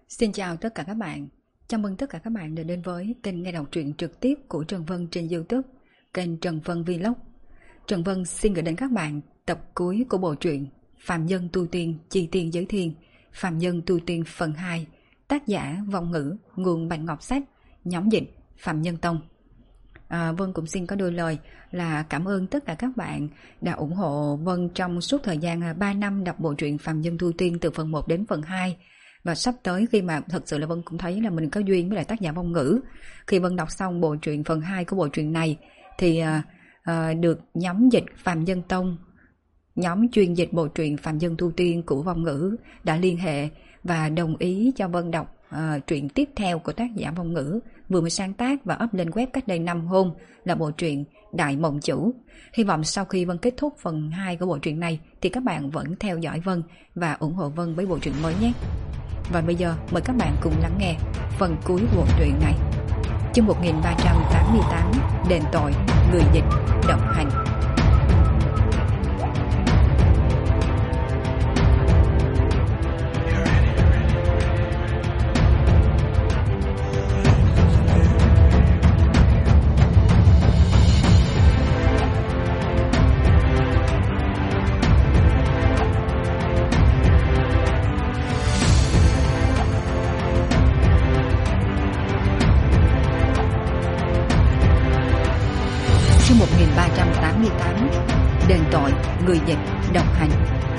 Xin chào tất cả các bạn. Chào mừng tất cả các bạn đã đến với kênh nghe đọc truyện trực tiếp của Trần Vân trên YouTube, kênh Trần Vân Vlog. Trần Vân xin gửi đến các bạn tập cuối của bộ truyện Phạm Nhân Tu Tiên Chi Tiên Giới Thiên, Phạm Nhân Tu Tiên phần 2, tác giả Vong Ngữ, nguồn Bạch Ngọc Sách, nhóm dịch Phạm Nhân Tông. Vân cũng xin có đôi lời là cảm ơn tất cả các bạn đã ủng hộ Vân trong suốt thời gian 3 năm đọc bộ truyện Phạm Nhân Tu Tiên từ phần 1 đến phần 2. Và sắp tới khi mà thật sự là Vân cũng thấy là mình có duyên với lại tác giả Vong Ngữ, khi Vân đọc xong bộ truyện phần 2 của bộ truyện này thì được nhóm dịch Phạm Nhân Tông, nhóm chuyên dịch bộ truyện Phạm Nhân Tu Tiên của Vong Ngữ đã liên hệ và đồng ý cho Vân đọc truyện tiếp theo của tác giả Vong Ngữ vừa mới sáng tác và up lên web cách đây 5 hôm, là bộ truyện Đại Mộng Chủ. Hy vọng sau khi Vân kết thúc phần 2 của bộ truyện này thì các bạn vẫn theo dõi Vân và ủng hộ Vân với bộ truyện mới nhé. Và bây giờ mời các bạn cùng lắng nghe phần cuối của bộ truyện này. Chương 1388, Đền Tội, Người Dịch, Độc Hành. Chương 1388, Đền Tội, Người Dịch, Độc Hành.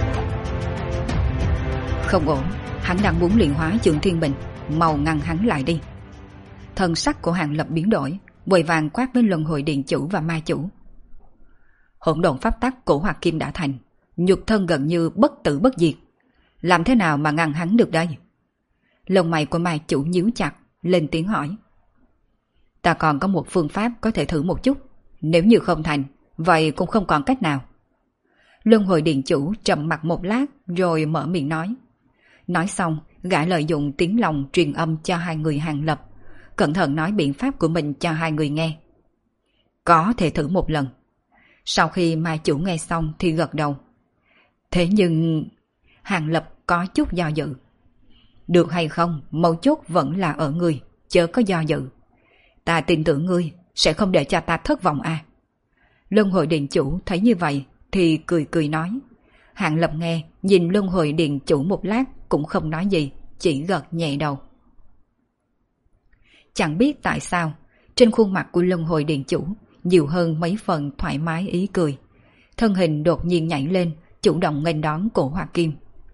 Không ổn, hắn đang muốn luyện hóa Trường Thiên Bình, mau ngăn hắn lại đi. Thần sắc của Hàng Lập biến đổi, vội vàng quát với Luân Hồi Điện Chủ và Ma Chủ. Hỗn độn pháp tắc cổ Hoạt Kim đã thành, nhục thân gần như bất tử bất diệt, làm thế nào mà ngăn hắn được đây? Lông mày của Ma Chủ nhíu chặt, lên tiếng hỏi. Ta còn có một phương pháp có thể thử một chút. Nếu như không thành, vậy cũng không còn cách nào. Luân Hồi Điện Chủ trầm mặt một lát rồi mở miệng nói. Nói xong, gã lợi dụng tiếng lòng truyền âm cho hai người Hàng Lập, cẩn thận nói biện pháp của mình cho hai người nghe. Có thể thử một lần. Sau khi Ma Chủ nghe xong thì gật đầu. Thế nhưng Hàng Lập có chút do dự. Được hay không, mấu chốt vẫn là ở ngươi, chớ có do dự. Ta tin tưởng ngươi sẽ không để cho ta thất vọng à. Luân Hồi Điện Chủ thấy như vậy thì cười cười nói. Hàng Lập nghe, nhìn Luân Hồi Điện Chủ một lát cũng không nói gì, chỉ gật nhẹ đầu. Chẳng biết tại sao, trên khuôn mặt của Luân Hồi Điện Chủ nhiều hơn mấy phần thoải mái ý cười. Thân hình đột nhiên nhảy lên, chủ động nghênh đón Cổ Hoạt Kim.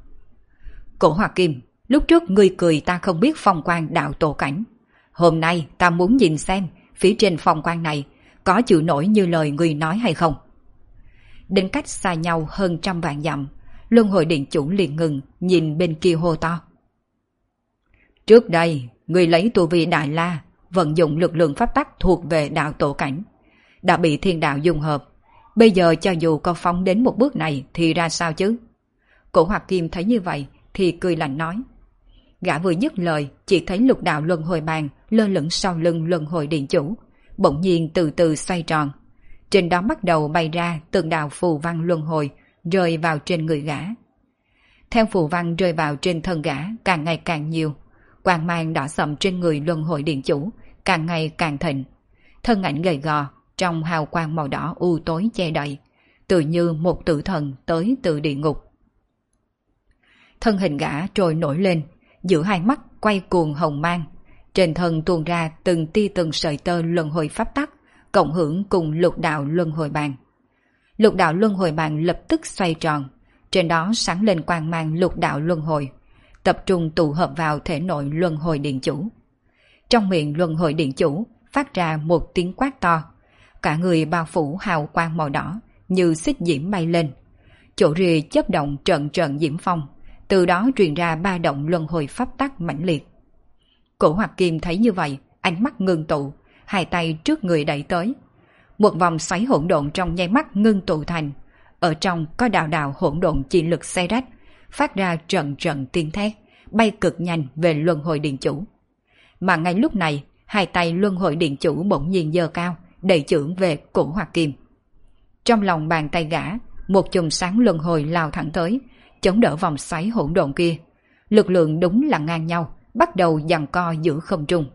Cổ Hoạt Kim, lúc trước ngươi cười ta không biết phong quan đạo tổ cảnh. Hôm nay ta muốn nhìn xem phía trên phong quan này có chịu nổi như lời người nói hay không. Đến cách xa nhau hơn 100 vạn dặm, Luân Hồi Điện Chủ liền ngừng nhìn bên kia hô to. Trước đây, người lấy tu vi Đại La, vận dụng lực lượng pháp tắc thuộc về đạo tổ cảnh, đã bị thiên đạo dung hợp. Bây giờ cho dù có phóng đến một bước này thì ra sao chứ? Cổ Hoạt Kim thấy như vậy thì cười lạnh nói. Gã vừa dứt lời, chỉ thấy lục đạo luân hồi bàn lơ lửng sau lưng Luân Hồi Điện Chủ, bỗng nhiên từ từ xoay tròn. Trên đó bắt đầu bay ra từng đạo phù văn luân hồi rơi vào trên người gã. Theo phù văn rơi vào trên thân gã càng ngày càng nhiều, quang mang đỏ sậm trên người Luân Hồi Điện Chủ càng ngày càng thịnh. Thân ảnh gầy gò trong hào quang màu đỏ u tối che đậy, tự như một tử thần tới từ địa ngục. Thân hình gã trồi nổi lên, giữa hai mắt quay cuồng hồng mang, trên thân tuôn ra từng tia từng sợi tơ luân hồi pháp tắc, cộng hưởng cùng lục đạo luân hồi bàn. Lục đạo luân hồi bàn lập tức xoay tròn, trên đó sáng lên quang mang lục đạo luân hồi, tập trung tụ hợp vào thể nội Luân Hồi Điện Chủ. Trong miệng Luân Hồi Điện Chủ phát ra một tiếng quát to, cả người bao phủ hào quang màu đỏ như xích diễm bay lên, chỗ rìa chớp động trận trận diễm phong, từ đó truyền ra ba động luân hồi pháp tắc mãnh liệt. Cổ Hoạt Kim thấy như vậy, ánh mắt ngưng tụ, hai tay trước người đẩy tới. Một vòng xoáy hỗn độn trong nháy mắt ngưng tụ thành, ở trong có đạo đạo hỗn độn chi lực xé rách, phát ra trận trận tiếng thét, bay cực nhanh về Luân Hồi Điện Chủ. Mà ngay lúc này, hai tay Luân Hồi Điện Chủ bỗng nhiên giơ cao, đẩy chưởng về Cổ Hoạt Kim. Trong lòng bàn tay gã, một chùm sáng luân hồi lao thẳng tới, chống đỡ vòng xoáy hỗn độn kia. Lực lượng đúng là ngang nhau, bắt đầu giằng co giữa không trung.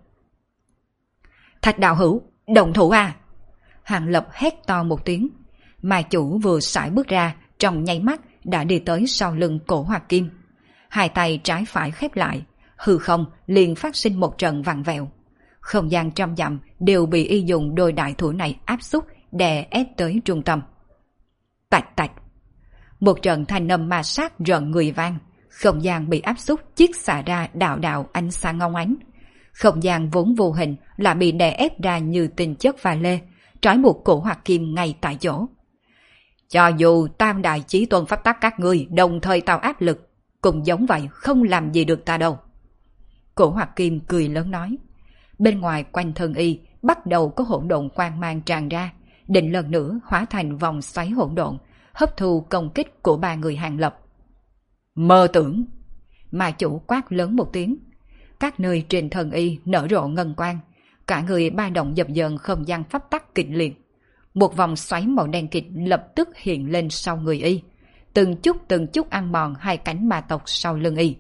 Thạch đạo hữu, động thủ à! Hàng Lập hét to một tiếng. Ma chủ vừa sải bước ra, trong nháy mắt đã đi tới sau lưng Cổ Hoạt Kim. Hai tay trái phải khép lại, hư không liền phát sinh một trận vặn vẹo. Không gian trăm dặm đều bị y dùng đôi đại thủ này áp xúc, đè ép tới trung tâm. Tạch tạch! Một trận thanh âm ma sát rợn người vang. Không gian bị áp xúc chiết xạ ra đạo đạo ánh sáng ngông ánh. Không gian vốn vô hình lại bị đè ép ra như tinh chất và lê, trói buộc Cổ Hoạt Kim ngay tại chỗ. Cho dù tam đại chí tôn pháp tắc các ngươi đồng thời tạo áp lực, cũng giống vậy không làm gì được ta đâu. Cổ Hoạt Kim cười lớn nói. Bên ngoài quanh thân y bắt đầu có hỗn độn quang mang tràn ra, định lần nữa hóa thành vòng xoáy hỗn độn, hấp thu công kích của ba người Hàng Lập. Mơ tưởng! Ma chủ quát lớn một tiếng. Các nơi trên thân y nở rộ ngân quang, cả người ba động dập dờn không gian pháp tắc kịch liệt. Một vòng xoáy màu đen kịt lập tức hiện lên sau người y, từng chút ăn mòn hai cánh ma tộc sau lưng y.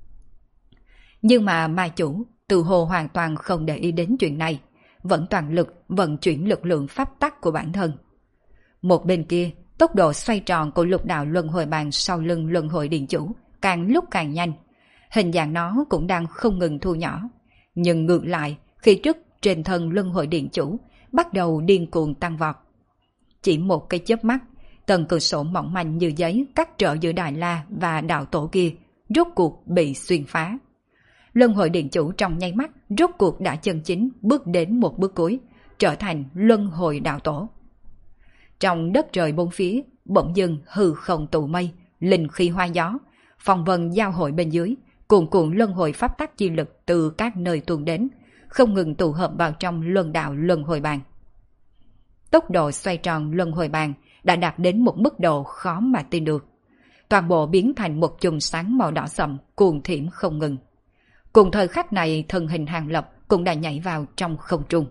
Nhưng mà ma chủ tự hồ hoàn toàn không để ý đến chuyện này, vẫn toàn lực vận chuyển lực lượng pháp tắc của bản thân. Một bên kia, tốc độ xoay tròn của lục đạo luân hồi bàn sau lưng luân hồi điện chủ càng lúc càng nhanh. Hình dạng nó cũng đang không ngừng thu nhỏ. Nhưng ngược lại, khí tức trên thân luân hồi điện chủ bắt đầu điên cuồng tăng vọt. Chỉ một cái chớp mắt, tầng cửa sổ mỏng manh như giấy cắt trở giữa Đại La và đạo tổ kia rốt cuộc bị xuyên phá. Luân hồi điện chủ trong nháy mắt rốt cuộc đã chân chính bước đến một bước cuối, trở thành luân hồi đạo tổ. Trong đất trời bốn phía, bỗng dưng hư không tụ mây, linh khí hoa gió, phong vân giao hội bên dưới, cuồn cuộn luân hồi pháp tắc chi lực từ các nơi tuôn đến, không ngừng tụ hợp vào trong luân đạo luân hồi bàn. Tốc độ xoay tròn luân hồi bàn đã đạt đến một mức độ khó mà tin được. Toàn bộ biến thành một chùm sáng màu đỏ sậm cuồn thiểm không ngừng. Cùng thời khắc này, thân hình Hàng Lập cũng đã nhảy vào trong không trung.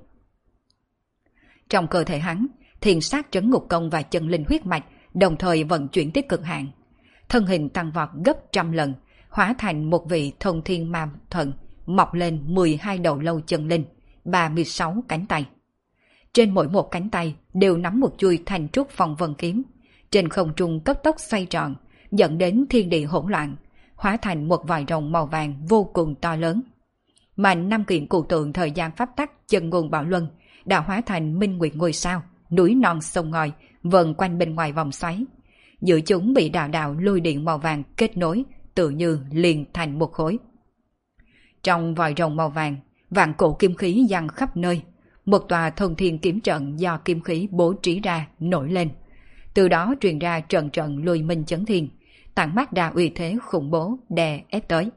Trong cơ thể hắn, thiền sát trấn ngục công và chân linh huyết mạch đồng thời vận chuyển tới cực hạn. Thân hình tăng vọt gấp trăm lần, hóa thành một vị thông thiên ma thần, mọc lên 12 đầu lâu chân linh, 36 cánh tay. Trên mỗi một cánh tay đều nắm một chuôi thành trúc phong vân kiếm. Trên không trung cấp tốc xoay tròn, dẫn đến thiên địa hỗn loạn, hóa thành một vòi rồng màu vàng vô cùng to lớn. Mà năm kiện cụ tượng thời gian pháp tắc chân nguồn bảo luân đã hóa thành minh nguyệt ngôi sao, núi non sông ngòi vần quanh bên ngoài vòng xoáy. Giữa chúng bị đạo đạo lôi điện màu vàng kết nối, tự như liền thành một khối. Trong vòi rồng màu vàng, vạn cổ kim khí giăng khắp nơi. Một tòa thông thiên kiếm trận do kim khí bố trí ra nổi lên. Từ đó truyền ra trận trận lôi minh chấn thiên, tản mát ra uy thế khủng bố đè ép tới.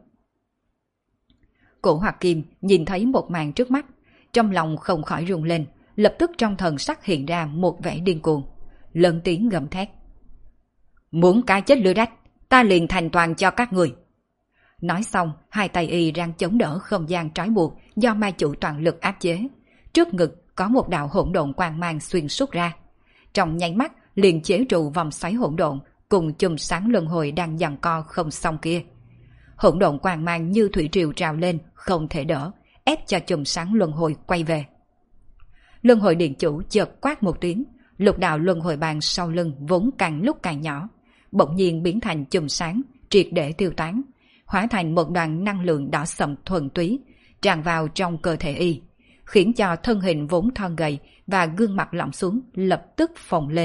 Cổ Hoạt Kim nhìn thấy một màn trước mắt, trong lòng không khỏi rung lên, lập tức trong thần sắc hiện ra một vẻ điên cuồng, lớn tiếng gầm thét. Muốn cái chết lưới rách, ta liền thành toàn cho các người. Nói xong, hai tay y đang chống đỡ không gian trói buộc do ma chủ toàn lực áp chế. Trước ngực có một đạo hỗn độn quang mang xuyên suốt ra. Trong nháy mắt liền chế trụ vòng xoáy hỗn độn cùng chùm sáng luân hồi đang giằng co không xong kia. Hỗn độn quang mang như thủy triều trào lên, không thể đỡ, ép cho chùm sáng luân hồi quay về. Luân hồi điện chủ chợt quát một tiếng, lục đạo luân hồi bàn sau lưng vốn càng lúc càng nhỏ, bỗng nhiên biến thành chùm sáng, triệt để tiêu tán, hóa thành một đoàn năng lượng đỏ sậm thuần túy, tràn vào trong cơ thể y, khiến cho thân hình vốn thon gầy và gương mặt lỏng xuống lập tức phồng lên.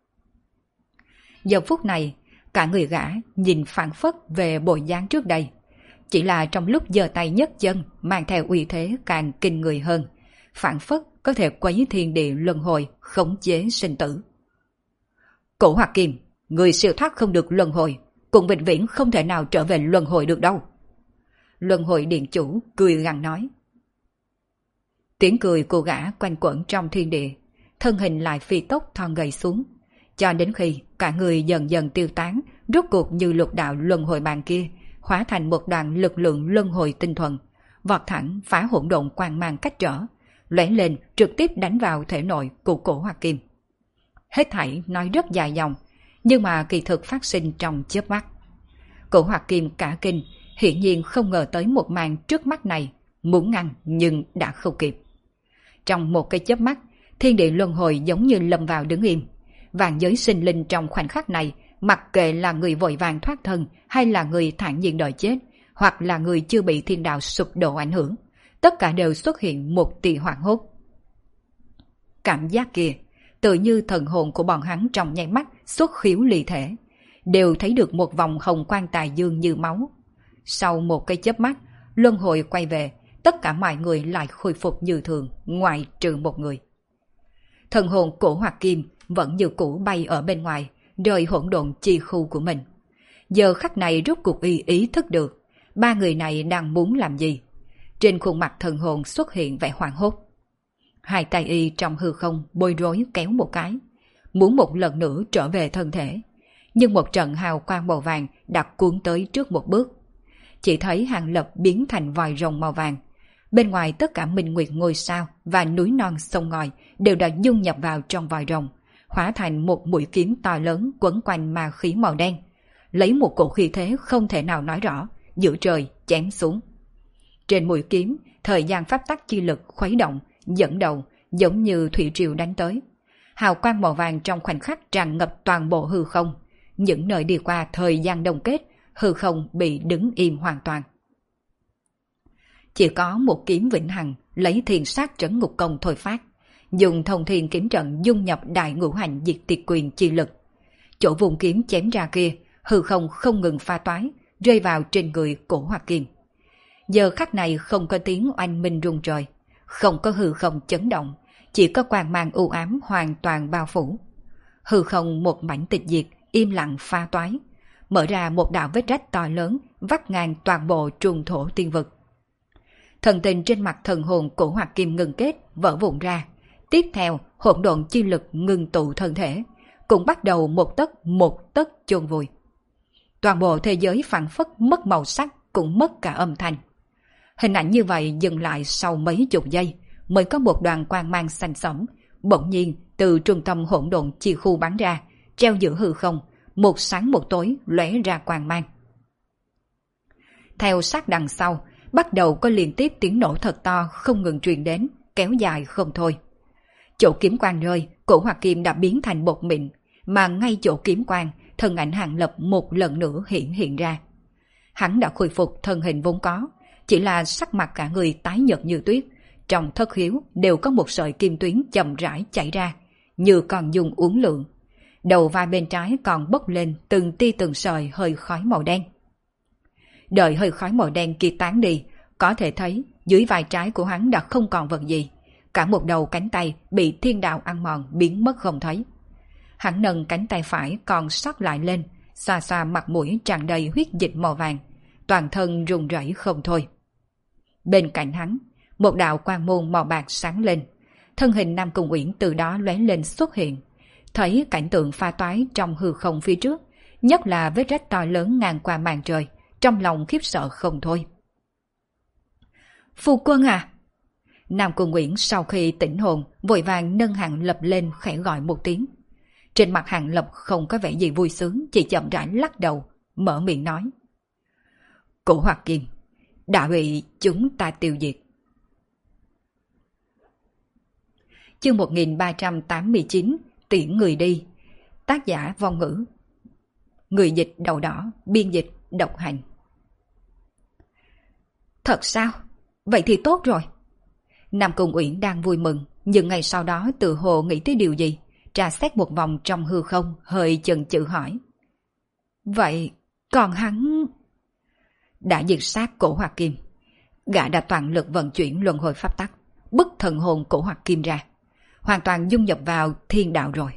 Giờ phút này, cả người gã nhìn phảng phất về bộ dáng trước đây, chỉ là trong lúc giơ tay nhấc chân mang theo uy thế càng kinh người hơn, phảng phất có thể quấy thiên địa luân hồi, khống chế sinh tử. Cổ Hoạt Kim, người siêu thoát không được luân hồi, cùng vĩnh viễn không thể nào trở về luân hồi được đâu. Luân hồi điện chủ cười gằn nói. Tiếng cười của gã quanh quẩn trong thiên địa, thân hình lại phi tốc thon gầy xuống, cho đến khi cả người dần dần tiêu tán, rốt cuộc như lục đạo luân hồi bàn kia, hóa thành một đoàn lực lượng luân hồi tinh thuần, vọt thẳng phá hỗn độn quang mang cách trở, lóe lên trực tiếp đánh vào thể nội của Cổ Hoạt Kim. Hết thảy nói rất dài dòng, nhưng mà kỳ thực phát sinh trong chớp mắt. Cổ Hoạt Kim cả kinh, hiển nhiên không ngờ tới một màn trước mắt này, muốn ngăn nhưng đã không kịp. Trong một cái chớp mắt, thiên địa luân hồi giống như lâm vào đứng im. Vạn giới sinh linh trong khoảnh khắc này, mặc kệ là người vội vàng thoát thân hay là người thản nhiên đợi chết, hoặc là người chưa bị thiên đạo sụp đổ ảnh hưởng, tất cả đều xuất hiện một tia hoảng hốt. Cảm giác kia, tự như thần hồn của bọn hắn trong nháy mắt xuất khiếu ly thể, đều thấy được một vòng hồng quang tà dương như máu. Sau một cái chớp mắt, luân hồi quay về, tất cả mọi người lại khôi phục như thường, ngoại trừ một người. Thần hồn Cổ Hoạt Kim vẫn như cũ bay ở bên ngoài, rời hỗn độn chi khu của mình. Giờ khắc này rốt cuộc ý thức được, ba người này đang muốn làm gì. Trên khuôn mặt thần hồn xuất hiện vẻ hoảng hốt. Hai tay y trong hư không bối rối kéo một cái, muốn một lần nữa trở về thân thể. Nhưng một trận hào quang màu vàng đã cuốn tới trước một bước. Chỉ thấy Hàng Lập biến thành vòi rồng màu vàng. Bên ngoài tất cả minh nguyệt ngôi sao và núi non sông ngòi đều đã dung nhập vào trong vòi rồng, hóa thành một mũi kiếm to lớn quấn quanh ma khí màu đen, lấy một cổ khí thế không thể nào nói rõ, giữa trời chém xuống. Trên mũi kiếm, thời gian pháp tắc chi lực khuấy động, dẫn đầu, giống như thủy triều đánh tới. Hào quang màu vàng trong khoảnh khắc tràn ngập toàn bộ hư không. Những nơi đi qua thời gian đông kết, hư không bị đứng im hoàn toàn. Chỉ có một kiếm vĩnh hằng lấy thiên sát trấn ngục công thôi phát, dùng thông thiên kiếm trận dung nhập đại ngũ hành diệt tiệt quyền chi lực. Chỗ vùng kiếm chém ra kia, hư không không ngừng pha toái, rơi vào trên người Cổ Hoạt Kim. Giờ khắc này không có tiếng oanh minh rung trời, không có hư không chấn động, chỉ có quang mang u ám hoàn toàn bao phủ. Hư không một mảnh tịch diệt, im lặng pha toái, mở ra một đạo vết rách to lớn, vắt ngang toàn bộ trùng thổ tiên vực. Thần tình trên mặt thần hồn Cổ Hoạt Kim ngừng kết, vỡ vụn ra. Tiếp theo, hỗn độn chi lực ngừng tụ thân thể, cũng bắt đầu một tấc chôn vùi. Toàn bộ thế giới phảng phất mất màu sắc, cũng mất cả âm thanh. Hình ảnh như vậy dừng lại sau mấy chục giây, mới có một đoàn quang mang xanh sẫm, bỗng nhiên từ trung tâm hỗn độn chi khu bắn ra, treo giữa hư không, một sáng một tối lóe ra quang mang. Theo sát đằng sau, bắt đầu có liên tiếp tiếng nổ thật to không ngừng truyền đến, kéo dài không thôi. Chỗ kiếm quang rơi, Cổ Hoạt Kim đã biến thành bột mịn, mà ngay chỗ kiếm quang, thân ảnh Hàng Lập một lần nữa hiện ra. Hắn đã khôi phục thân hình vốn có, chỉ là sắc mặt cả người tái nhợt như tuyết, trong thất khiếu đều có một sợi kim tuyến chậm rãi chảy ra, như còn dùng uốn lượn. Đầu vai bên trái còn bốc lên từng tia từng sợi hơi khói màu đen. Đợi hơi khói màu đen kia tán đi, có thể thấy dưới vai trái của hắn đã không còn vật gì, cả một đầu cánh tay bị thiên đạo ăn mòn biến mất không thấy. Hắn nâng cánh tay phải còn sót lại lên, xoa xoa mặt mũi tràn đầy huyết dịch màu vàng, toàn thân run rẩy không thôi. Bên cạnh hắn, một đạo quang môn màu bạc sáng lên, thân hình Nam Cung Uyển từ đó lóe lên xuất hiện, thấy cảnh tượng pha toái trong hư không phía trước, nhất là vết rách to lớn ngang qua màn trời, trong lòng khiếp sợ không thôi. Phu quân à! Nam Cung Uyển sau khi tỉnh hồn, vội vàng nâng Hàng Lập lên khẽ gọi một tiếng. Trên mặt Hàng Lập không có vẻ gì vui sướng, chỉ chậm rãi lắc đầu, mở miệng nói: Cổ Hoạt Kim, đã bị chúng ta tiêu diệt. Chương 1389, tiễn người đi. Tác giả Vong Ngữ. Người dịch Đầu Đỏ, biên dịch Độc Hành. Thật sao? Vậy thì tốt rồi. Nam Cung Uyển đang vui mừng, nhưng ngày sau đó tự hồ nghĩ tới điều gì, tra xét một vòng trong hư không, hơi chần chừ hỏi: Vậy còn hắn... Đã diệt sát Cổ Hoạt Kim, gã đã toàn lực vận chuyển luân hồi pháp tắc, bức thần hồn Cổ Hoạt Kim ra, hoàn toàn dung nhập vào thiên đạo rồi.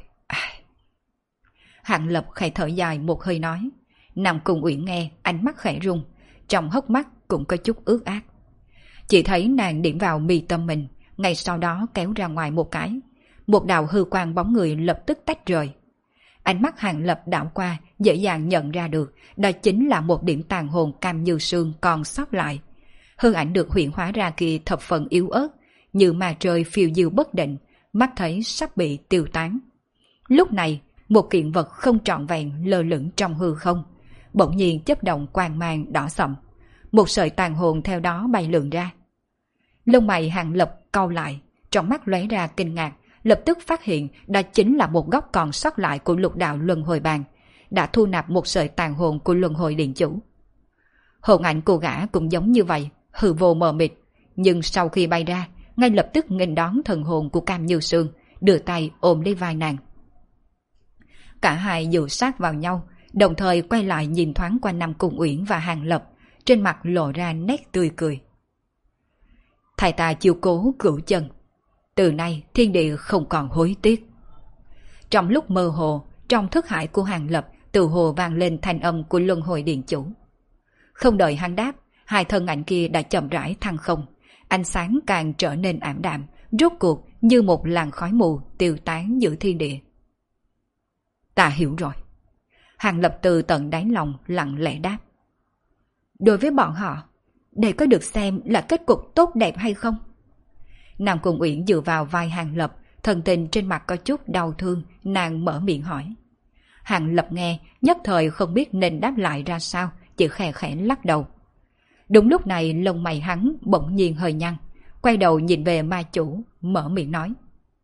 Hàng Lập khẽ thở dài một hơi nói. Nam Cung Uyển nghe, ánh mắt khẽ rung, trong hốc mắt cũng có chút ướt át. Chỉ thấy nàng điểm vào mi tâm mình, ngay sau đó kéo ra ngoài một cái, một đạo hư quang bóng người lập tức tách rời. Ánh mắt Hàng Lập đảo qua, dễ dàng nhận ra được đó chính là một điểm tàn hồn cam như sương còn sót lại. Hư ảnh được hiện hóa ra kia thập phần yếu ớt, như ma trời phiêu diêu bất định, mắt thấy sắp bị tiêu tán. Lúc này, một kiện vật không trọn vẹn lơ lửng trong hư không, bỗng nhiên chớp động quang mang đỏ sậm, một sợi tàn hồn theo đó bay lượn ra. Lông mày Hàng Lập cau lại, trong mắt lóe ra kinh ngạc, lập tức phát hiện đó chính là một góc còn sót lại của lục đạo luân hồi bàn, đã thu nạp một sợi tàn hồn của luân hồi điện chủ. Hồn ảnh cô gã cũng giống như vậy, hư vô mờ mịt, nhưng sau khi bay ra, ngay lập tức nghênh đón thần hồn của Cam Như Sương, đưa tay ôm lấy vai nàng. Cả hai dựa sát vào nhau, đồng thời quay lại nhìn thoáng qua Nam Cung Uyển và Hàng Lập, trên mặt lộ ra nét tươi cười. Thầy ta chiêu cố cửu chân, từ nay thiên địa không còn hối tiếc. Trong lúc mơ hồ, trong thức hải của Hàng Lập từ hồ vang lên thanh âm của luân hồi điện chủ. Không đợi hắn đáp, hai thân ảnh kia đã chậm rãi thăng không, ánh sáng càng trở nên ảm đạm, rốt cuộc như một làn khói mù tiêu tán giữa thiên địa. Ta hiểu rồi. Hàng Lập từ tận đáy lòng lặng lẽ đáp. Đối với bọn họ, đây có được xem là kết cục tốt đẹp hay không? Nam Cung Uyển dựa vào vai Hàng Lập, thần tình trên mặt có chút đau thương, nàng mở miệng hỏi. Hàng Lập nghe, nhất thời không biết nên đáp lại ra sao, chỉ khẽ khẽ lắc đầu. Đúng lúc này lông mày hắn bỗng nhiên hơi nhăn, quay đầu nhìn về ma chủ, mở miệng nói.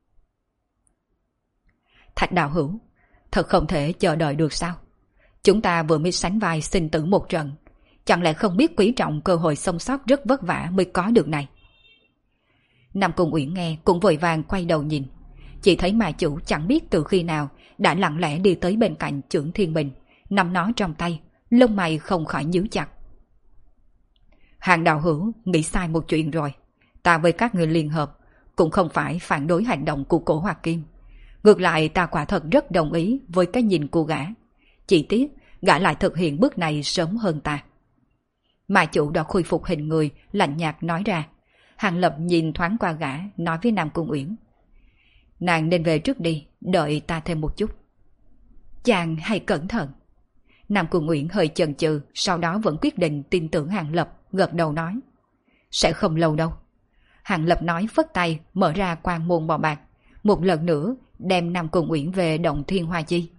Thạch đạo hữu, thật không thể chờ đợi được sao? Chúng ta vừa mới sánh vai sinh tử một trận, chẳng lẽ không biết quý trọng cơ hội sống sót rất vất vả mới có được này? Nam Cung Uyển nghe cũng vội vàng quay đầu nhìn, chỉ thấy ma chủ chẳng biết từ khi nào đã lặng lẽ đi tới bên cạnh Chưởng Thiên Bình, nắm nó trong tay, lông mày không khỏi nhíu chặt. Hàng đạo hữu nghĩ sai một chuyện rồi, ta với các người liên hợp cũng không phải phản đối hành động của Cổ Hoạt Kim. Ngược lại ta quả thật rất đồng ý với cái nhìn của gã. Chỉ tiếc gã lại thực hiện bước này sớm hơn ta. Mà chủ đã khôi phục hình người, lạnh nhạt nói ra. Hàng Lập nhìn thoáng qua gã, nói với Nam Cung Uyển. Nàng nên về trước đi, đợi ta thêm một chút. Chàng hãy cẩn thận. Nam Cung Uyển hơi chần chừ, sau đó vẫn quyết định tin tưởng Hàng Lập, gật đầu nói. Sẽ không lâu đâu. Hàng Lập nói phất tay, mở ra quan môn bò bạc, một lần nữa đem Nam Cung Uyển về động Thiên Hoa Chi.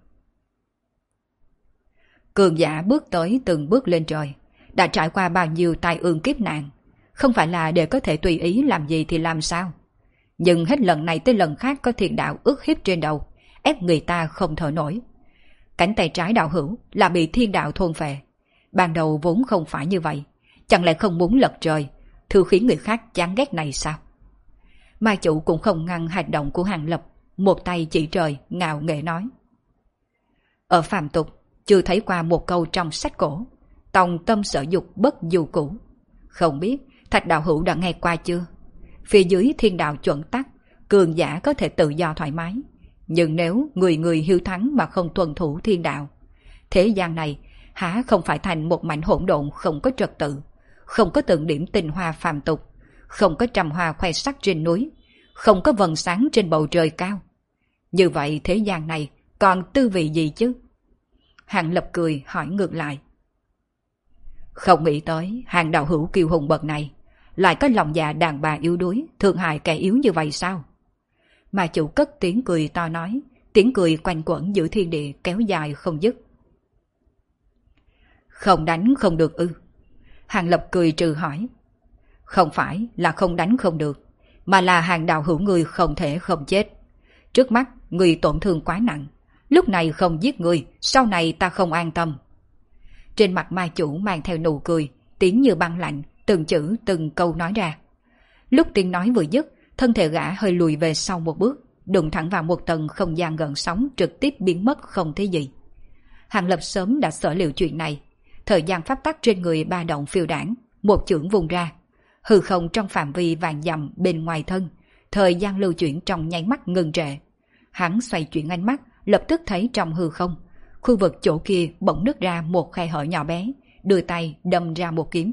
Cường giả bước tới từng bước lên trời, đã trải qua bao nhiêu tai ương kiếp nạn, không phải là để có thể tùy ý làm gì thì làm sao. Nhưng hết lần này tới lần khác có thiên đạo ức hiếp trên đầu, ép người ta không thở nổi. Cánh tay trái đạo hữu là bị thiên đạo thôn phệ. Ban đầu vốn không phải như vậy, chẳng lẽ không muốn lật trời, thư khiến người khác chán ghét này sao? Mai chủ cũng không ngăn hành động của Hàng Lập, một tay chỉ trời ngạo nghễ nói. Ở phàm tục chưa thấy qua một câu trong sách cổ, tòng tâm sở dục bất du cũ. Không biết Thạch đạo hữu đã nghe qua chưa? Phía dưới thiên đạo chuẩn tắc, cường giả có thể tự do thoải mái, nhưng nếu người người hiếu thắng mà không tuân thủ thiên đạo, thế gian này há không phải thành một mảnh hỗn độn không có trật tự, không có từng điểm tinh hoa phàm tục, không có trăm hoa khoe sắc trên núi, không có vầng sáng trên bầu trời cao. Như vậy thế gian này còn tư vị gì chứ? Hàng Lập cười hỏi ngược lại. Không nghĩ tới Hàng đạo hữu kiêu hùng bậc này lại có lòng dạ đàn bà yếu đuối, thương hại kẻ yếu như vậy sao? Mà chủ cất tiếng cười to nói, tiếng cười quanh quẩn giữa thiên địa kéo dài không dứt. Không đánh không được ư? Hàng Lập cười trừ hỏi. Không phải là không đánh không được, mà là Hàng đạo hữu người không thể không chết. Trước mắt người tổn thương quá nặng, lúc này không giết người, sau này ta không an tâm. Trên mặt ma chủ mang theo nụ cười, tiếng như băng lạnh, từng chữ từng câu nói ra. Lúc tiếng nói vừa dứt, thân thể gã hơi lùi về sau một bước, đụng thẳng vào một tầng không gian gần sóng, trực tiếp biến mất không thấy gì. Hàng Lập sớm đã sở liệu chuyện này, thời gian pháp tắc trên người ba động phiêu đảng, một chưởng vùng ra, hư không trong phạm vi vạn dặm bên ngoài thân, thời gian lưu chuyển trong nháy mắt ngừng trệ. Hắn xoay chuyển ánh mắt, lập tức thấy trong hư không, khu vực chỗ kia bỗng nứt ra một khe hở nhỏ bé, đưa tay đâm ra một kiếm.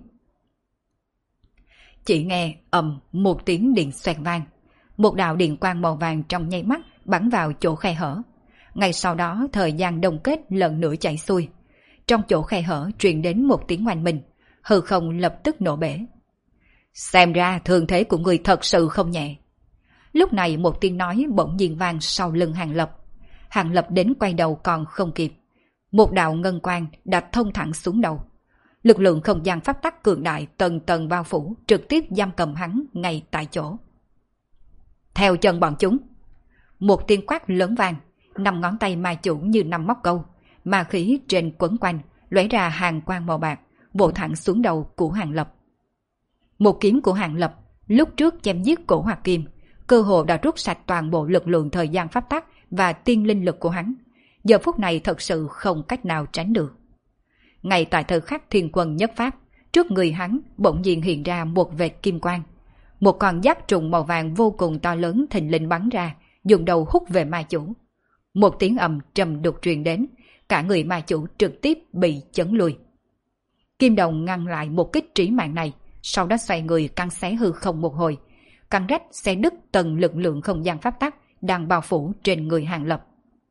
Chỉ nghe ầm một tiếng điện xoẹt vang, một đạo điện quang màu vàng trong nháy mắt bắn vào chỗ khe hở. Ngay sau đó thời gian đông kết lần nữa chảy xuôi, trong chỗ khe hở truyền đến một tiếng oanh minh, hư không lập tức nổ bể. Xem ra thương thế của người thật sự không nhẹ. Lúc này một tiếng nói bỗng nhiên vang sau lưng Hàng Lập. Hàng Lập đến quay đầu còn không kịp, một đạo ngân quang đã thông thẳng xuống đầu. Lực lượng không gian pháp tắc cường đại tầng tầng bao phủ, trực tiếp giam cầm hắn ngay tại chỗ. Theo chân bọn chúng. Một tiếng quát lớn vang, 5 ngón tay ma chủ như 5 móc câu, ma khí trên quấn quanh, lóe ra hàng quang màu bạc, vỗ thẳng xuống đầu của Hàng Lập. Một kiếm của Hàng Lập lúc trước chém giết Cổ Hoạt Kim, cơ hồ đã rút sạch toàn bộ lực lượng thời gian pháp tắc và tiên linh lực của hắn. Giờ phút này thật sự không cách nào tránh được. Ngay tại thời khắc thiên quân nhất pháp, trước người hắn bỗng nhiên hiện ra một vệt kim quang. Một con giáp trùng màu vàng vô cùng to lớn thình lình bắn ra, dùng đầu hút về ma chủ. Một tiếng ầm trầm đục truyền đến, cả người ma chủ trực tiếp bị chấn lùi. Kim Đồng ngăn lại một kích trí mạng này, sau đó xoay người cắn xé hư không một hồi, cắn rách xé đứt tầng lực lượng không gian pháp tắc đang bao phủ trên người Hàng Lập.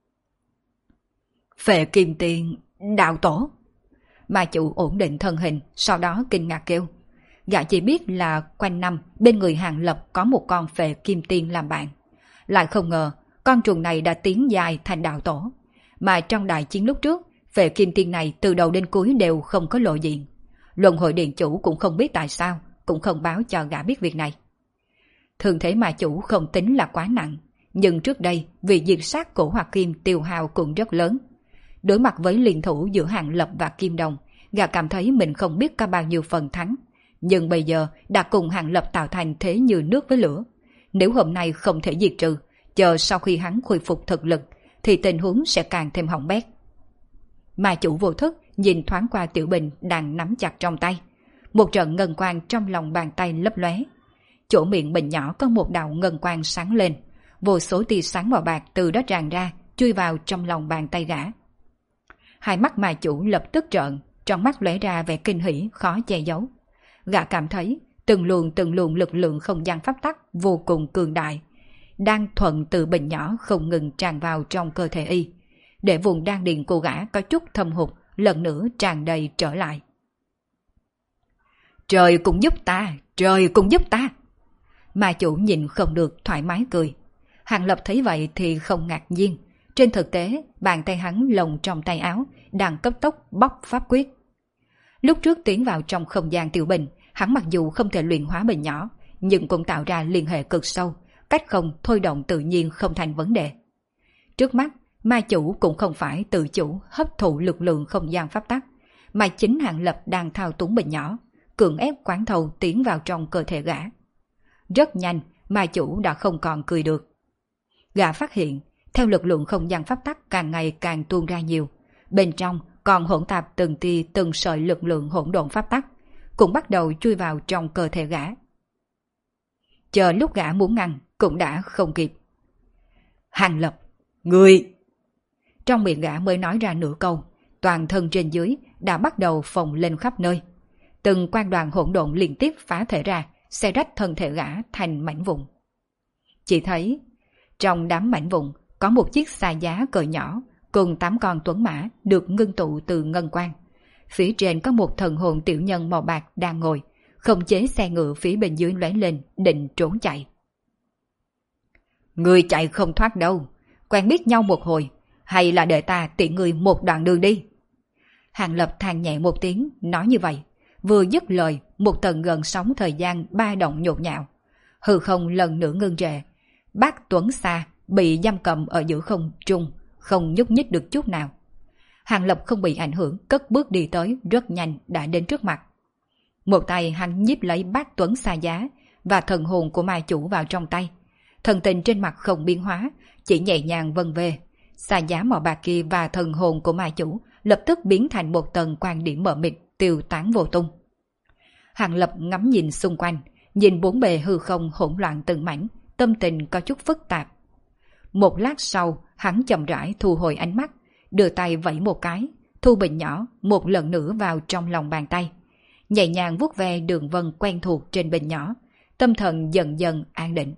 Phệ Kim Tiên, đạo tổ. Ma chủ ổn định thân hình, sau đó kinh ngạc kêu. Gã chỉ biết là quanh năm bên người Hàng Lập có một con Phệ Kim Tiên làm bạn. Lại không ngờ con trùng này đã tiến dài thành đạo tổ. Mà trong đại chiến lúc trước, Phệ Kim Tiên này từ đầu đến cuối đều không có lộ diện. Luân Hồi Điện chủ cũng không biết tại sao, cũng không báo cho gã biết việc này. Thường thế ma chủ không tính là quá nặng, nhưng trước đây vì diệt sát Cổ Hoạt Kim tiêu hao cũng rất lớn. Đối mặt với liên thủ giữa Hàng Lập và Kim Đồng, gã cảm thấy mình không biết có bao nhiêu phần thắng. Nhưng bây giờ đã cùng Hàng Lập tạo thành thế như nước với lửa. Nếu hôm nay không thể diệt trừ, chờ sau khi hắn khôi phục thực lực, thì tình huống sẽ càng thêm hỏng bét. Ma chủ vô thức nhìn thoáng qua tiểu bình đang nắm chặt trong tay. Một trận ngân quang trong lòng bàn tay lấp lóe. Chỗ miệng bình nhỏ có một đạo ngân quang sáng lên. Vô số tia sáng màu bạc từ đó tràn ra, chui vào trong lòng bàn tay gã. Hai mắt ma chủ lập tức trợn, trong mắt lóe ra vẻ kinh hỉ khó che giấu. Gã cảm thấy từng luồng lực lượng không gian pháp tắc vô cùng cường đại, đang thuận từ bình nhỏ không ngừng tràn vào trong cơ thể y, để vùng đan điền của gã có chút thâm hụt lần nữa tràn đầy trở lại. Trời cũng giúp ta, trời cũng giúp ta. Ma chủ nhìn không được thoải mái cười. Hàng Lập thấy vậy thì không ngạc nhiên. Trên thực tế, bàn tay hắn lồng trong tay áo, đang cấp tốc bóc pháp quyết. Lúc trước tiến vào trong không gian tiểu bình, hắn mặc dù không thể luyện hóa bình nhỏ, nhưng cũng tạo ra liên hệ cực sâu, cách không thôi động tự nhiên không thành vấn đề. Trước mắt, ma chủ cũng không phải tự chủ hấp thụ lực lượng không gian pháp tắc, mà chính Hàng Lập đang thao túng bình nhỏ, cưỡng ép quán thâu tiến vào trong cơ thể gã. Rất nhanh, ma chủ đã không còn cười được. Gã phát hiện, theo lực lượng không gian pháp tắc càng ngày càng tuôn ra nhiều, bên trong còn hỗn tạp từng tia từng sợi lực lượng hỗn độn pháp tắc, cũng bắt đầu chui vào trong cơ thể gã. Chờ lúc gã muốn ngăn, cũng đã không kịp. Hàng Lập, ngươi! Trong miệng gã mới nói ra nửa câu, toàn thân trên dưới đã bắt đầu phồng lên khắp nơi. Từng quang đoàn hỗn độn liên tiếp phá thể ra, xé rách thân thể gã thành mảnh vụn. Chỉ thấy, trong đám mảnh vụn có một chiếc xa giá cỡ nhỏ cùng 8 con tuấn mã được ngưng tụ từ ngân quang. Phía trên có một thần hồn tiểu nhân màu bạc đang ngồi, khống chế xe ngựa phía bên dưới lóe lên, định trốn chạy. Ngươi chạy không thoát đâu, quen biết nhau một hồi, hay là để ta tiện ngươi một đoạn đường đi. Hàng Lập than nhẹ một tiếng, nói như vậy. Vừa dứt lời, một tầng gần sóng thời gian ba động nhột nhạo. Hư không lần nữa ngưng trệ. Bác Tuấn Sa bị giam cầm ở giữa không trung, không nhúc nhích được chút nào. Hàng Lập không bị ảnh hưởng, cất bước đi tới, rất nhanh đã đến trước mặt. Một tay hắn nhíp lấy Bác Tuấn Sa giá và thần hồn của ma chủ vào trong tay. Thần tình trên mặt không biến hóa, chỉ nhẹ nhàng vân về. Sa giá màu bạc kia và thần hồn của ma chủ lập tức biến thành một tầng quang điểm mờ mịt, tiêu tán vô tung. Hàng Lập ngắm nhìn xung quanh, nhìn bốn bề hư không hỗn loạn từng mảnh, tâm tình có chút phức tạp. Một lát sau, hắn chậm rãi thu hồi ánh mắt, đưa tay vẫy một cái, thu bình nhỏ một lần nữa vào trong lòng bàn tay. Nhẹ nhàng vuốt ve đường vân quen thuộc trên bình nhỏ, tâm thần dần dần an định.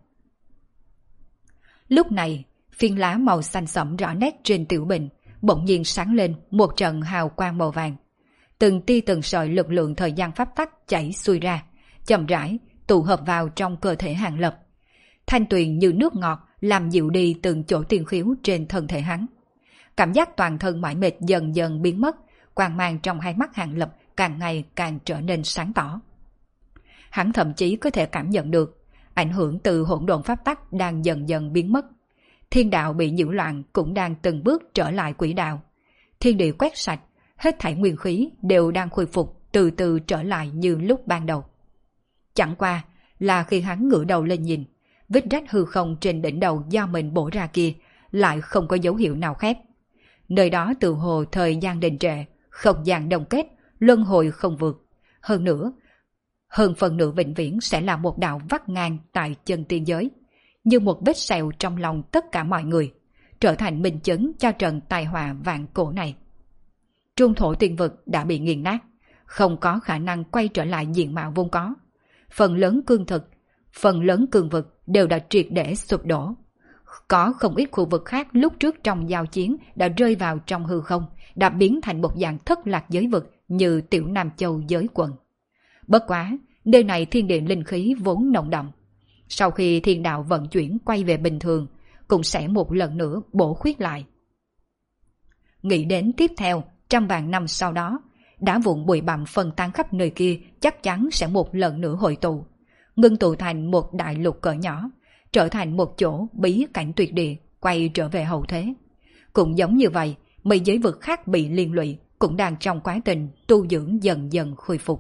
Lúc này, phiến lá màu xanh sẫm rõ nét trên tiểu bình bỗng nhiên sáng lên một trận hào quang màu vàng. Từng tia từng sợi lực lượng thời gian pháp tắc chảy xuôi ra, chậm rãi tụ hợp vào trong cơ thể Hàng Lập. Thanh tuyền như nước ngọt làm dịu đi từng chỗ tiên khiếu trên thân thể hắn. Cảm giác toàn thân mỏi mệt dần dần biến mất, quang mang trong hai mắt Hàng Lập càng ngày càng trở nên sáng tỏ. Hắn thậm chí có thể cảm nhận được ảnh hưởng từ hỗn độn pháp tắc đang dần dần biến mất. Thiên đạo bị nhiễu loạn cũng đang từng bước trở lại quỹ đạo. Thiên địa quét sạch, hết thảy nguyên khí đều đang khôi phục, từ từ trở lại như lúc ban đầu. Chẳng qua là khi hắn ngửa đầu lên nhìn, vết rách hư không trên đỉnh đầu do mình bổ ra kia lại không có dấu hiệu nào khép. Nơi đó tự hồ thời gian đình trệ, không gian đồng kết, luân hồi không vượt. Hơn phần nửa vĩnh viễn sẽ là một đạo vắt ngang tại chân tiên giới, như một vết sẹo trong lòng tất cả mọi người, trở thành minh chứng cho trận tai họa vạn cổ này. Trung thổ tiên vực đã bị nghiền nát, không có khả năng quay trở lại diện mạo vốn có. Phần lớn cương vực đều đã triệt để sụp đổ. Có không ít khu vực khác lúc trước trong giao chiến đã rơi vào trong hư không, đã biến thành một dạng thất lạc giới vực như Tiểu Nam Châu giới quần. Bất quá, nơi này thiên địa linh khí vốn nồng đậm. Sau khi thiên đạo vận chuyển quay về bình thường, cũng sẽ một lần nữa bổ khuyết lại. Nghĩ đến tiếp theo, trăm vạn năm sau đó, đá vụn bụi bặm phân tán khắp nơi kia chắc chắn sẽ một lần nữa hội tụ, ngưng tụ thành một đại lục cỡ nhỏ, trở thành một chỗ bí cảnh tuyệt địa, quay trở về hậu thế. Cũng giống như vậy, mấy giới vực khác bị liên lụy cũng đang trong quá trình tu dưỡng dần dần khôi phục.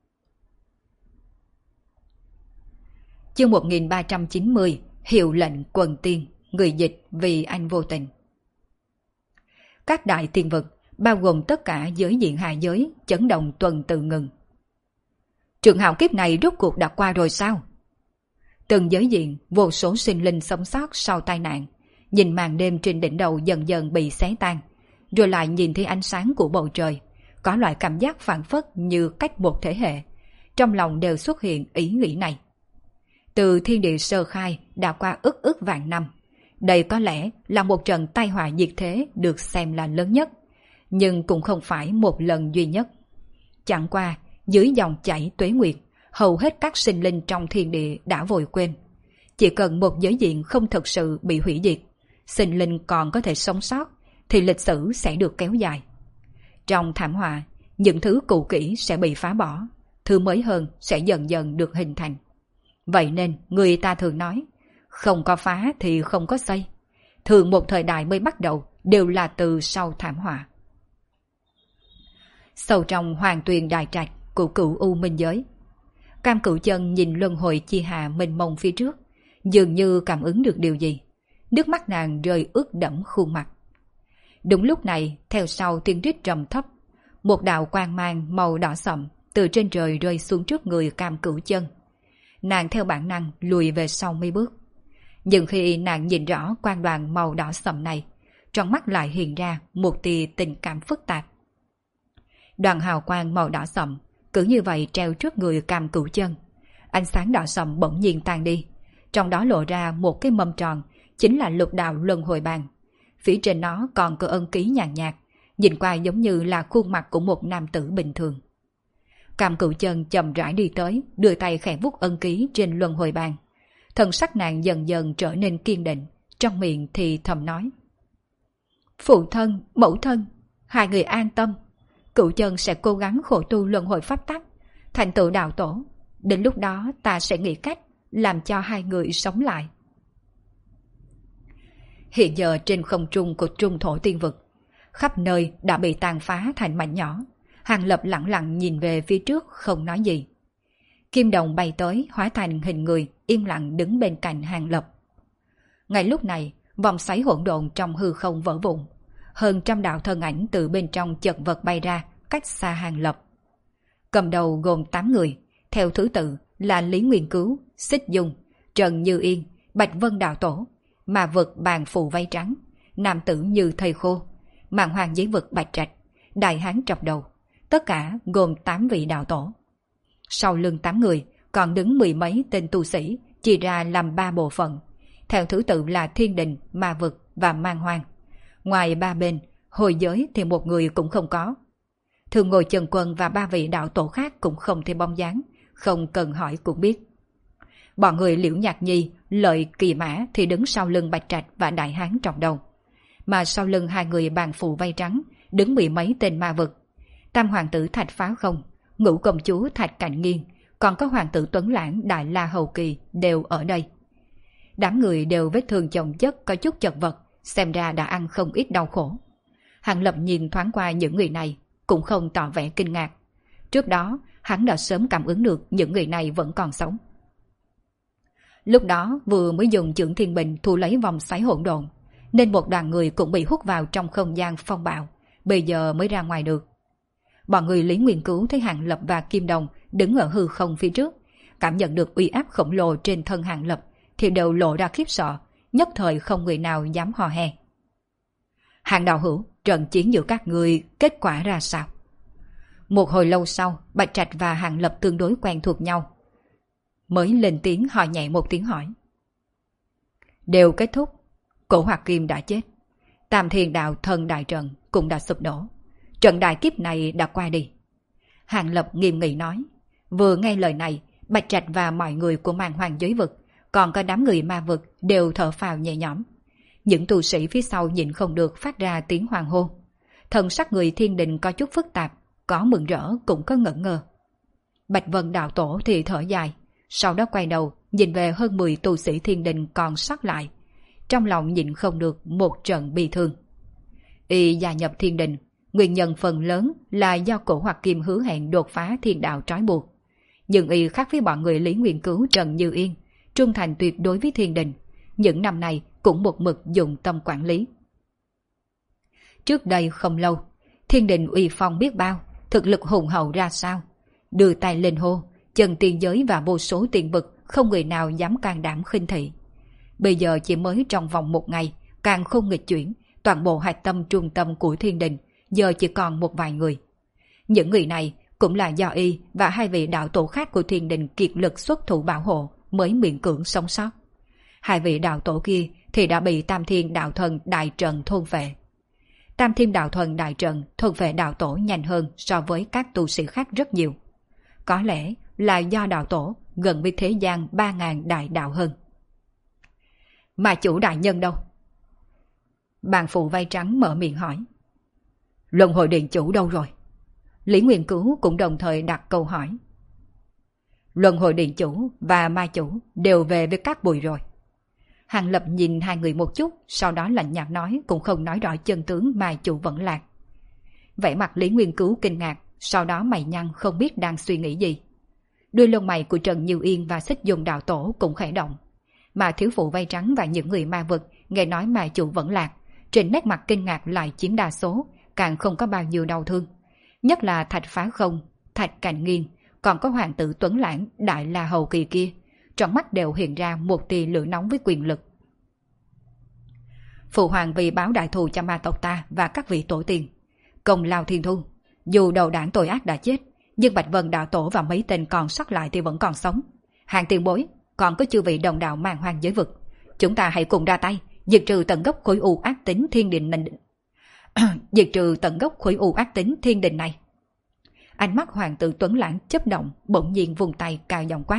Chương 1390, hiệu lệnh quần tiên, người dịch vì anh vô tình. Các đại tiên vực, bao gồm tất cả giới diện hạ giới, chấn động tuần tự ngừng. Trường hạo kiếp này rốt cuộc đã qua rồi sao? Từng giới diện, vô số sinh linh sống sót sau tai nạn, nhìn màn đêm trên đỉnh đầu dần dần bị xé tan, rồi lại nhìn thấy ánh sáng của bầu trời, có loại cảm giác phảng phất như cách một thế hệ, trong lòng đều xuất hiện ý nghĩ này. Từ thiên địa sơ khai đã qua ức vạn năm, đây có lẽ là một trận tai họa diệt thế được xem là lớn nhất, nhưng cũng không phải một lần duy nhất. Chẳng qua, dưới dòng chảy tuế nguyệt, hầu hết các sinh linh trong thiên địa đã vội quên. Chỉ cần một giới diện không thực sự bị hủy diệt, sinh linh còn có thể sống sót, thì lịch sử sẽ được kéo dài. Trong thảm họa, những thứ cũ kỹ sẽ bị phá bỏ, thứ mới hơn sẽ dần dần được hình thành. Vậy nên người ta thường nói, không có phá thì không có xây. Thường một thời đại mới bắt đầu đều là từ sau thảm họa. Sâu trong hoàng tuyền đại trạch của Cửu U Minh Giới, Cam Cửu Chân nhìn luân hồi chi hà mênh mông phía trước, dường như cảm ứng được điều gì. Nước mắt nàng rơi ướt đẫm khuôn mặt. Đúng lúc này, theo sau tiếng rít trầm thấp, một đạo quang mang màu đỏ sậm từ trên trời rơi xuống trước người Cam Cửu Chân. Nàng theo bản năng lùi về sau mấy bước. Nhưng khi nàng nhìn rõ quang đoàn màu đỏ sậm này, trong mắt lại hiện ra một tia tình cảm phức tạp. Đoàn hào quang màu đỏ sậm cứ như vậy treo trước người Cam Cửu Chân. Ánh sáng đỏ sậm bỗng nhiên tan đi, trong đó lộ ra một cái mâm tròn, chính là lục đạo luân hồi bàn. Phía trên nó còn có ân ký nhàn nhạt, nhìn qua giống như là khuôn mặt của một nam tử bình thường. Cam Cửu Chân chậm rãi đi tới, đưa tay khẽ vuốt ân ký trên luân hồi bàn. Thần sắc nàng dần dần trở nên kiên định, trong miệng thì thầm nói: Phụ thân, mẫu thân, hai người an tâm. Cửu Chân sẽ cố gắng khổ tu luân hồi pháp tắc, thành tựu đạo tổ. Đến lúc đó ta sẽ nghĩ cách làm cho hai người sống lại. Hiện giờ trên không trung của trung thổ tiên vực, khắp nơi đã bị tàn phá thành mảnh nhỏ. Hàng Lập lặng lặng nhìn về phía trước không nói gì. Kim đồng bay tới hóa thành hình người, im lặng đứng bên cạnh Hàng Lập. Ngay lúc này, vòng xoáy hỗn độn trong hư không vỡ vụn. Hơn trăm đạo thân ảnh từ bên trong chật vật bay ra, cách xa Hàng Lập. Cầm đầu gồm 8 người, theo thứ tự là Lý Nguyên Cứu, Xích Dung, Trần Như Yên, Bạch Vân Đạo Tổ, mà vực bàn phù vây trắng, nam tử như thầy khô, màn hoàng giấy vực Bạch Trạch, đại hán trọc đầu. Tất cả gồm 8 vị đạo tổ. Sau lưng 8 người còn đứng mười mấy tên tu sĩ, chia ra làm 3 bộ phận, theo thứ tự là thiên đình, ma vực và man hoang. Ngoài 3 bên, hồi giới thì một người cũng không có. Thường Ngồi Trần Quân và 3 vị đạo tổ khác cũng không thêm bóng dáng, không cần hỏi cũng biết. Bọn người Liễu Nhạc Nhi, Lợi Kỳ Mã thì đứng sau lưng Bạch Trạch và đại hán trọc đầu, mà sau lưng hai người bàn phù vây trắng đứng mười mấy tên ma vực. Tam hoàng tử Thạch Phá Không, ngũ công chúa Thạch Cạnh Nghiên, còn có hoàng tử Tuấn Lãng Đại La Hầu Kỳ đều ở đây. Đám người đều vết thương chồng chất có chút chật vật, xem ra đã ăn không ít đau khổ. Hàng Lập nhìn thoáng qua những người này, cũng không tỏ vẻ kinh ngạc. Trước đó, hắn đã sớm cảm ứng được những người này vẫn còn sống. Lúc đó vừa mới dùng chưởng thiên bình thu lấy vòng xoáy hỗn độn, nên một đoàn người cũng bị hút vào trong không gian phong bạo, bây giờ mới ra ngoài được. Bọn người Lý Nguyên Cứu thấy Hàng Lập và Kim Đồng đứng ở hư không phía trước, cảm nhận được uy áp khổng lồ trên thân Hàng Lập, thì đều lộ ra khiếp sợ, nhất thời không người nào dám hò hè. Hàng đạo hữu, trận chiến giữa các người kết quả ra sao? Một hồi lâu sau, Bạch Trạch và Hàng Lập tương đối quen thuộc nhau, mới lên tiếng hỏi nhẹ một tiếng hỏi. Đều kết thúc, Cổ Hoạt Kim đã chết, Tam Thiên Đạo Thần Đại Trận cũng đã sụp đổ, trận đại kiếp này đã qua đi. Hàng Lập nghiêm nghị nói. Vừa nghe lời này, Bạch Trạch và mọi người của Màn Hoàng giới vực, còn có đám người ma vực đều thở phào nhẹ nhõm. Những tu sĩ phía sau nhịn không được phát ra tiếng hoan hô. Thần sắc người Thiên Đình có chút phức tạp, có mừng rỡ cũng có ngẩn ngơ. Bạch Vân đạo tổ thì thở dài, sau đó quay đầu nhìn về hơn 10 tu sĩ Thiên Đình còn sót lại, trong lòng nhịn không được một trận bi thương. Y gia nhập Thiên Đình, nguyên nhân phần lớn là do Cổ Hoạt Kim hứa hẹn đột phá thiên đạo trói buộc. Nhưng y khác với bọn người Lý Nguyên Cứu Trần Như Yên, trung thành tuyệt đối với Thiên Đình, những năm này cũng một mực dùng tâm quản lý. Trước đây không lâu, Thiên Đình uy phong biết bao, thực lực hùng hậu ra sao. Đưa tay lên hô, chân tiên giới và vô số tiền vực không người nào dám can đảm khinh thị. Bây giờ chỉ mới trong vòng một ngày, càng không nghịch chuyển, toàn bộ hạch tâm trung tâm của Thiên Đình giờ chỉ còn một vài người. Những người này cũng là do y và hai vị đạo tổ khác của Thiên Đình kiệt lực xuất thủ bảo hộ mới miễn cưỡng sống sót. Hai vị đạo tổ kia thì đã bị Tam Thiên Đạo Thần Đại Trận thôn phệ. Tam Thiên Đạo Thần Đại Trận thôn phệ đạo tổ nhanh hơn so với các tu sĩ khác rất nhiều. Có lẽ là do đạo tổ gần với thế gian 3.000 đại đạo hơn. Mà chủ đại nhân đâu? Bàn phụ vai trắng mở miệng hỏi. Luân hồi điện chủ đâu rồi? Lý Nguyên Cứu cũng đồng thời đặt câu hỏi. Luân hồi điện chủ và ma chủ đều về với các bụi rồi. Hàng Lập nhìn hai người một chút, sau đó lạnh nhạt nói, cũng không nói rõ chân tướng ma chủ vẫn lạc. Vẻ mặt Lý Nguyên Cứu kinh ngạc, sau đó mày nhăn không biết đang suy nghĩ gì. Đuôi lông mày của Trần Như Yên và Xích Dùng đạo tổ cũng khẽ động. Mà thiếu phụ vây trắng và những người ma vực nghe nói ma chủ vẫn lạc, trên nét mặt kinh ngạc lại chiếm đa số, càng không có bao nhiêu đau thương. Nhất là Thạch Phá Không, Thạch Cạnh Nghiên, còn có hoàng tử Tuấn Lãng Đại La Hầu Kỳ kia, trong mắt đều hiện ra một tia lửa nóng với quyền lực. Phụ hoàng vì báo đại thù cho ma tộc ta và các vị tổ tiên, công lao thiên thu. Dù đầu đảng tội ác đã chết, nhưng Bạch Vân đạo tổ và mấy tên còn sót lại thì vẫn còn sống. Hàng tiền bối, còn có chư vị đồng đạo Màn Hoang giới vực, chúng ta hãy cùng ra tay diệt trừ tận gốc khối u ác tính thiên đình này. Diệt trừ tận gốc khối u ác tính thiên đình này. Ánh mắt hoàng tử Tuấn Lãng chớp động, bỗng nhiên vùng tay cao giọng quát.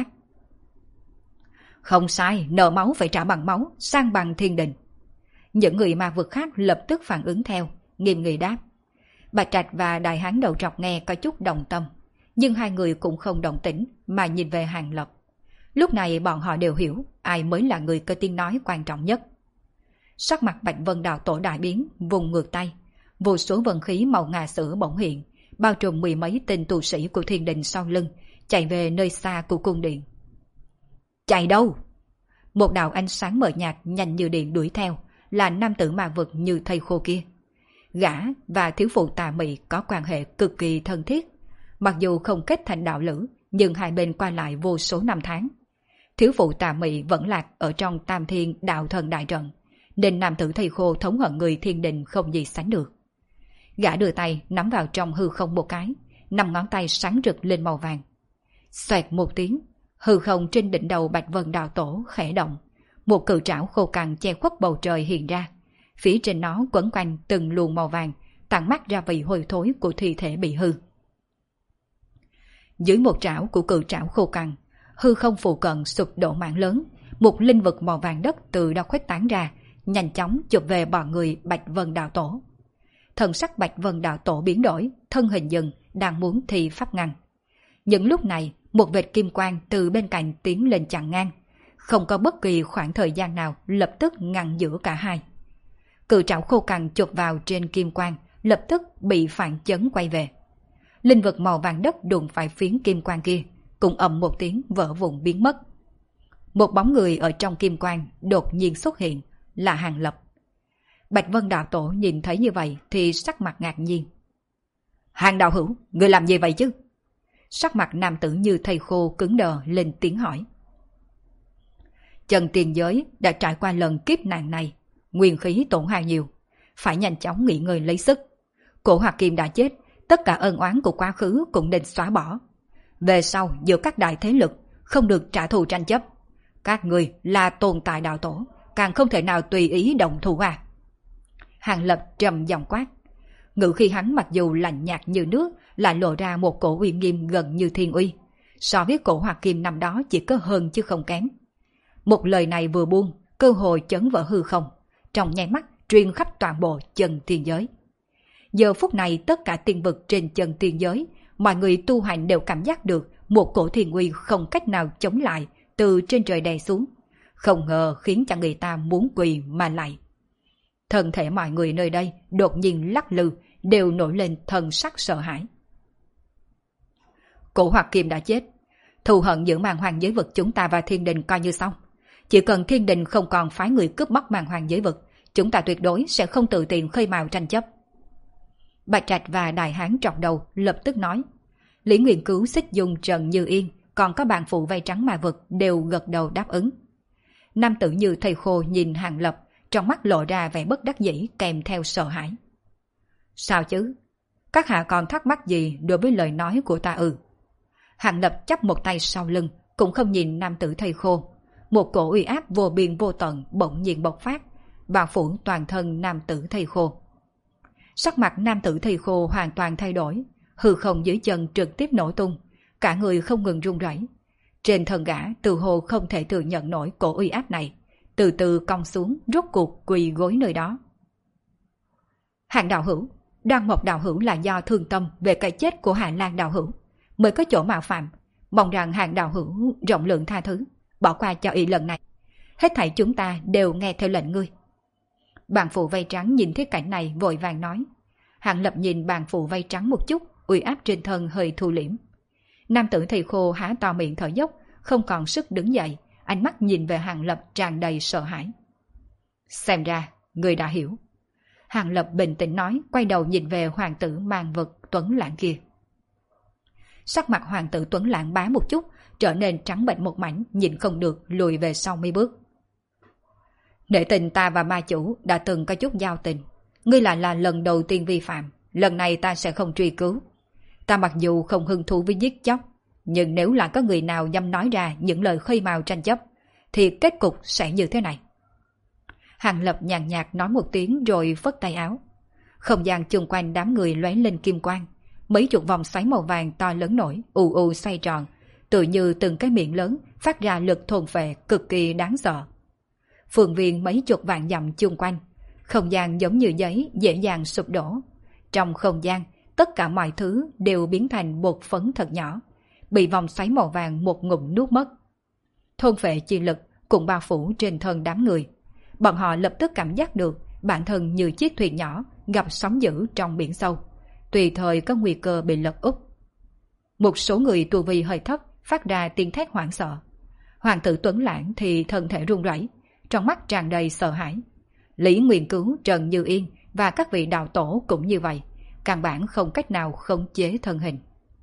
Không sai, nợ máu phải trả bằng máu, sang bằng thiên đình. Những người ma vực khác lập tức phản ứng theo, nghiêm nghị đáp. Bạch Trạch và Đại Hán đầu trọc nghe có chút đồng tâm, nhưng hai người cũng không đồng tĩnh mà nhìn về Hàng Lập. Lúc này bọn họ đều hiểu ai mới là người có tiếng nói quan trọng nhất. Sắc mặt Bạch Vân đạo tổ đại biến, vùng ngược tay, vô số vân khí màu ngà sữa bỗng hiện, bao trùm 10 mấy tên tu sĩ của Thiên Đình sau lưng, chạy về nơi xa của cung điện. Chạy đâu? Một đạo ánh sáng mờ nhạt nhanh như điện đuổi theo, là nam tử ma vực như thây khô kia. Gã và thiếu phụ Tà Mị có quan hệ cực kỳ thân thiết, mặc dù không kết thành đạo lữ, nhưng hai bên qua lại vô số năm tháng. Thiếu phụ Tà Mị vẫn lạc ở trong Tam Thiên Đạo Thần Đại Trận, nên nam tử thây khô thống hận người Thiên Đình không gì sánh được. Gã đưa tay nắm vào trong hư không một cái, 5 ngón tay sáng rực lên màu vàng. Xoẹt một tiếng, hư không trên đỉnh đầu Bạch Vân đạo tổ khẽ động, một cự trảo khô cằn che khuất bầu trời hiện ra, phía trên nó quấn quanh từng luồng màu vàng, tản mát ra vị hôi thối của thi thể bị hư. Dưới một trảo của cự trảo khô cằn, hư không phụ cận sụp đổ mảng lớn, một linh vực màu vàng đất từ đó khuếch tán ra, nhanh chóng chụp về bọn người Bạch Vân đạo tổ. Thần sắc Bạch Vân đạo tổ biến đổi, thân hình dừng, đang muốn thi pháp ngăn. Những lúc này, một vệt kim quang từ bên cạnh tiến lên chặn ngang. Không có bất kỳ khoảng thời gian nào lập tức ngăn giữa cả hai. Cự trảo khô cằn chụp vào trên kim quang, lập tức bị phản chấn quay về. Linh vật màu vàng đất đụng phải phiến kim quang kia, cũng ầm một tiếng vỡ vụn biến mất. Một bóng người ở trong kim quang đột nhiên xuất hiện, là Hàng Lập. Bạch Vân đạo tổ nhìn thấy như vậy thì sắc mặt ngạc nhiên. Hàng đạo hữu, người làm gì vậy chứ? Sắc mặt nam tử như thây khô cứng đờ lên tiếng hỏi. Chân tiền giới đã trải qua lần kiếp nạn này, nguyên khí tổn hao nhiều, phải nhanh chóng nghỉ ngơi lấy sức. Cổ Hoạt Kim đã chết, tất cả ân oán của quá khứ cũng nên xóa bỏ. Về sau giữa các đại thế lực không được trả thù tranh chấp. Các người là tồn tại đạo tổ, càng không thể nào tùy ý động thủ à? Hàng Lập trầm giọng quát. Ngữ khi hắn mặc dù lạnh nhạt như nước, lại lộ ra một cổ uy nghiêm gần như thiên uy. So với cổ Hoạt Kim năm đó chỉ có hơn chứ không kém. Một lời này vừa buông, cơ hội chấn vỡ hư không, trong nháy mắt truyền khắp toàn bộ chân thiên giới. Giờ phút này tất cả tiên vực trên chân thiên giới, mọi người tu hành đều cảm giác được một cổ thiên uy không cách nào chống lại từ trên trời đè xuống, không ngờ khiến cho người ta muốn quỳ mà lạy. Thân thể mọi người nơi đây đột nhiên lắc lư, đều nổi lên thần sắc sợ hãi. Cổ Hoạt Kim đã chết, thù hận giữa màn hoàng giới vực chúng ta và thiên đình coi như xong. Chỉ cần thiên đình không còn phái người cướp bóc màn hoàng giới vực, chúng ta tuyệt đối sẽ không tự tiện khơi mào tranh chấp. Bạch Trạch và Đại Hán trọc đầu lập tức nói. Lý Nguyên Cứu, Xích Dung, Trần Như Yên, còn có bạn phụ vây trắng ma vực đều gật đầu đáp ứng. Nam tử như thầy khô nhìn Hàng Lập, trong mắt lộ ra vẻ bất đắc dĩ kèm theo sợ hãi. Sao chứ? Các hạ còn thắc mắc gì đối với lời nói của ta ư? Hàng Lập chắp một tay sau lưng, cũng không nhìn nam tử thầy khô. Một cổ uy áp vô biên vô tận bỗng nhiên bộc phát, bao phủ toàn thân nam tử thầy khô. Sắc mặt nam tử thầy khô hoàn toàn thay đổi, hư không dưới chân trực tiếp nổ tung, cả người không ngừng run rẩy. Trên thân gã từ hồ không thể thừa nhận nổi cổ uy áp này, từ từ cong xuống, rốt cuộc quỳ gối nơi đó. Hàng đạo hữu, Đoan Mộc đạo hữu là do thương tâm về cái chết của Hạ Lan đạo hữu mới có chỗ mạo phạm, mong rằng Hàng đạo hữu rộng lượng tha thứ, bỏ qua cho y lần này. Hết thảy chúng ta đều nghe theo lệnh ngươi. Bàn phụ vây trắng nhìn thấy cảnh này vội vàng nói. Hàng Lập nhìn bàn phụ vây trắng một chút, uy áp trên thân hơi thu liễm. Nam tử thầy khô há to miệng thở dốc, không còn sức đứng dậy, ánh mắt nhìn về Hàng Lập tràn đầy sợ hãi. Xem ra, người đã hiểu. Hàng Lập bình tĩnh nói, quay đầu nhìn về hoàng tử mang vực Tuấn Lãng kia. Sắc mặt hoàng tử Tuấn Lãng bá một chút, trở nên trắng bệch một mảnh, nhìn không được lùi về sau mấy bước. Nể tình ta và ma chủ đã từng có chút giao tình, ngươi lại là lần đầu tiên vi phạm, lần này ta sẽ không truy cứu. Ta mặc dù không hứng thú với giết chóc, nhưng nếu là có người nào dám nói ra những lời khơi mào tranh chấp, thì kết cục sẽ như thế này. Hàng Lập nhàn nhạt nói một tiếng rồi phất tay áo. Không gian chung quanh đám người lóe lên kim quang, mấy chục vòng xoáy màu vàng to lớn nổi, ù ù xoay tròn, tự như từng cái miệng lớn phát ra lực thôn phệ cực kỳ đáng sợ. Phường viên mấy chục vạn dặm chung quanh, không gian giống như giấy dễ dàng sụp đổ. Trong không gian, tất cả mọi thứ đều biến thành bột phấn thật nhỏ, bị vòng xoáy màu vàng một ngụm nuốt mất. Thôn phệ chi lực cũng bao phủ trên thân đám người. Bọn họ lập tức cảm giác được bản thân như chiếc thuyền nhỏ gặp sóng dữ trong biển sâu, tùy thời có nguy cơ bị lật úp. Một số người tu vi hơi thấp phát ra tiếng thét hoảng sợ. Hoàng tử Tuấn Lãng thì thân thể run rẩy, trong mắt tràn đầy sợ hãi. Lý Nguyên Cứu, Trần Như Yên và các vị đạo tổ cũng như vậy, căn bản không cách nào khống chế thân hình.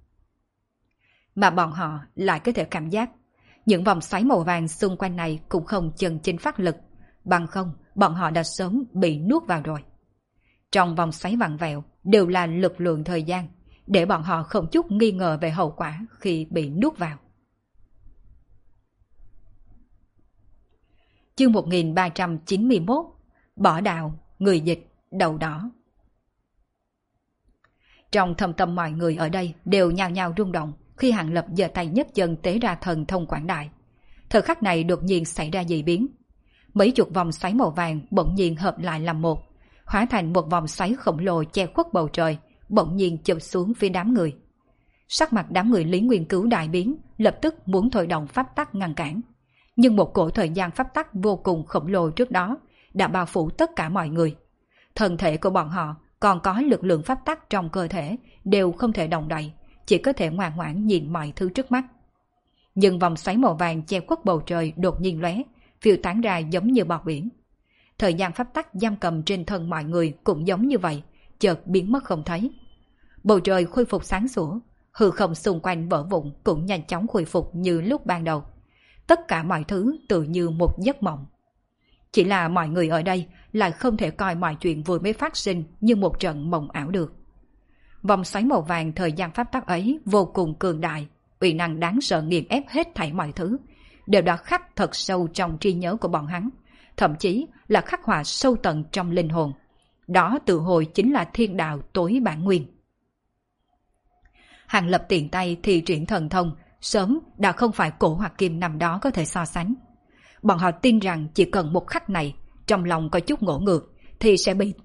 Mà bọn họ lại có thể cảm giác những vòng xoáy màu vàng xung quanh này cũng không chân chính phát lực, bằng không bọn họ đã sớm bị nuốt vào rồi. Trong vòng xoáy vặn vẹo đều là lực lượng thời gian, để bọn họ không chút nghi ngờ về hậu quả khi bị nuốt vào. Chương 1391, Bỏ đạo, người dịch, đầu đỏ. Trong thâm tâm mọi người ở đây đều nhao nhao rung động khi Hàng Lập giơ tay nhấc chân tế ra thần thông quảng đại. Thời khắc này đột nhiên xảy ra dị biến. Mấy chục vòng xoáy màu vàng bỗng nhiên hợp lại làm một, hóa thành một vòng xoáy khổng lồ che khuất bầu trời, bỗng nhiên chụp xuống phía đám người. Sắc mặt đám người Lý Nguyên Cứu đại biến, lập tức muốn thôi động pháp tắc ngăn cản. Nhưng một cổ thời gian pháp tắc vô cùng khổng lồ trước đó đã bao phủ tất cả mọi người. Thân thể của bọn họ còn có lực lượng pháp tắc trong cơ thể đều không thể động đậy, chỉ có thể ngoan ngoãn nhìn mọi thứ trước mắt. Nhưng vòng xoáy màu vàng che khuất bầu trời đột nhiên lóe, phiêu tán ra giống như bọt biển. Thời gian pháp tắc giam cầm trên thân mọi người cũng giống như vậy, chợt biến mất không thấy. Bầu trời khôi phục sáng sủa, hư không xung quanh vỡ vụn cũng nhanh chóng khôi phục như lúc ban đầu. Tất cả mọi thứ tự như một giấc mộng. Chỉ là mọi người ở đây lại không thể coi mọi chuyện vừa mới phát sinh như một trận mộng ảo được. Vòng xoáy màu vàng thời gian pháp tắc ấy vô cùng cường đại, uy năng đáng sợ nghiền ép hết thảy mọi thứ, đều đã khắc thật sâu trong trí nhớ của bọn hắn, thậm chí là khắc họa sâu tận trong linh hồn. Đó tự hồi chính là thiên đạo tối bản nguyên. Hàng Lập tiện tay thì triển thần thông, sớm đã không phải Cổ Hoặc Kim năm đó có thể so sánh. Bọn họ tin rằng chỉ cần một khắc này, trong lòng có chút ngỗ ngược, thì sẽ bị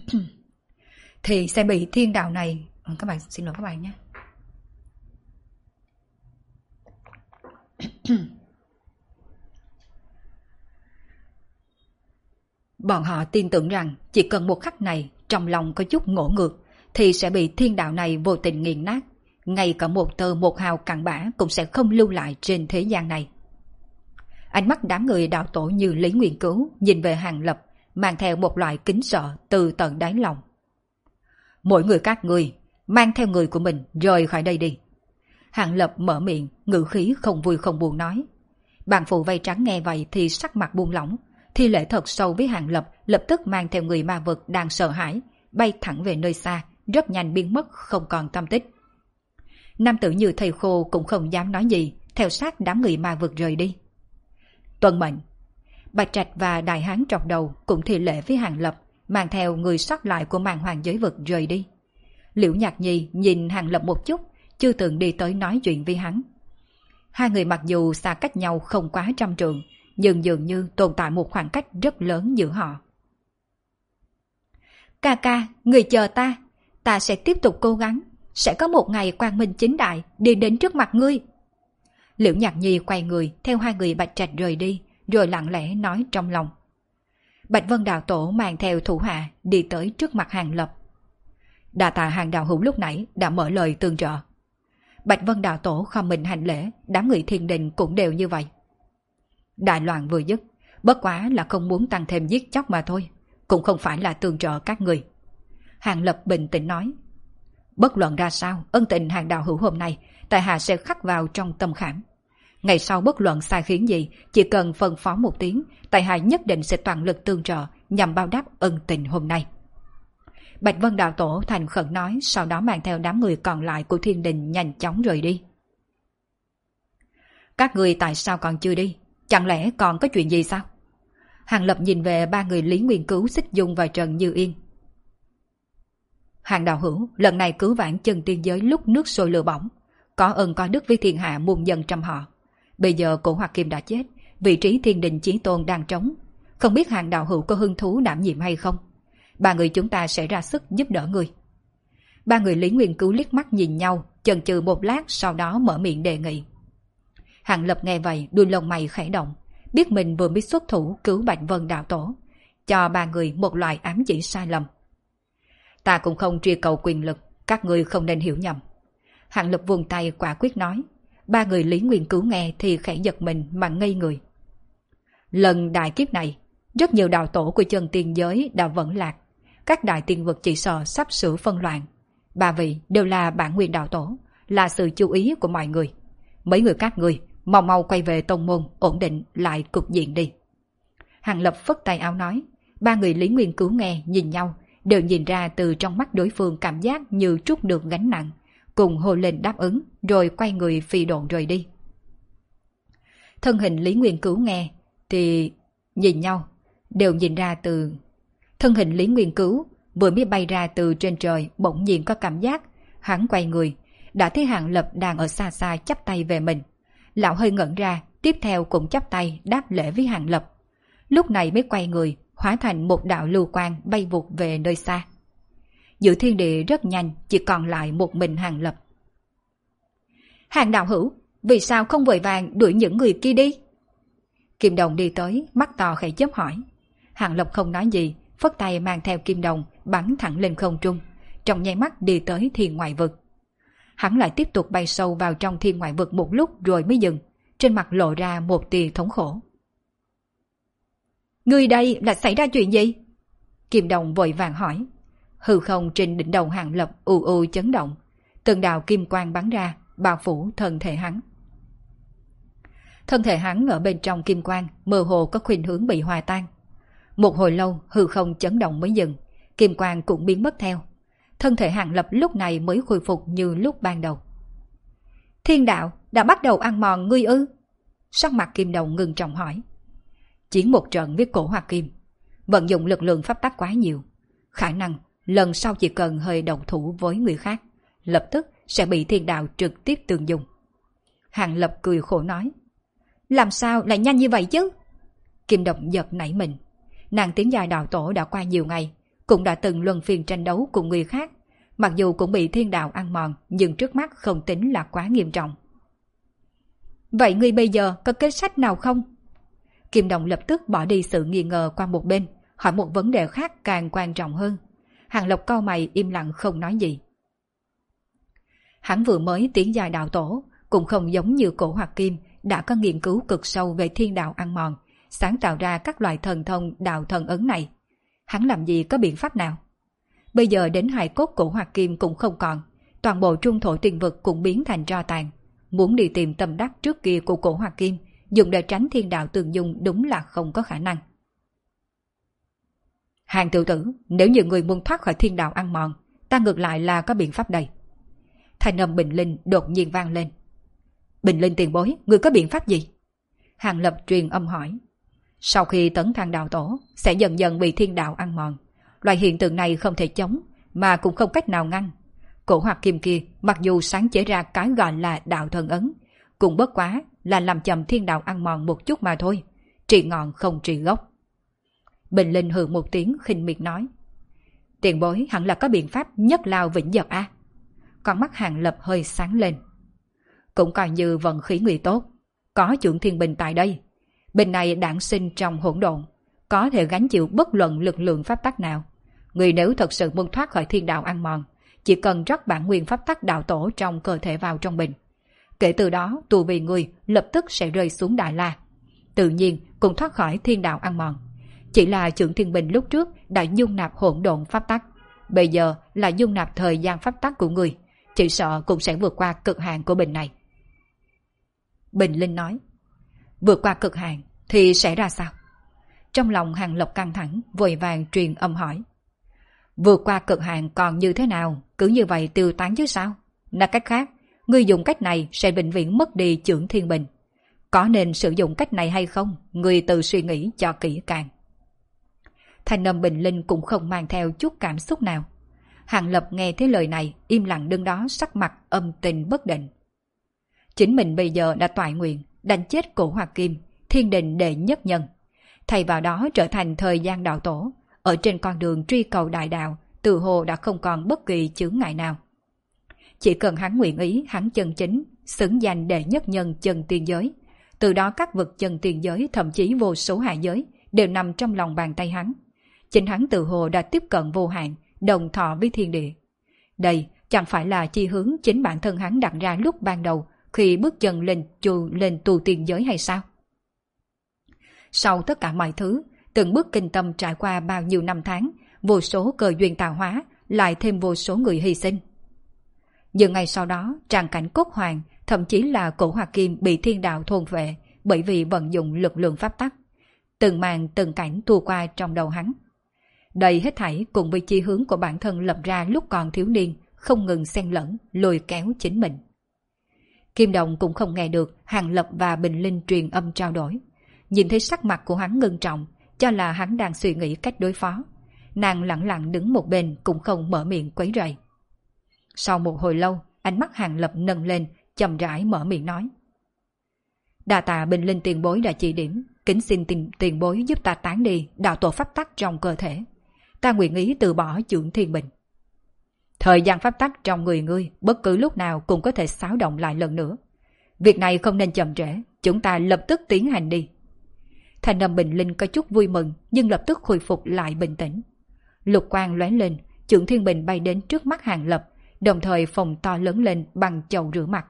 thiên đạo này. Các bạn xin lỗi các bạn nhé. Bọn họ tin tưởng rằng chỉ cần một khắc này trong lòng có chút ngỗ ngược thì sẽ bị thiên đạo này vô tình nghiền nát, ngay cả một tơ một hào cặn bã cũng sẽ không lưu lại trên thế gian này. Ánh mắt đám người đạo tổ như Lý Nguyên Cứu nhìn về Hàng Lập, mang theo một loại kính sợ từ tận đáy lòng. Mỗi người các ngươi mang theo người của mình rời khỏi đây đi. Hàng Lập mở miệng, ngữ khí không vui không buồn nói. Bàn phụ vây trắng nghe vậy thì sắc mặt buông lỏng, thi lễ thật sâu với Hàng Lập, lập tức mang theo người ma vực đang sợ hãi, bay thẳng về nơi xa, rất nhanh biến mất không còn tâm tích. Nam tử như thầy khô cũng không dám nói gì, theo sát đám người ma vực rời đi. Tuân mệnh. Bạch Trạch và Đại Hán trọc đầu cũng thi lễ với Hàng Lập, mang theo người sót lại của màn hoàng giới vực rời đi. Liễu Nhạc Nhi nhìn Hàng Lập một chút, chưa từng đi tới nói chuyện với hắn. Hai người mặc dù xa cách nhau không quá 100 trượng, nhưng dường như tồn tại một khoảng cách rất lớn giữa họ. Ca ca, người chờ ta sẽ tiếp tục cố gắng, sẽ có một ngày quang minh chính đại đi đến trước mặt ngươi. Liễu Nhạc Nhi quay người theo hai người Bạch Trạch rời đi, rồi lặng lẽ nói trong lòng. Bạch Vân Đạo Tổ mang theo thủ hạ đi tới trước mặt Hàng Lập. Đa tạ Hàng đạo hữu lúc nãy đã mở lời tương trợ. Bạch Vân Đạo Tổ không mình hành lễ, đám người thiên đình cũng đều như vậy. Đại loạn vừa dứt, bất quá là không muốn tăng thêm giết chóc mà thôi, cũng không phải là tương trợ các người. Hàng Lập bình tĩnh nói. Bất luận ra sao, ân tình Hàng đạo hữu hôm nay, tại hạ sẽ khắc vào trong tâm khảm. Ngày sau bất luận sai khiến gì, chỉ cần phân phó một tiếng, tại hạ nhất định sẽ toàn lực tương trợ nhằm báo đáp ân tình hôm nay. Bạch Vân Đạo Tổ thành khẩn nói, sau đó mang theo đám người còn lại của thiên đình nhanh chóng rời đi. Các người tại sao còn chưa đi? Chẳng lẽ còn có chuyện gì sao? Hàng Lập nhìn về ba người Lý Nguyên Cứu, Xích Dung và Trần Như Yên. Hàng đạo hữu, lần này cứu vãn chân tiên giới lúc nước sôi lửa bỏng, có ơn có đức với thiên hạ muôn dân trăm họ. Bây giờ Cổ Hoặc Kim đã chết, vị trí thiên đình chí tôn đang trống, không biết Hàng đạo hữu có hứng thú đảm nhiệm hay không? Ba người chúng ta sẽ ra sức giúp đỡ người. Ba người Lý Nguyên Cứu liếc mắt nhìn nhau, chần chừ một lát, sau đó mở miệng đề nghị. Hàng Lập nghe vậy, đuôi lông mày khẽ động, biết mình vừa mới xuất thủ cứu Bạch Vân Đạo Tổ, cho ba người một loại ám chỉ sai lầm. Ta cũng không truy cầu quyền lực, các người không nên hiểu nhầm. Hàng Lập vùng tay quả quyết nói. Ba người Lý Nguyên Cứu nghe thì khẽ giật mình mà ngây người. Lần đại kiếp này, rất nhiều đạo tổ của chân tiên giới đã vẫn lạc, các đại tiên vực chỉ sợ sắp sửa phân loạn. Ba vị đều là bản nguyên đạo tổ, là sự chú ý của mọi người. Mấy người các người mau mau quay về tông môn, ổn định lại cục diện đi. Hàng Lập phất tay áo nói. Ba người Lý Nguyên Cứu nghe nhìn nhau, đều nhìn ra từ trong mắt đối phương cảm giác như trút được gánh nặng, cùng hô lên đáp ứng, rồi quay người phi độn rời đi. Thân hình Lý Nguyên Cứu nghe thì nhìn nhau, đều nhìn ra từ thân hình Lý Nguyên Cứu vừa mới bay ra từ trên trời, bỗng nhiên có cảm giác. Hắn quay người, đã thấy Hàng Lập đang ở xa xa chắp tay về mình. Lão hơi ngẩn ra, tiếp theo cũng chắp tay đáp lễ với Hàng Lập. Lúc này mới quay người, hóa thành một đạo lưu quang bay vụt về nơi xa. Giữa thiên địa rất nhanh, chỉ còn lại một mình Hàng Lập. Hàng đạo hữu, vì sao không vội vàng đuổi những người kia đi? Kim đồng đi tới, mắt to khẽ chớp hỏi. Hàng Lập không nói gì, phất tay mang theo kim đồng bắn thẳng lên không trung, trong nháy mắt đi tới thiên ngoại vực. Hắn lại tiếp tục bay sâu vào trong thiên ngoại vực một lúc rồi mới dừng, trên mặt lộ ra một tia thống khổ. Người đây là xảy ra chuyện gì? Kim đồng vội vàng hỏi. Hư không trên đỉnh đầu Hàng Lập u u chấn động, từng đạo kim quang bắn ra, bao phủ thân thể hắn. Thân thể hắn ở bên trong kim quang mơ hồ có khuynh hướng bị hòa tan. Một hồi lâu hư không chấn động mới dừng, kim quang cũng biến mất theo. Thân thể Hàng Lập lúc này mới khôi phục như lúc ban đầu. Thiên đạo đã bắt đầu ăn mòn ngươi ư? Sắc mặt Kim đồng ngưng trọng hỏi. Chiến một trận với cổ Hoa Kim, vận dụng lực lượng pháp tắc quá nhiều, khả năng lần sau chỉ cần hơi động thủ với người khác, lập tức sẽ bị thiên đạo trực tiếp tương dùng. Hàng Lập cười khổ nói. Làm sao lại nhanh như vậy chứ? Kim đồng giật nảy mình. Nàng tiến giai đạo tổ đã qua nhiều ngày, cũng đã từng luân phiên tranh đấu cùng người khác, mặc dù cũng bị thiên đạo ăn mòn, nhưng trước mắt không tính là quá nghiêm trọng. Vậy ngươi bây giờ có kế sách nào không? Kim đồng lập tức bỏ đi sự nghi ngờ qua một bên, hỏi một vấn đề khác càng quan trọng hơn. Hàng Lập cau mày im lặng không nói gì. Hắn vừa mới tiến giai đạo tổ, cũng không giống như cổ Hoa Kim đã có nghiên cứu cực sâu về thiên đạo ăn mòn, sáng tạo ra các loại thần thông đạo thần ấn này. Hắn làm gì có biện pháp nào? Bây giờ đến hài cốt cổ Hoa Kim cũng không còn, toàn bộ trung thổ tiên vực cũng biến thành tro tàn. Muốn đi tìm tâm đắc trước kia của cổ Hoa Kim, dùng để tránh thiên đạo tương dung đúng là không có khả năng. Hàng tiểu tử, nếu như người muốn thoát khỏi thiên đạo ăn mòn, ta ngược lại là có biện pháp đây. Thanh âm Bình Linh đột nhiên vang lên. Bình Linh tiền bối, người có biện pháp gì? Hàng Lập truyền âm hỏi. Sau khi tấn thăng đạo tổ, sẽ dần dần bị thiên đạo ăn mòn. Loại hiện tượng này không thể chống, mà cũng không cách nào ngăn. Cổ Hoa Kim kia, mặc dù sáng chế ra cái gọi là đạo thần ấn, cũng bất quá là làm chậm thiên đạo ăn mòn một chút mà thôi. Trị ngọn không trị gốc. Bình Linh hừ một tiếng khinh miệt nói. Tiền bối hẳn là có biện pháp nhất lao vĩnh giật a. Con mắt Hàng Lập hơi sáng lên. Cũng coi như vận khí người tốt, có Chưởng Thiên Bình tại đây. Bình này đản sinh trong hỗn độn, có thể gánh chịu bất luận lực lượng pháp tắc nào. Người nếu thật sự muốn thoát khỏi thiên đạo ăn mòn, chỉ cần rót bản nguyên pháp tắc đạo tổ trong cơ thể vào trong bình. Kể từ đó, tu vi người lập tức sẽ rơi xuống Đại La. Tự nhiên cũng thoát khỏi thiên đạo ăn mòn. Chỉ là Chưởng Thiên Bình lúc trước đã dung nạp hỗn độn pháp tắc, bây giờ là dung nạp thời gian pháp tắc của người, chỉ sợ cũng sẽ vượt qua cực hạn của bình này. Bình Linh nói. Vượt qua cực hạn thì sẽ ra sao? Trong lòng Hàng Lập căng thẳng, vội vàng truyền âm hỏi. Vượt qua cực hạn còn như thế nào, cứ như vậy tiêu tán chứ sao? Nói cách khác, ngươi dùng cách này sẽ vĩnh viễn mất đi Chưởng Thiên Bình. Có nên sử dụng cách này hay không, ngươi tự suy nghĩ cho kỹ càng. Thanh âm Bình Linh cũng không mang theo chút cảm xúc nào. Hàng Lập nghe thấy lời này, im lặng đứng đó, sắc mặt âm tình bất định. Chính mình bây giờ đã toại nguyện đánh chết cổ Hoa Kim, thiên đình đệ nhất nhân, thay vào đó trở thành thời gian đạo tổ. Ở trên con đường truy cầu đại đạo, tự hồ đã không còn bất kỳ chướng ngại nào. Chỉ cần hắn nguyện ý, hắn chân chính xứng danh đệ nhất nhân chân tiên giới. Từ đó các vực chân tiên giới, thậm chí vô số hạ giới đều nằm trong lòng bàn tay hắn. Chính hắn tự hồ đã tiếp cận vô hạn, đồng thọ với thiên địa. Đây chẳng phải là chi hướng chính bản thân hắn đặt ra lúc ban đầu khi bước chân lên tu tiên giới hay sao? Sau tất cả mọi thứ, từng bước kinh tâm trải qua bao nhiêu năm tháng, vô số cơ duyên tạo hóa, lại thêm vô số người hy sinh. Nhưng ngày sau đó, tràng cảnh cốt hoàng, thậm chí là cổ Hoa Kim bị thiên đạo thôn vệ bởi vì vận dụng lực lượng pháp tắc. Từng màn từng cảnh tua qua trong đầu hắn. Đây hết thảy cùng với chi hướng của bản thân lập ra lúc còn thiếu niên, không ngừng xen lẫn, lôi kéo chính mình. Kim Đồng cũng không nghe được Hàng Lập và Bình Linh truyền âm trao đổi. Nhìn thấy sắc mặt của hắn ngưng trọng, cho là hắn đang suy nghĩ cách đối phó. Nàng lặng lặng đứng một bên cũng không mở miệng quấy rầy. Sau một hồi lâu, ánh mắt Hàng Lập nâng lên, chậm rãi mở miệng nói. Đa tạ Bình Linh tiền bối đã chỉ điểm, kính xin tiền bối giúp ta tán đi đạo tổ pháp tắc trong cơ thể. Ta nguyện ý từ bỏ Chưởng Thiên Bình. Thời gian pháp tắc trong người ngươi bất cứ lúc nào cũng có thể xáo động lại lần nữa. Việc này không nên chậm trễ, chúng ta lập tức tiến hành đi. Thanh âm Bình Linh có chút vui mừng nhưng lập tức khôi phục lại bình tĩnh. Lục quang lóe lên, chưởng thiên bình bay đến trước mắt Hàng Lập, đồng thời phồng to lớn lên bằng chậu rửa mặt.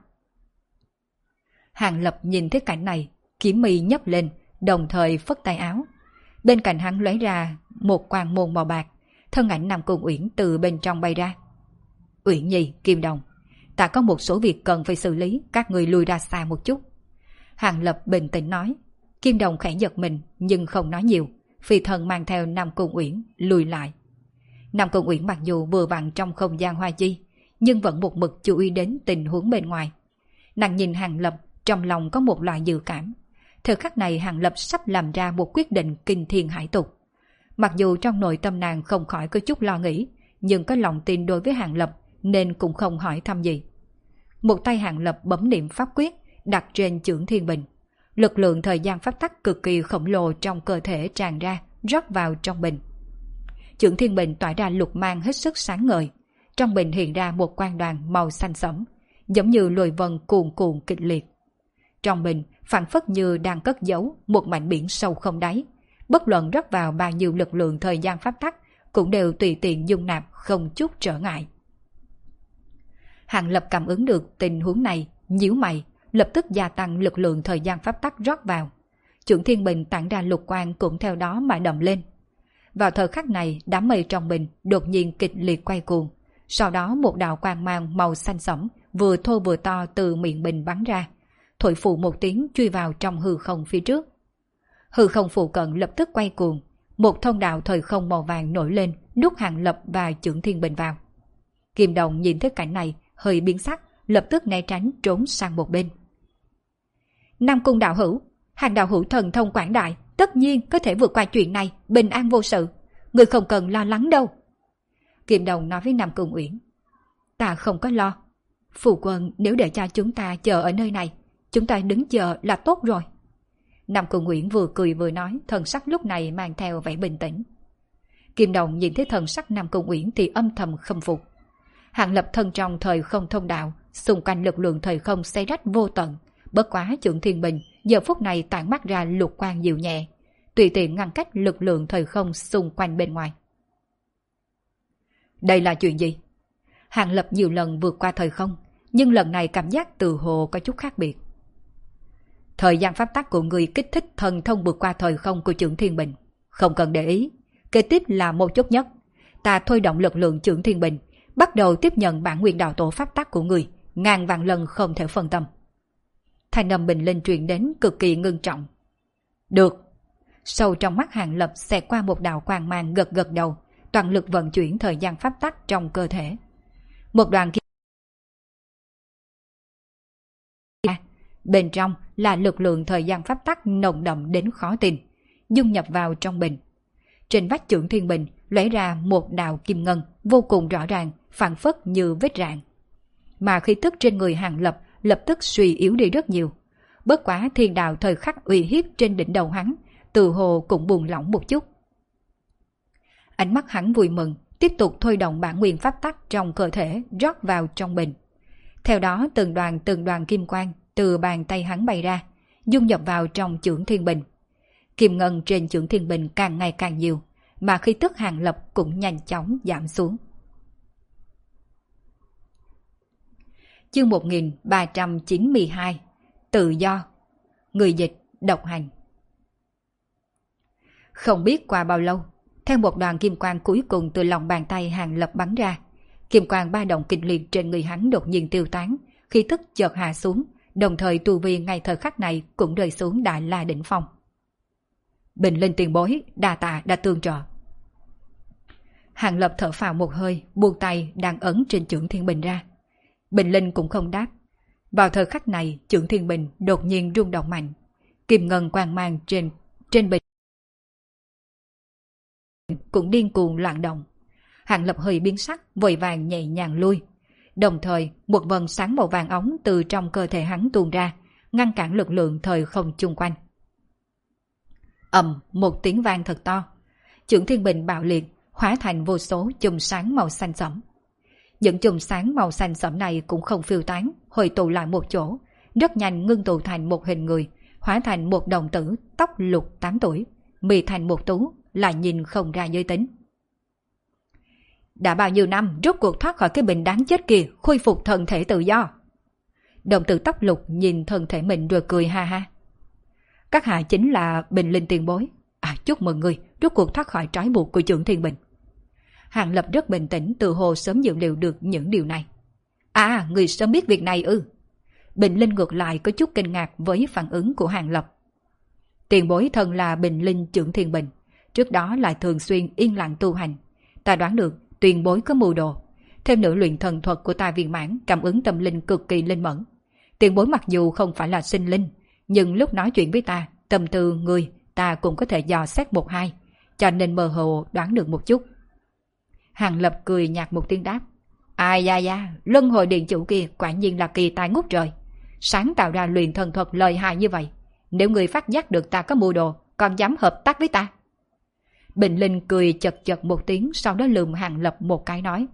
Hàng Lập nhìn thấy cảnh này, kiếm mi nhấp lên, đồng thời phất tay áo. Bên cạnh hắn lóe ra một quang môn màu bạc, thân ảnh Nam Cung Uyển từ bên trong bay ra. Uyển Nhi, Kim Đồng, ta có một số việc cần phải xử lý, các người lùi ra xa một chút. Hàng Lập bình tĩnh nói. Kim Đồng khẽ giật mình nhưng không nói nhiều, phi thần mang theo Nam Cung Uyển lùi lại. Nam Cung Uyển mặc dù vừa vặn trong không gian hoa chi, nhưng vẫn một mực chú ý đến tình huống bên ngoài. Nàng nhìn Hàng Lập, trong lòng có một loại dự cảm. Thời khắc này Hàng Lập sắp làm ra một quyết định kinh thiên hải tục. Mặc dù trong nội tâm nàng không khỏi có chút lo nghĩ, nhưng có lòng tin đối với Hàng Lập nên cũng không hỏi thăm gì. Một tay Hàng Lập bấm niệm pháp quyết đặt trên chưởng thiên bình. Lực lượng thời gian pháp tắc cực kỳ khổng lồ trong cơ thể tràn ra, rót vào trong bình. Chưởng thiên bình tỏa ra lục mang hết sức sáng ngời. Trong bình hiện ra một quang đoàn màu xanh sẫm, giống như lôi vân cuồn cuộn kịch liệt. Trong bình phảng phất như đang cất giấu một mảnh biển sâu không đáy. Bất luận rót vào bao nhiêu lực lượng thời gian pháp tắc cũng đều tùy tiện dung nạp không chút trở ngại. Hàng Lập cảm ứng được tình huống này, nhíu mày, lập tức gia tăng lực lượng thời gian pháp tắc rót vào. Chưởng thiên bình tản ra lục quang cũng theo đó mà đậm lên. Vào thời khắc này, đám mây trong bình đột nhiên kịch liệt quay cuồng. Sau đó một đạo quang mang màu xanh sẫm vừa thô vừa to từ miệng bình bắn ra, thổi phù một tiếng chui vào trong hư không phía trước. Hư không phụ cận lập tức quay cuồng, một thông đạo thời không màu vàng nổi lên, nuốt Hàng Lập và chưởng thiên bình vào. Kim Đồng nhìn thấy cảnh này, hơi biến sắc, lập tức né tránh trốn sang một bên. Nam Cung đạo hữu, Hàng đạo hữu thần thông quảng đại, tất nhiên có thể vượt qua chuyện này, bình an vô sự. Người không cần lo lắng đâu. Kim Đồng nói với Nam Cung Uyển. Ta không có lo. Phụ quân nếu để cho chúng ta chờ ở nơi này, chúng ta đứng chờ là tốt rồi. Nam Cung Uyển vừa cười vừa nói, thần sắc lúc này mang theo vẻ bình tĩnh. Kim Đồng nhìn thấy thần sắc Nam Cung Uyển thì âm thầm khâm phục. Hàng Lập thân trong thời không thông đạo, xung quanh lực lượng thời không xé rách vô tận. Bất quá chưởng thiên bình giờ phút này tản mát ra lục quang dịu nhẹ, tùy tiện ngăn cách lực lượng thời không xung quanh bên ngoài. Đây là chuyện gì? Hàng Lập nhiều lần vượt qua thời không, nhưng lần này cảm giác từ hồ có chút khác biệt. Thời gian pháp tắc của người kích thích thần thông vượt qua thời không của chưởng thiên bình. Không cần để ý. Kế tiếp là một chút nhất. Ta thôi động lực lượng chưởng thiên bình, bắt đầu tiếp nhận bản nguyên đạo tổ pháp tắc của người, ngàn vạn lần không thể phân tâm. Thanh âm Bình Linh truyền đến cực kỳ ngưng trọng. Được. Sâu trong mắt Hàng Lập xẹt qua một đạo quang mang gật gật đầu, toàn lực vận chuyển thời gian pháp tắc trong cơ thể. Một đoàn kia bên trong là lực lượng thời gian pháp tắc nồng đậm đến khó tin, dung nhập vào trong bình. Trên vách chưởng thiên bình lóe ra một đạo kim ngân vô cùng rõ ràng, phảng phất như vết rạn. Mà khí tức trên người Hàng Lập lập tức suy yếu đi rất nhiều. Bất quá thiên đạo thời khắc uy hiếp trên đỉnh đầu hắn, từ hồ cũng buông lỏng một chút. Ánh mắt hắn vui mừng, tiếp tục thôi động bản nguyên pháp tắc trong cơ thể rót vào trong bình. Theo đó từng đoàn kim quang từ bàn tay hắn bay ra, dung nhập vào trong chưởng thiên bình. Kim ngân trên chưởng thiên bình càng ngày càng nhiều, mà khí tức Hàng Lập cũng nhanh chóng giảm xuống. Chương 1392 Tự do. Người dịch độc hành. Không biết qua bao lâu, theo một đoàn kim quang cuối cùng từ lòng bàn tay Hàng Lập bắn ra, kim quang ba động kịch liệt trên người hắn đột nhiên tiêu tán, khí tức chợt hạ xuống, đồng thời tu vi ngay thời khắc này cũng rơi xuống Đại La đỉnh phong. Bình Linh tiền bối, đa tạ đã tương trợ. Hàng Lập thở phào một hơi, buông tay đang ấn trên chưởng thiên bình ra. Bình Linh cũng không đáp. Vào thời khắc này, chưởng thiên bình đột nhiên rung động mạnh, kim ngân quang mang trên bình cũng điên cuồng loạn động. Hàng Lập hơi biến sắc, vội vàng nhẹ nhàng lui. Đồng thời, một vầng sáng màu vàng óng từ trong cơ thể hắn tuôn ra, ngăn cản lực lượng thời không chung quanh. Ầm, một tiếng vang thật to. Chưởng thiên bình bạo liệt, hóa thành vô số chùm sáng màu xanh sẫm. Những chùm sáng màu xanh sẫm này cũng không phiêu tán, hội tụ lại một chỗ, rất nhanh ngưng tụ thành một hình người, hóa thành một đồng tử tóc lục 8 tuổi, mì thành một tú, lại nhìn không ra giới tính. Đã bao nhiêu năm rốt cuộc thoát khỏi cái bình đáng chết kia, khôi phục thân thể tự do. Đồng tử tóc lục nhìn thân thể mình rồi cười ha ha. Các hạ chính là Bình Linh tiền bối. Chúc mừng người rốt cuộc thoát khỏi trói buộc của Trưởng Thiên Bình. Hàng Lập rất bình tĩnh, tự hồ sớm dự liệu được những điều này. Người sớm biết việc này ư? Bình Linh ngược lại có chút kinh ngạc với phản ứng của Hàng Lập. Tiền bối thân là Bình Linh Trưởng Thiên Bình, trước đó lại thường xuyên yên lặng tu hành. Ta đoán được tiền bối có mưu đồ. Thêm nữa luyện thần thuật của ta viên mãn, cảm ứng tâm linh cực kỳ linh mẫn. Tiền bối mặc dù không phải là sinh linh, nhưng lúc nói chuyện với ta, tâm tư người ta cũng có thể dò xét một hai, cho nên mơ hồ đoán được một chút. Hàng Lập cười nhạt một tiếng đáp. Luân hồi điện chủ kia quả nhiên là kỳ tài ngút trời, sáng tạo ra luyện thần thuật lợi hại như vậy. Nếu người phát giác được ta có mưu đồ, còn dám hợp tác với ta? Bình Linh cười chật chật một tiếng, sau đó lườm Hàng Lập một cái nói.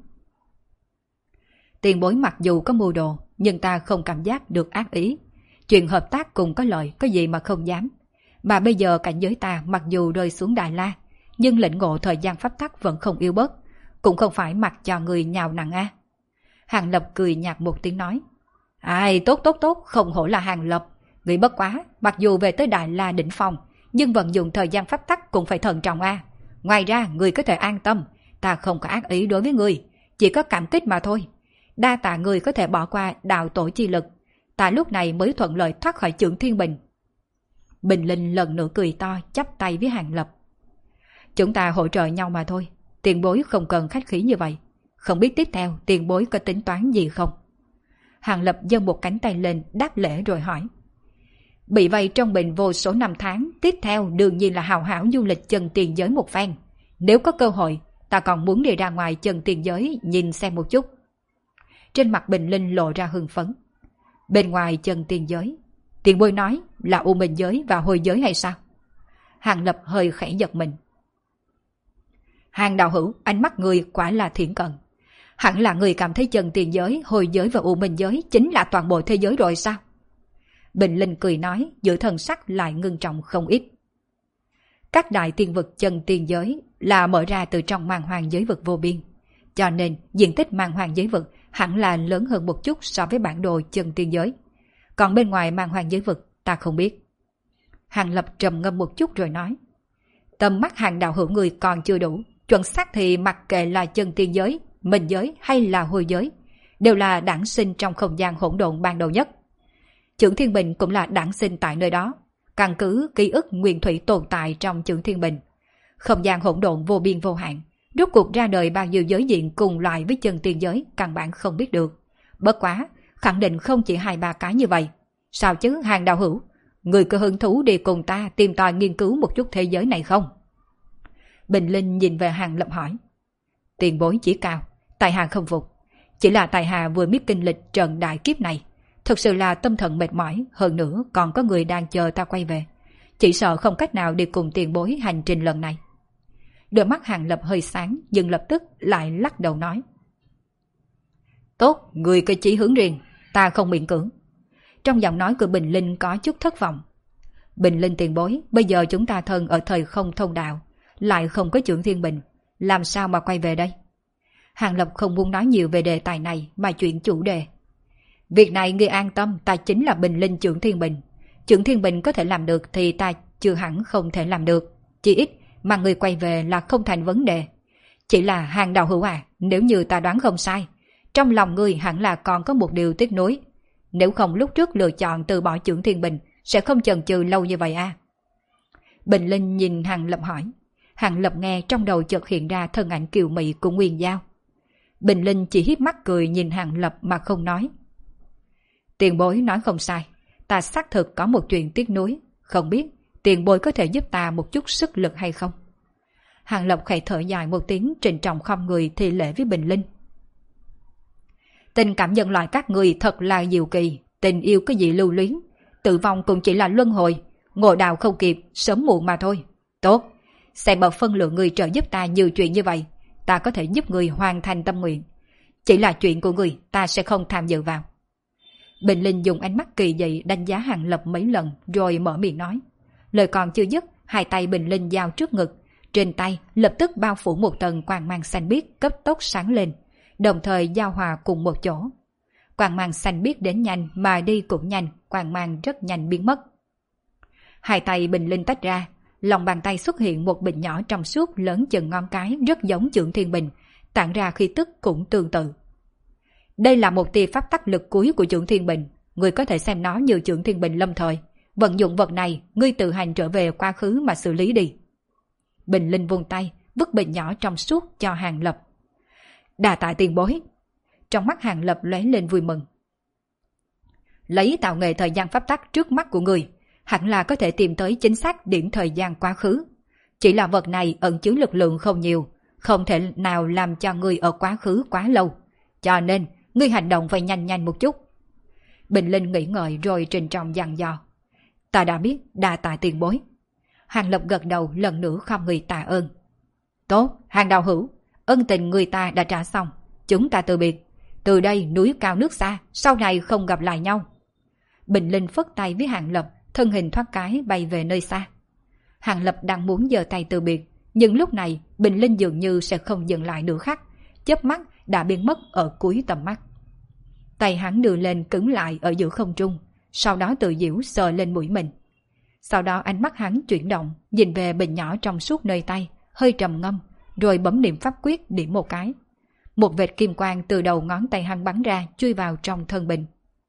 Tiền bối mặc dù có mưu đồ, nhưng ta không cảm giác được ác ý. Chuyện hợp tác cùng có lợi, có gì mà không dám. Mà bây giờ cảnh giới ta mặc dù rơi xuống Đại La, nhưng lĩnh ngộ thời gian pháp tắc vẫn không yếu bớt, cũng không phải mặc cho người nhào nặng a. Hàng Lập cười nhạt một tiếng nói. Tốt, không hổ là Hàng Lập. Người bất quá, mặc dù về tới Đại La đỉnh phong, nhưng vận dụng thời gian pháp tắc cũng phải thận trọng a. Ngoài ra, người có thể an tâm, ta không có ác ý đối với người, chỉ có cảm kích mà thôi. Đa tạ người có thể bỏ qua đạo tổ chi lực, ta lúc này mới thuận lợi thoát khỏi Trưởng Thiên Bình. Bình Linh lần nữa cười to, chắp tay với Hàng Lập. Chúng ta hỗ trợ nhau mà thôi, tiền bối không cần khách khí như vậy. Không biết tiếp theo tiền bối có tính toán gì không? Hàng Lập giơ một cánh tay lên đáp lễ rồi hỏi. Bị vây trong bình vô số năm tháng, tiếp theo đương nhiên là hào hảo du lịch chân tiền giới một phen. Nếu có cơ hội, ta còn muốn đi ra ngoài chân tiền giới nhìn xem một chút. Trên mặt Bình Linh lộ ra hưng phấn. Bên ngoài chân tiền giới, tiền bối nói là U Minh giới và Hồi giới hay sao? Hàng Lập hơi khẽ giật mình. Hàng đạo hữu, ánh mắt người quả là thiển cận. Hẳn là người cảm thấy chân tiền giới, Hồi giới và U Minh giới chính là toàn bộ thế giới rồi sao? Bình Linh cười nói, giữa thần sắc lại ngưng trọng không ít. Các đại tiên vực chân tiền giới là mở ra từ trong man hoang giới vực vô biên, cho nên diện tích man hoang giới vực hẳn là lớn hơn một chút so với bản đồ chân tiên giới. Còn bên ngoài man hoang giới vực ta không biết. Hàng Lập trầm ngâm một chút rồi nói. Tầm mắt Hàng đạo hữu người còn chưa đủ, chuẩn xác thì mặc kệ là chân tiên giới, minh giới hay là Hồi giới, đều là đản sinh trong không gian hỗn độn ban đầu nhất. Trưởng Thiên Bình cũng là đản sinh tại nơi đó, căn cứ ký ức nguyên thủy tồn tại trong Trưởng Thiên Bình. Không gian hỗn độn vô biên vô hạn, rốt cuộc ra đời bao nhiêu giới diện cùng loại với chân tiên giới căn bản không biết được. Bất quá, khẳng định không chỉ 2-3 cái như vậy. Sao chứ Hàng đạo hữu, người có hứng thú đi cùng ta tìm tòi nghiên cứu một chút thế giới này không? Bình Linh nhìn về Hàng Lập hỏi. Tiền bối chỉ cao, tại hạ không phục. Chỉ là tại hạ vừa biết kinh lịch trận đại kiếp này, thực sự là tâm thần mệt mỏi, hơn nữa còn có người đang chờ ta quay về. Chỉ sợ không cách nào đi cùng tiền bối hành trình lần này. Đôi mắt Hàng Lập hơi sáng, nhưng lập tức lại lắc đầu nói. Tốt, người có chí hướng riêng, ta không miễn cưỡng. Trong giọng nói của Bình Linh có chút thất vọng. Bình Linh tiền bối, bây giờ chúng ta thân ở thời không thông đạo, lại không có Trưởng Thiên Bình, làm sao mà quay về đây? Hàng Lập không muốn nói nhiều về đề tài này mà chuyện chủ đề. Việc này ngươi an tâm, ta chính là Bình Linh Trưởng Thiên Bình. Trưởng Thiên Bình có thể làm được thì ta chưa hẳn không thể làm được. Chỉ ít mà người quay về là không thành vấn đề. Chỉ là Hàng đạo hữu nếu như ta đoán không sai, trong lòng ngươi hẳn là còn có một điều tiếc nuối. Nếu không lúc trước lựa chọn từ bỏ Trưởng Thiên Bình, sẽ không chần chừ lâu như vậy Bình Linh nhìn Hàng Lập hỏi. Hàng Lập nghe trong đầu chợt hiện ra thân ảnh kiều mị của Nguyên Giao. Bình Linh chỉ híp mắt cười nhìn Hàng Lập mà không nói. Tiền bối nói không sai, ta xác thực có một chuyện tiếc nuối, không biết tiền bối có thể giúp ta một chút sức lực hay không? Hàng Lập khẽ thở dài một tiếng, trịnh trọng không người thi lễ với Bình Linh. Tình cảm nhân loại các người thật là diệu kỳ, tình yêu có gì lưu luyến, tử vong cũng chỉ là luân hồi, ngộ đạo không kịp, sớm muộn mà thôi. Tốt, xem bậc phân lượng người trợ giúp ta nhiều chuyện như vậy, ta có thể giúp người hoàn thành tâm nguyện. Chỉ là chuyện của người, ta sẽ không tham dự vào. Bình Linh dùng ánh mắt kỳ dị đánh giá Hàng Lập mấy lần rồi mở miệng nói. Lời còn chưa dứt, hai tay Bình Linh giao trước ngực. Trên tay lập tức bao phủ một tầng quang mang xanh biếc cấp tốc sáng lên, đồng thời giao hòa cùng một chỗ. Quang mang xanh biếc đến nhanh mà đi cũng nhanh, quang mang rất nhanh biến mất. Hai tay Bình Linh tách ra, lòng bàn tay xuất hiện một bình nhỏ trong suốt lớn chừng ngón cái rất giống Chưởng Thiên Bình, tản ra khí tức cũng tương tự. Đây là một tia pháp tắc lực cuối của Chưởng Thiên Bình, người có thể xem nó như Chưởng Thiên Bình lâm thời. Vận dụng vật này, ngươi tự hành trở về quá khứ mà xử lý đi. Bình Linh vung tay, vứt bình nhỏ trong suốt cho Hàng Lập. Đà tạ tiền bối. Trong mắt Hàng Lập lóe lên vui mừng. Lấy tạo nghệ thời gian pháp tắc trước mắt của người, hẳn là có thể tìm tới chính xác điểm thời gian quá khứ. Chỉ là vật này ẩn chứa lực lượng không nhiều, không thể nào làm cho người ở quá khứ quá lâu. Cho nên, ngươi hành động phải nhanh nhanh một chút. Bình Linh nghĩ ngợi rồi trình trọng dặn dò. Ta đã biết, đa tạ tiền bối. Hàng Lập gật đầu lần nữa không người tạ ơn. Tốt, Hàng đạo hữu, ân tình người ta đã trả xong, chúng ta từ biệt. Từ đây núi cao nước xa, sau này không gặp lại nhau. Bình Linh phất tay với Hàng Lập, thân hình thoát cái bay về nơi xa. Hàng Lập đang muốn giơ tay từ biệt, nhưng lúc này Bình Linh dường như sẽ không dừng lại nữa khác, chớp mắt đã biến mất ở cuối tầm mắt. Tay hắn đưa lên cứng lại ở giữa không trung, sau đó tự giễu sờ lên mũi mình. Sau đó ánh mắt hắn chuyển động, nhìn về bình nhỏ trong suốt nơi tay, hơi trầm ngâm, rồi bấm niệm pháp quyết điểm một cái. Một vệt kim quang từ đầu ngón tay hắn bắn ra, chui vào trong thân bình.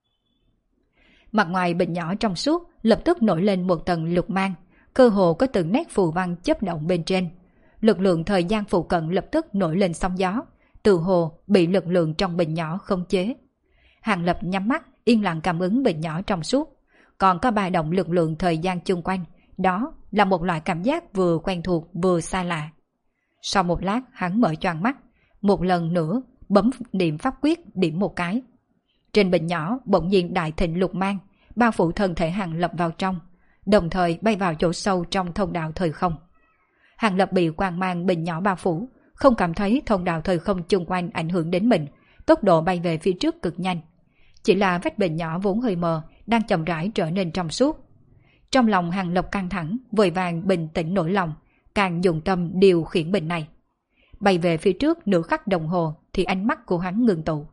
Mặt ngoài bình nhỏ trong suốt lập tức nổi lên một tầng lục mang, cơ hồ có từng nét phù văn chớp động bên trên. Lực lượng thời gian phụ cận lập tức nổi lên sóng gió, tự hồ bị lực lượng trong bình nhỏ khống chế. Hàng Lập nhắm mắt, yên lặng cảm ứng bình nhỏ trong suốt. Còn có ba động lực lượng thời gian chung quanh, đó là một loại cảm giác vừa quen thuộc vừa xa lạ. Sau một lát hắn mở choàng mắt, một lần nữa bấm niệm pháp quyết điểm một cái. Trên bình nhỏ bỗng nhiên đại thịnh lục mang, bao phủ thân thể Hàng Lập vào trong, đồng thời bay vào chỗ sâu trong thông đạo thời không. Hàng Lập bị quang mang bình nhỏ bao phủ, không cảm thấy thông đạo thời không chung quanh ảnh hưởng đến mình, tốc độ bay về phía trước cực nhanh. Chỉ là vách bình nhỏ vốn hơi mờ, đang chậm rãi trở nên trong suốt. Trong lòng Hàng Lập căng thẳng, vội vàng bình tĩnh nổi lòng, càng dùng tâm điều khiển bình này. Bay về phía trước nửa khắc đồng hồ thì ánh mắt của hắn ngừng tụ.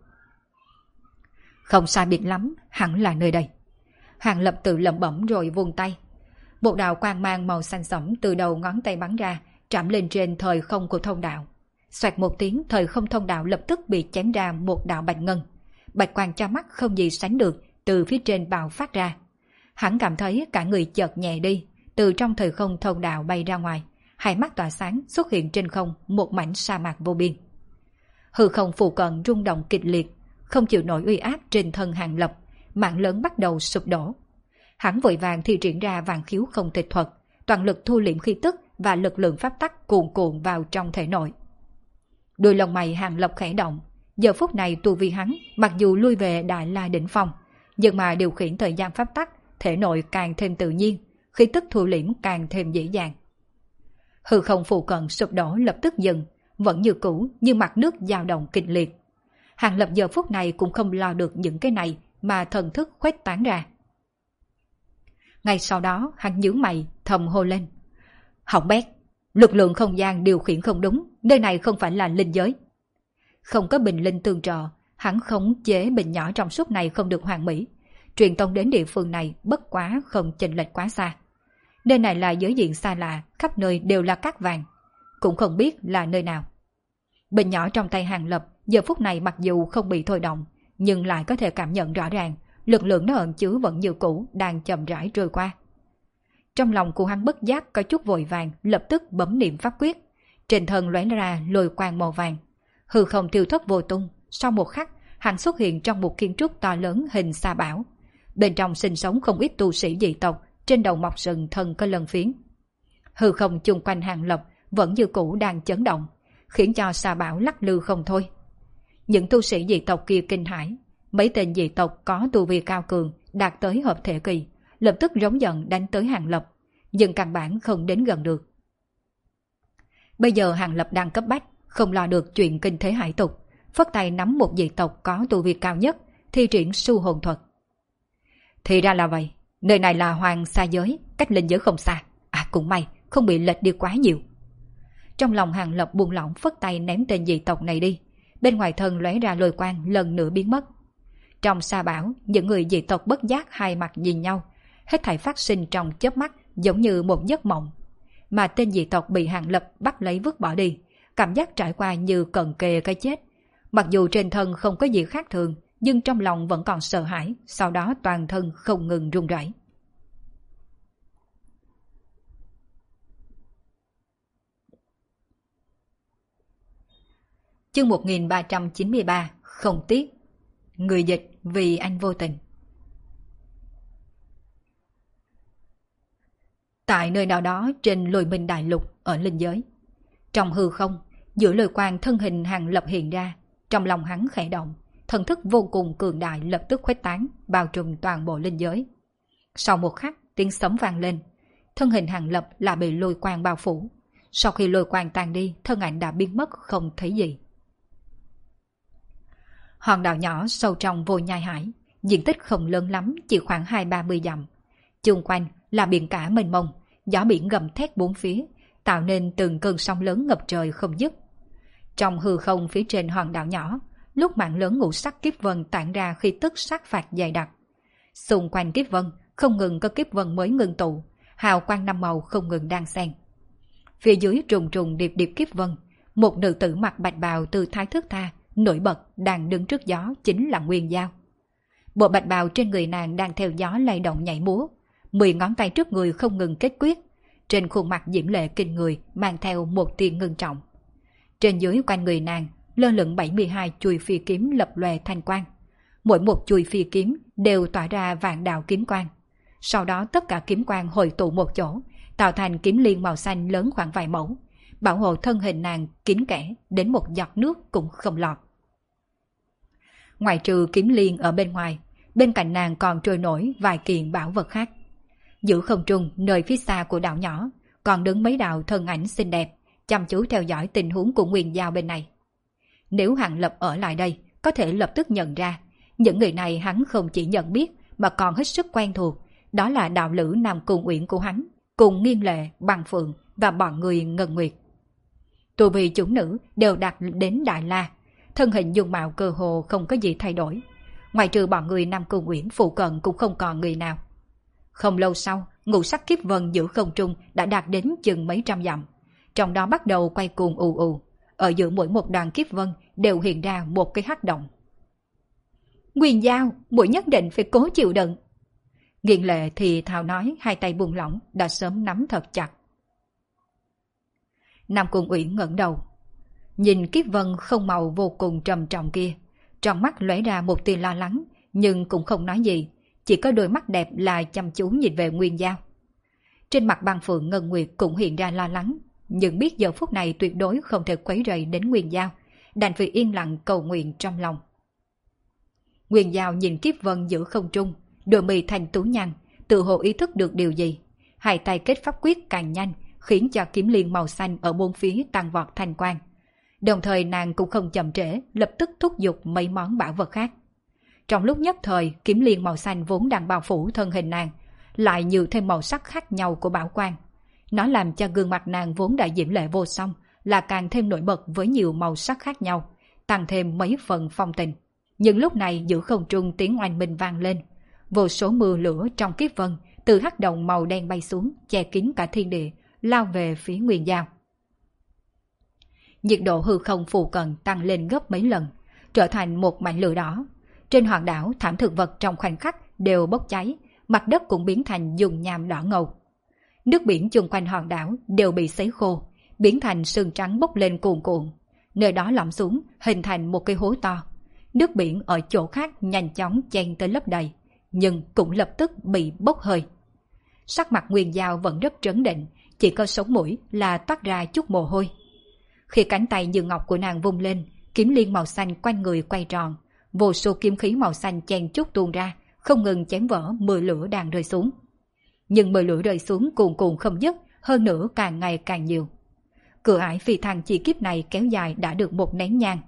Không sai biệt lắm, hẳn là nơi đây. Hàng Lập tự lẩm bẩm rồi vung tay. Một đạo quang mang màu xanh sẫm từ đầu ngón tay bắn ra, chạm lên trên thời không của thông đạo. Xoẹt một tiếng, thời không thông đạo lập tức bị chém ra một đạo bạch ngân. Bạch quang cho mắt không gì sánh được, từ phía trên bạo phát ra. Hắn cảm thấy cả người chợt nhẹ đi, từ trong thời không thông đạo bay ra ngoài, hai mắt tỏa sáng xuất hiện trên không một mảnh sa mạc vô biên. Hư không phù cận rung động kịch liệt, không chịu nổi uy áp trên thân Hàng Lập, mạng lớn bắt đầu sụp đổ. Hắn vội vàng thi triển ra vạn khiếu không tịch thuật, toàn lực thu liễm khí tức và lực lượng pháp tắc cuồn cuộn vào trong thể nội. Đôi lông mày Hàng Lập khẽ động, giờ phút này tu vi hắn mặc dù lui về Đại La đỉnh phong, nhưng mà điều khiển thời gian pháp tắc, thể nội càng thêm tự nhiên, khí tức thu liễm càng thêm dễ dàng. Hư không phù cận sụp đổ lập tức dừng, vẫn như cũ như mặt nước dao động kịch liệt. Hàng Lập giờ phút này cũng không lo được những cái này mà thần thức khuếch tán ra. Ngay sau đó hắn nhướng mày thầm hô lên. Hỏng bét, lực lượng không gian điều khiển không đúng, nơi này không phải là linh giới. Không có bình linh tương trợ, hắn khống chế bình nhỏ trong suốt này không được hoàn mỹ. Truyền tông đến địa phương này bất quá không chênh lệch quá xa. Nơi này là giới diện xa lạ, khắp nơi đều là cát vàng, cũng không biết là nơi nào. Bình nhỏ trong tay Hàng Lập giờ phút này mặc dù không bị thôi động, nhưng lại có thể cảm nhận rõ ràng lực lượng nó ẩn chứa vẫn như cũ đang chậm rãi trôi qua. Trong lòng của hắn bất giác có chút vội vàng, lập tức bấm niệm pháp quyết, trên thân lóe ra lôi quang màu vàng, hư không tiêu thất vô tung. Sau một khắc, hắn xuất hiện trong một kiến trúc to lớn hình sa bảo, bên trong sinh sống không ít tu sĩ dị tộc, trên đầu mọc sừng thân có lân phiến. Hư không chung quanh Hàng Lập vẫn như cũ đang chấn động, khiến cho sa bảo lắc lư không thôi. Những tu sĩ dị tộc kia kinh hãi, mấy tên dị tộc có tu vi cao cường đạt tới hợp thể kỳ, lập tức rống giận đánh tới Hàng Lập, nhưng căn bản không đến gần được. Bây giờ Hàng Lập đang cấp bách, không lo được chuyện kinh thế hải tục, phất tay nắm một dị tộc có tu vi cao nhất, thi triển su hồn thuật. Thì ra là vậy, nơi này là hoàng xa giới, cách linh giới không xa. À cũng may, không bị lệch đi quá nhiều. Trong lòng Hàng Lập buông lỏng phất tay ném tên dị tộc này đi. Bên ngoài thân lóe ra lôi quang lần nữa biến mất. Trong sa bão, những người dị tộc bất giác hai mặt nhìn nhau, hết thảy phát sinh trong chớp mắt giống như một giấc mộng. Mà tên dị tộc bị Hàng Lập bắt lấy vứt bỏ đi, cảm giác trải qua như cận kề cái chết. Mặc dù trên thân không có gì khác thường, nhưng trong lòng vẫn còn sợ hãi, sau đó toàn thân không ngừng run rẩy. Chương 1393, không tiếc. Người dịch vì anh vô tình. Tại nơi nào đó trên Lôi Minh Đại Lục ở linh giới, trong hư không, giữa lôi quang thân hình Hàng Lập hiện ra, trong lòng hắn khẽ động, thần thức vô cùng cường đại lập tức khuếch tán, bao trùm toàn bộ linh giới. Sau một khắc, tiếng sấm vang lên, thân hình Hàng Lập lại bị lôi quang bao phủ. Sau khi lôi quang tan đi, thân ảnh đã biến mất không thấy gì. Hòn đảo nhỏ sâu trong vô nhai hải, diện tích không lớn lắm, chỉ khoảng 20-30 dặm. Chung quanh là biển cả mênh mông, gió biển gầm thét bốn phía, tạo nên từng cơn sóng lớn ngập trời không dứt. Trong hư không phía trên hòn đảo nhỏ, lúc mạng lớn ngũ sắc kiếp vân tản ra khi tức sát phạt dày đặc. Xung quanh kiếp vân không ngừng có kiếp vân mới ngưng tụ, hào quang năm màu không ngừng đan xen. Phía dưới trùng trùng điệp điệp kiếp vân, một nữ tử mặc bạch bào từ thái thức tha nổi bật đang đứng trước gió chính là Nguyên Giao. Bộ bạch bào trên người nàng đang theo gió lay động nhảy múa, 10 ngón tay trước người không ngừng kết quyết, trên khuôn mặt diễm lệ kinh người mang theo một tia ngưng trọng. Trên dưới quanh người nàng lơ lửng 72 chùy phi kiếm lập lòe thanh quang, mỗi một chùy phi kiếm đều tỏa ra vạn đạo kiếm quang. Sau đó tất cả kiếm quang hội tụ một chỗ, tạo thành kiếm liên màu xanh lớn khoảng vài mẫu, bảo hộ thân hình nàng kín kẽ đến một giọt nước cũng không lọt. Ngoài trừ kiếm liên ở bên ngoài, bên cạnh nàng còn trôi nổi vài kiện bảo vật khác. Giữa không trung nơi phía xa của đảo nhỏ còn đứng mấy đạo thân ảnh xinh đẹp, chăm chú theo dõi tình huống của Nguyên Giao bên này. Nếu Hàng Lập ở lại đây, có thể lập tức nhận ra, những người này hắn không chỉ nhận biết mà còn hết sức quen thuộc, đó là đạo lữ Nam Cung Uyển của hắn, cùng Nghiên Lệ, Băng Phượng và bọn người Ngân Nguyệt. Tu vi chúng nữ đều đạt đến Đại La, thân hình dung mạo cơ hồ không có gì thay đổi. Ngoài trừ bọn người Nam Cung Uyển phụ cận cũng không còn người nào. Không lâu sau, ngũ sắc kiếp vân giữa không trung đã đạt đến chừng mấy trăm dặm. Trong đó bắt đầu quay cuồng ù ù. Ở giữa mỗi một đoàn kiếp vân đều hiện ra một cái hắc động. Nguyên Giao, muội nhất định phải cố chịu đựng. Nghiên Lệ thì thào nói, hai tay buông lỏng đã sớm nắm thật chặt. Nam Cung Uyển ngẩng đầu, nhìn kiếp vân không màu vô cùng trầm trọng kia, trong mắt lóe ra một tia lo lắng, nhưng cũng không nói gì, chỉ có đôi mắt đẹp là chăm chú nhìn về Nguyên Giao. Trên mặt Băng Phượng Ngân Nguyệt cũng hiện ra lo lắng, nhưng biết giờ phút này tuyệt đối không thể quấy rầy đến Nguyên Giao, đành phải yên lặng cầu nguyện trong lòng. Nguyên Giao nhìn kiếp vân giữa không trung, đôi mi thành tú nhăn, tự hồ ý thức được điều gì, hai tay kết pháp quyết càng nhanh, khiến cho kiếm liên màu xanh ở bốn phía tăng vọt thanh quang. Đồng thời nàng cũng không chậm trễ, lập tức thúc giục mấy món bảo vật khác. Trong lúc nhất thời, kiếm liên màu xanh vốn đang bao phủ thân hình nàng, lại nhiều thêm màu sắc khác nhau của bảo quang. Nó làm cho gương mặt nàng vốn đã diễm lệ vô song, là càng thêm nổi bật với nhiều màu sắc khác nhau, tăng thêm mấy phần phong tình. Nhưng lúc này giữa không trung tiếng oanh minh vang lên, vô số mưa lửa trong kiếp vân từ hắc động màu đen bay xuống, che kín cả thiên địa, lao về phía Nguyên Giao. Nhiệt độ hư không phụ cận tăng lên gấp mấy lần, trở thành một mảnh lửa đỏ. Trên hòn đảo thảm thực vật trong khoảnh khắc đều bốc cháy, mặt đất cũng biến thành dung nham đỏ ngầu. Nước biển chung quanh hòn đảo đều bị sấy khô, biến thành sương trắng bốc lên cuồn cuộn. Nơi đó lõm xuống hình thành một cái hố to. Nước biển ở chỗ khác nhanh chóng chen tới lấp đầy, nhưng cũng lập tức bị bốc hơi. Sắc mặt Nguyên Giao vẫn rất trấn định, chỉ có sống mũi là toát ra chút mồ hôi. Khi cánh tay như ngọc của nàng vung lên, kiếm liên màu xanh quanh người quay tròn, vô số kiếm khí màu xanh chen chúc tuôn ra, không ngừng chém vỡ mưa lửa đang rơi xuống. Nhưng mưa lửa rơi xuống cuồn cuộn không dứt, hơn nữa càng ngày càng nhiều. Cửa ải phi thăng chi kiếp này kéo dài đã được một nén nhang.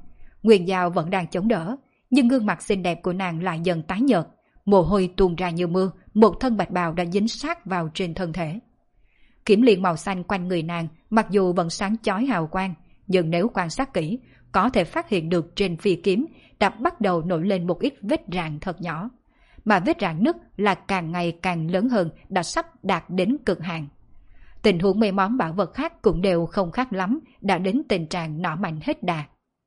Nguyên Giao vẫn đang chống đỡ, nhưng gương mặt xinh đẹp của nàng lại dần tái nhợt, mồ hôi tuôn ra như mưa, một thân bạch bào đã dính sát vào trên thân thể. Kiếm liên màu xanh quanh người nàng mặc dù vẫn sáng chói hào quang, nhưng nếu quan sát kỹ, có thể phát hiện được trên phi kiếm đã bắt đầu nổi lên một ít vết rạn thật nhỏ. Mà vết rạn nứt là càng ngày càng lớn hơn, đã sắp đạt đến cực hạn. Tình huống mấy món bảo vật khác cũng đều không khác lắm, đã đến tình trạng nỏ mạnh hết đà.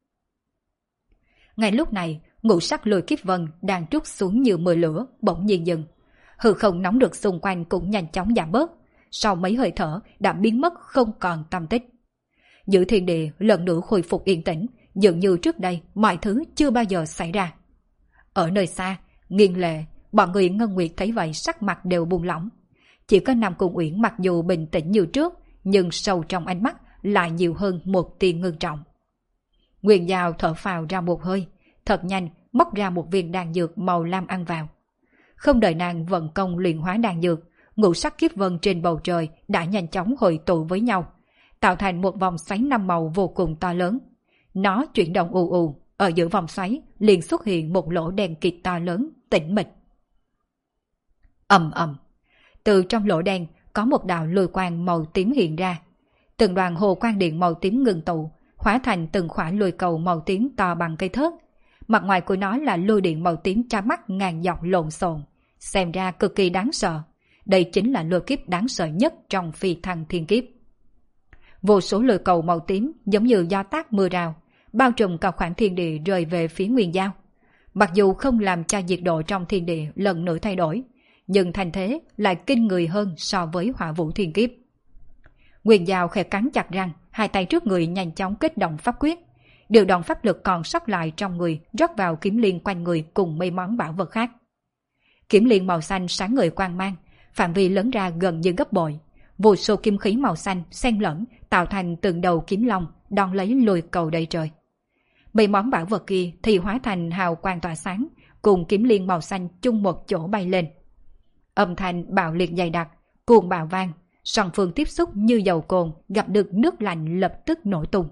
Ngay lúc này, ngũ sắc lôi kiếp vân đang trút xuống như mưa lửa, bỗng nhiên dừng. Hư không nóng được xung quanh cũng nhanh chóng giảm bớt, sau mấy hơi thở đã biến mất không còn tăm tích. Giữa thiên địa lần nữa khôi phục yên tĩnh, dường như trước đây mọi thứ chưa bao giờ xảy ra. Ở nơi xa, Nghiên Lệ, bọn người Ngân Nguyệt thấy vậy sắc mặt đều buông lỏng. Chỉ có Nam Cung Uyển mặc dù bình tĩnh như trước, nhưng sâu trong ánh mắt lại nhiều hơn một tia ngưng trọng. Nguyên Giao thở phào ra một hơi, thật nhanh móc ra một viên đan dược màu lam ăn vào. Không đợi nàng vận công luyện hóa đan dược, ngũ sắc kiếp vân trên bầu trời đã nhanh chóng hội tụ với nhau, tạo thành một vòng xoáy năm màu vô cùng to lớn. Nó chuyển động ù ù, ở giữa vòng xoáy liền xuất hiện một lỗ đen kịt to lớn, tĩnh mịch. Ầm ầm, từ trong lỗ đen có một đạo lôi quang màu tím hiện ra. Từng đoàn hồ quang điện màu tím ngưng tụ, hóa thành từng khỏa lôi cầu màu tím to bằng cây thớt. Mặt ngoài của nó là lôi điện màu tím chói mắt ngàn dọc lộn xộn, xem ra cực kỳ đáng sợ. Đây chính là lôi kiếp đáng sợ nhất trong phi thăng thiên kiếp. Vô số lôi cầu màu tím giống như gió táp mưa rào, bao trùm cả khoảng thiên địa rơi về phía Nguyên Giao. Mặc dù không làm cho nhiệt độ trong thiên địa lần nữa thay đổi, nhưng thành thế lại kinh người hơn so với hỏa vũ thiên kiếp. Nguyên Giao khẽ cắn chặt răng, hai tay trước người nhanh chóng kết động pháp quyết, điều động pháp lực còn sót lại trong người rót vào kiếm liên quanh người cùng mấy món bảo vật khác. Kiếm liên màu xanh sáng ngời quang mang, phạm vi lớn ra gần như gấp bội, vô số kim khí màu xanh xen lẫn tạo thành từng đầu kiếm long đón lấy lôi cầu đầy trời. Mấy món bảo vật kia thì hóa thành hào quang tỏa sáng, cùng kiếm liên màu xanh chung một chỗ bay lên. Âm thanh bạo liệt dày đặc, cuồng bạo vang, song phương tiếp xúc như dầu cồn gặp được nước lạnh lập tức nổ tung.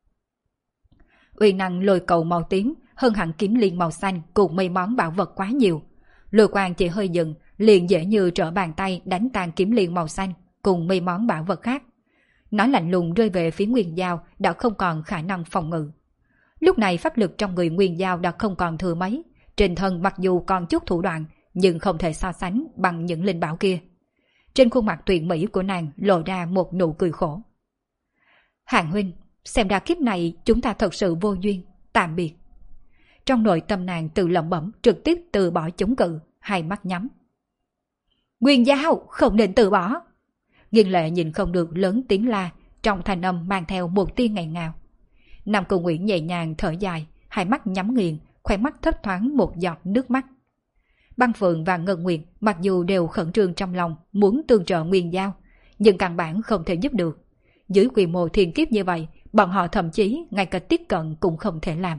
Uy năng lôi cầu màu tím hơn hẳn kiếm liên màu xanh cùng mấy món bảo vật quá nhiều. Lôi quang chỉ hơi dừng, liền dễ như trở bàn tay đánh tan kiếm liên màu xanh cùng mấy món bảo vật khác. Nó lạnh lùng rơi về phía Nguyên Giao đã không còn khả năng phòng ngự. Lúc này pháp lực trong người Nguyên Giao đã không còn thừa mấy, trên thân mặc dù còn chút thủ đoạn nhưng không thể so sánh bằng những linh bảo kia. Trên khuôn mặt tuyệt mỹ của nàng lộ ra một nụ cười khổ. Hàng huynh, xem ra kiếp này chúng ta thật sự vô duyên, tạm biệt. Trong nội tâm nàng tự lẩm bẩm trực tiếp từ bỏ chống cự, hai mắt nhắm. Nguyên Giao, không nên từ bỏ. Nghiên Lệ nhìn không được lớn tiếng la, trong thanh âm mang theo một tia ngại ngào. Nam Cung Uyển nhẹ nhàng thở dài, hai mắt nhắm nghiền, khóe mắt thấp thoáng một giọt nước mắt. Băng Phượng và Ngân Nguyệt mặc dù đều khẩn trương trong lòng muốn tương trợ Nguyên Giao, nhưng căn bản không thể giúp được. Dưới quy mô thiên kiếp như vậy, bọn họ thậm chí ngay cả tiếp cận cũng không thể làm.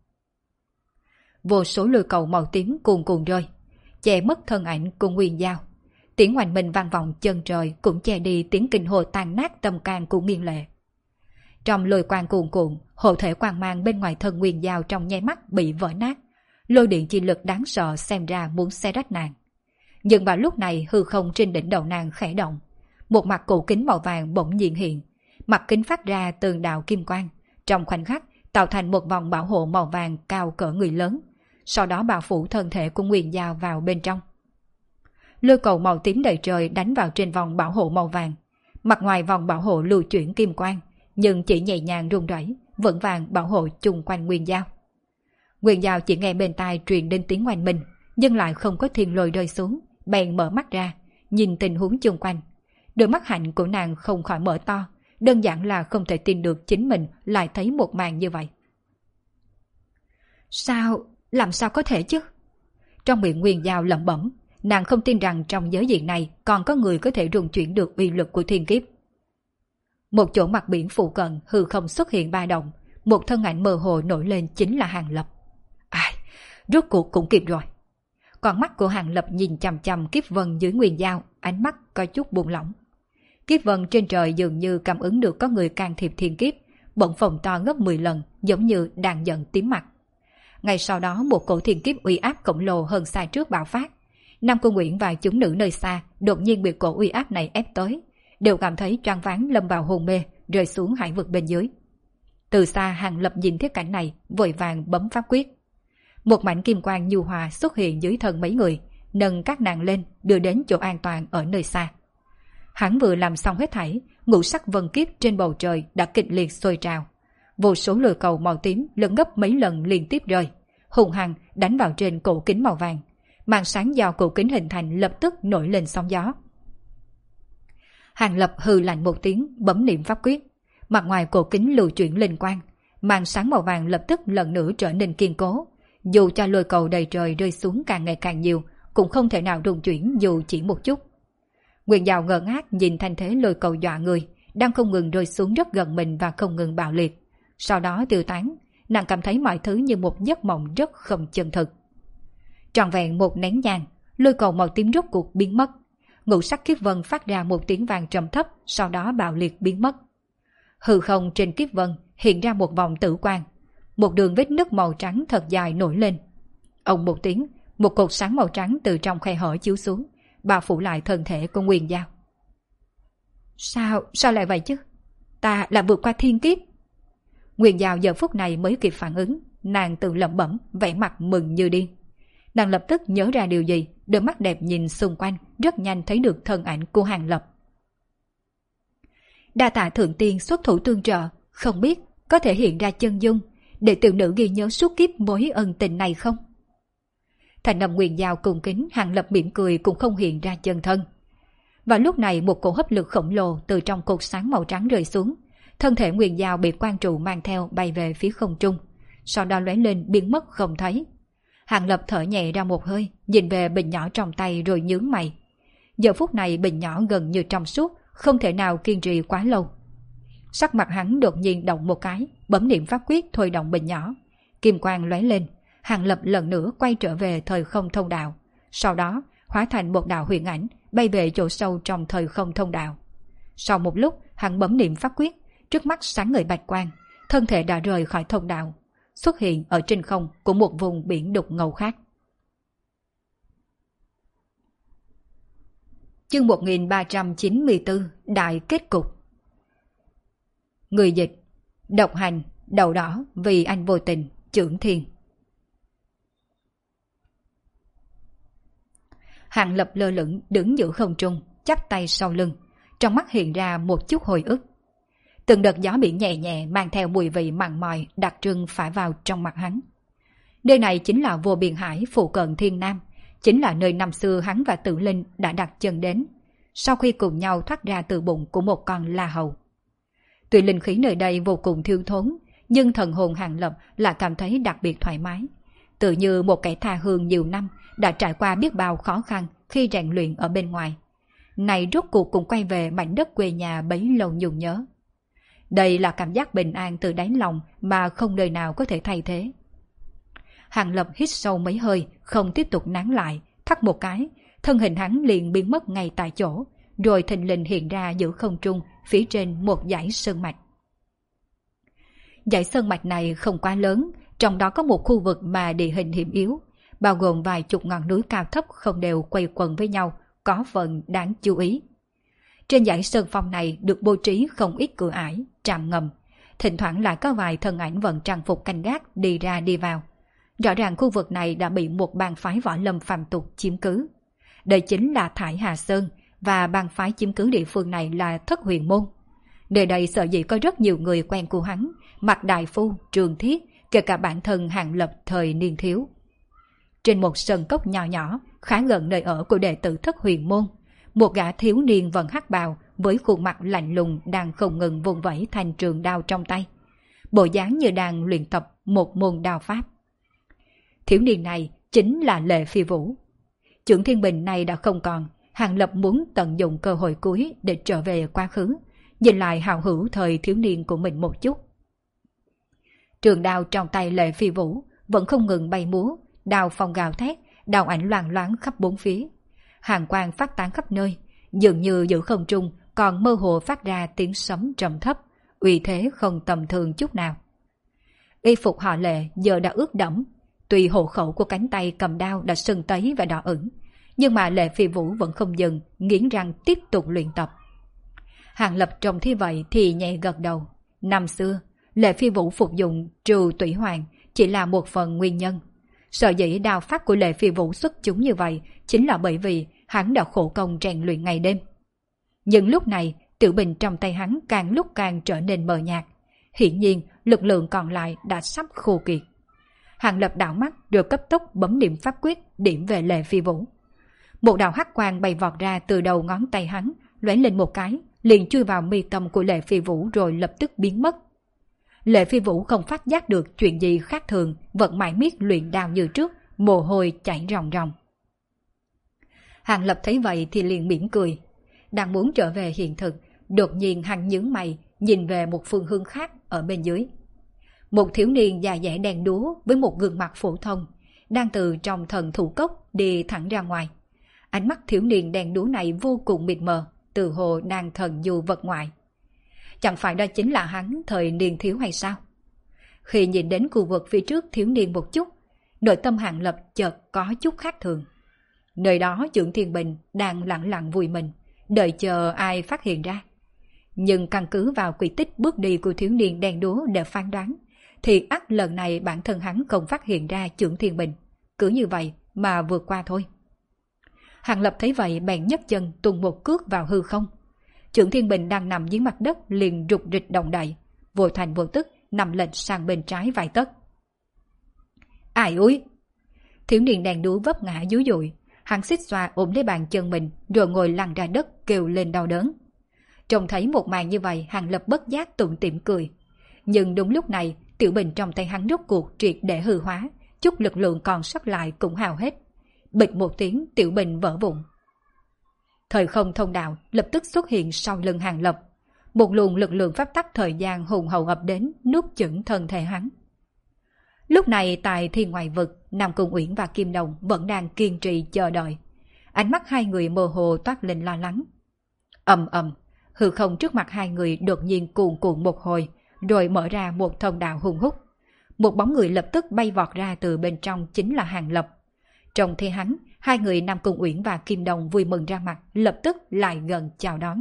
Vô số lôi cầu màu tím cuồn cuộn rơi, che mất thân ảnh của Nguyên Giao. Tiếng oanh minh vang vọng chân trời cũng che đi tiếng kinh hồ tàn nát tâm can của Nghiên Lệ. Trong lôi quang cuồn cuộn, hộ thể quang mang bên ngoài thân Nguyên Giao trong nháy mắt bị vỡ nát. Lôi điện chi lực đáng sợ xem ra muốn xé rách nàng. Nhưng vào lúc này hư không trên đỉnh đầu nàng khẽ động, một mặt cổ kính màu vàng bỗng nhiên hiện, mặt kính phát ra từng đạo kim quang, trong khoảnh khắc tạo thành một vòng bảo hộ màu vàng cao cỡ người lớn, sau đó bao phủ thân thể của Nguyên Giao vào bên trong. Lôi cầu màu tím đầy trời đánh vào trên vòng bảo hộ màu vàng, mặt ngoài vòng bảo hộ lưu chuyển kim quang, nhưng chỉ nhẹ nhàng rung rẩy, vững vàng bảo hộ chung quanh Nguyên Giao. Nguyên Giao chỉ nghe bên tai truyền đến tiếng oanh minh, nhưng lại không có thiên lôi rơi xuống, bèn mở mắt ra, nhìn tình huống chung quanh. Đôi mắt hạnh của nàng không khỏi mở to, đơn giản là không thể tin được chính mình lại thấy một màn như vậy. Sao? Làm sao có thể chứ? Trong miệng Nguyên Giao lẩm bẩm, nàng không tin rằng trong giới diện này còn có người có thể rung chuyển được uy lực của thiên kiếp. Một chỗ mặt biển phụ cận hư không xuất hiện ba động, một thân ảnh mơ hồ nổi lên chính là Hàng Lập. Ai, rốt cuộc cũng kịp rồi. Con mắt của Hàng Lập nhìn chằm chằm kiếp vân dưới Nguyên Giao, ánh mắt có chút buông lỏng. Kiếp vân trên trời dường như cảm ứng được có người can thiệp thiên kiếp, bỗng phồng to gấp 10 lần, giống như đang giận tím mặt. Ngay sau đó một cổ thiên kiếp uy áp khổng lồ hơn xa trước bạo phát. Nam Cung Uyển và chúng nữ nơi xa đột nhiên bị cổ uy áp này ép tới, đều cảm thấy choáng váng lâm vào hôn mê, rơi xuống hải vực bên dưới. Từ xa Hàng Lập nhìn thấy cảnh này, vội vàng bấm pháp quyết. Một mảnh kim quang nhu hòa xuất hiện dưới thân mấy người, nâng các nàng lên, đưa đến chỗ an toàn ở nơi xa. Hắn vừa làm xong hết thảy, ngũ sắc vân kiếp trên bầu trời đã kịch liệt sôi trào. Vô số lôi cầu màu tím lớn gấp mấy lần liên tiếp rơi, hùng hăng đánh vào trên cổ kính màu vàng. Màn sáng do cổ kính hình thành lập tức nổi lên sóng gió. Hàng Lập hừ lạnh một tiếng, bấm niệm pháp quyết. Mặt ngoài cổ kính lưu chuyển linh quang, màn sáng màu vàng lập tức lần nữa trở nên kiên cố. Dù cho lôi cầu đầy trời rơi xuống càng ngày càng nhiều, cũng không thể nào rung chuyển dù chỉ một chút. Nguyên Giao ngơ ngác nhìn thanh thế lôi cầu dọa người, đang không ngừng rơi xuống rất gần mình và không ngừng bạo liệt. Sau đó tiêu tán, nàng cảm thấy mọi thứ như một giấc mộng rất không chân thực. Trọn vẹn một nén nhang, lôi cầu màu tím rốt cuộc biến mất. Ngũ sắc kiếp vân phát ra một tiếng vang trầm thấp, sau đó bạo liệt biến mất. Hư không trên kiếp vân hiện ra một vòng tử quang, một đường vết nứt màu trắng thật dài nổi lên. Ông một tiếng, một cột sáng màu trắng từ trong khe hở chiếu xuống, bao phủ lại thân thể của Nguyên Giao. Sao lại vậy chứ? Ta là vượt qua thiên kiếp. Nguyên Giao giờ phút này mới kịp phản ứng, nàng tự lẩm bẩm, vẻ mặt mừng như điên. Nàng lập tức nhớ ra điều gì, đôi mắt đẹp nhìn xung quanh, rất nhanh thấy được thân ảnh của Hàng Lập. Đa tạ thượng tiên xuất thủ tương trợ, không biết có thể hiện ra chân dung, để tiểu nữ ghi nhớ suốt kiếp mối ân tình này không? Thành âm Nguyên Giao cùng kính, Hàng Lập mỉm cười cũng không hiện ra chân thân. Vào lúc này một cổ hấp lực khổng lồ từ trong cột sáng màu trắng rơi xuống, thân thể Nguyên Giao bị quan trụ mang theo bay về phía không trung, sau đó lóe lên biến mất không thấy. Hàng Lập thở nhẹ ra một hơi, nhìn về bình nhỏ trong tay rồi nhướng mày. Giờ phút này bình nhỏ gần như trong suốt, không thể nào kiên trì quá lâu. Sắc mặt hắn đột nhiên động một cái, bấm niệm pháp quyết thôi động bình nhỏ. Kim quang lóe lên, Hàng Lập lần nữa quay trở về thời không thông đạo. Sau đó hóa thành một đạo huyền ảnh, bay về chỗ sâu trong thời không thông đạo. Sau một lúc, hắn bấm niệm pháp quyết, trước mắt sáng ngời bạch quang, thân thể đã rời khỏi thông đạo, xuất hiện ở trên không của một vùng biển đục ngầu khác. Chương 1394 Đại kết cục. Người dịch: độc hành, đầu đỏ vì anh vô tình, Chưởng Thiên. Hàng Lập lơ lửng đứng giữa không trung, chắp tay sau lưng, trong mắt hiện ra một chút hồi ức. Từng đợt gió biển nhẹ nhẹ mang theo mùi vị mặn mòi đặc trưng phả vào trong mặt hắn. Nơi này chính là vô biên hải phụ cận Thiên Nam, chính là nơi năm xưa hắn và Tử Linh đã đặt chân đến, sau khi cùng nhau thoát ra từ bụng của một con la hầu. Tuy linh khí nơi đây vô cùng thiếu thốn, nhưng thần hồn Hàng Lập lại cảm thấy đặc biệt thoải mái, tự như một kẻ tha hương nhiều năm đã trải qua biết bao khó khăn khi rèn luyện ở bên ngoài, này rốt cuộc cũng quay về mảnh đất quê nhà bấy lâu nhung nhớ. Đây là cảm giác bình an từ đáy lòng mà không nơi nào có thể thay thế. Hàng Lập hít sâu mấy hơi, không tiếp tục nán lại, thắt một cái, thân hình hắn liền biến mất ngay tại chỗ, rồi thình lình hiện ra giữa không trung phía trên một dãy sơn mạch. Dãy sơn mạch này không quá lớn, trong đó có một khu vực mà địa hình hiểm yếu, bao gồm vài chục ngọn núi cao thấp không đều quây quần với nhau, có phần đáng chú ý. Trên dãy sơn phong này được bố trí không ít cửa ải, trạm ngầm, thỉnh thoảng lại có vài thân ảnh vận trang phục canh gác đi ra đi vào. Rõ ràng khu vực này đã bị một bang phái võ lâm phàm tục chiếm cứ. Đây chính là Thải Hà Sơn, và bang phái chiếm cứ địa phương này là Thất Huyền Môn. Nơi đây sợ dĩ có rất nhiều người quen của hắn, Mạc Đại Phu, Trường Thiết, kể cả bản thân Hàng Lập thời niên thiếu. Trên một sân cốc nhỏ nhỏ, khá gần nơi ở của đệ tử Thất Huyền Môn, một gã thiếu niên vận hắc bào với khuôn mặt lạnh lùng đang không ngừng vung vẩy thành trường đao trong tay, bộ dáng như đang luyện tập một môn đao pháp. Thiếu niên này chính là Lệ Phi Vũ. Chưởng Thiên Bình này đã không còn, Hàng Lập muốn tận dụng cơ hội cuối để trở về quá khứ, nhìn lại hào hữu thời thiếu niên của mình một chút. Trường đao trong tay Lệ Phi Vũ vẫn không ngừng bay múa, đao phong gào thét, đao ảnh loang loáng khắp bốn phía. Hàn quang phát tán khắp nơi, dường như giữa không trung còn mơ hồ phát ra tiếng sấm trầm thấp, uy thế không tầm thường chút nào. Y phục họ Lệ giờ đã ướt đẫm, tuy hộ khẩu của cánh tay cầm đao đã sưng tấy và đỏ ửng, nhưng mà Lệ Phi Vũ vẫn không dừng, nghiến răng tiếp tục luyện tập. Hàng Lập trông thấy vậy thì nhẹ gật đầu. Năm xưa, Lệ Phi Vũ phục dụng trừ tủy hoàng chỉ là một phần nguyên nhân. Sở dĩ đao pháp của Lệ Phi Vũ xuất chúng như vậy chính là bởi vì hắn đã khổ công rèn luyện ngày đêm. Nhưng lúc này, tiểu bình trong tay hắn càng lúc càng trở nên mờ nhạt. Hiển nhiên, lực lượng còn lại đã sắp khô kiệt. Hàng Lập đảo mắt rồi cấp tốc bấm niệm pháp quyết điểm về Lệ Phi Vũ. Một đạo hắc quang bay vọt ra từ đầu ngón tay hắn, lóe lên một cái, liền chui vào mi tâm của Lệ Phi Vũ rồi lập tức biến mất. Lệ Phi Vũ không phát giác được chuyện gì khác thường, vẫn mãi miết luyện đao như trước, mồ hôi chảy ròng ròng. Hàng Lập thấy vậy thì liền mỉm cười. Đang muốn trở về hiện thực, đột nhiên hắn nhướng mày, nhìn về một phương hướng khác ở bên dưới. Một thiếu niên già dẻ đen đúa với một gương mặt phổ thông, đang từ trong thần thủ cốc đi thẳng ra ngoài. Ánh mắt thiếu niên đen đúa này vô cùng mịt mờ, từ hồ đang thần du vật ngoại. Chẳng phải đó chính là hắn thời niên thiếu hay sao? Khi nhìn đến khu vực phía trước thiếu niên một chút, nội tâm Hàng Lập chợt có chút khác thường. Nơi đó Chưởng Thiên Bình đang lặng lặng vùi mình, đợi chờ ai phát hiện ra. Nhưng căn cứ vào quy tích bước đi của thiếu niên đen đúa để phán đoán, thì ắt lần này bản thân hắn không phát hiện ra Chưởng Thiên Bình, cứ như vậy mà vượt qua thôi. Hàng Lập thấy vậy bèn nhấc chân tung một cước vào hư không. Chưởng Thiên Bình đang nằm dưới mặt đất liền rục rịch động đậy, vô thành vô tức nằm lệch sang bên trái vài tấc. Ai ui! Thiếu niên đèn đúa vấp ngã dúi dụi, hắn xích xoa ôm lấy bàn chân mình rồi ngồi lăn ra đất kêu lên đau đớn. Trông thấy một màn như vậy, Hàng Lập bất giác tủm tỉm cười. Nhưng đúng lúc này, tiểu bình trong tay hắn rốt cuộc triệt để hư hóa, chút lực lượng còn sót lại cũng hao hết. Bịch một tiếng, tiểu bình vỡ vụn. Thời không thông đạo lập tức xuất hiện sau lưng Hàng Lập. Một luồng lực lượng pháp tắc thời gian hùng hậu ập đến, nuốt chửng thân thể hắn. Lúc này tại thiên ngoại vực, Nam Cung Uyển và Kim Đồng vẫn đang kiên trì chờ đợi. Ánh mắt hai người mơ hồ toát lên lo lắng. Ầm ầm, hư không trước mặt hai người đột nhiên cuồn cuộn một hồi, rồi mở ra một thông đạo hùng hút. Một bóng người lập tức bay vọt ra từ bên trong chính là Hàng Lập. Trong khi hắn, hai người Nam Cung Uyển và Kim Đồng vui mừng ra mặt, lập tức lại gần chào đón.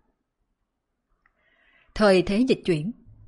Thời thế dịch chuyển.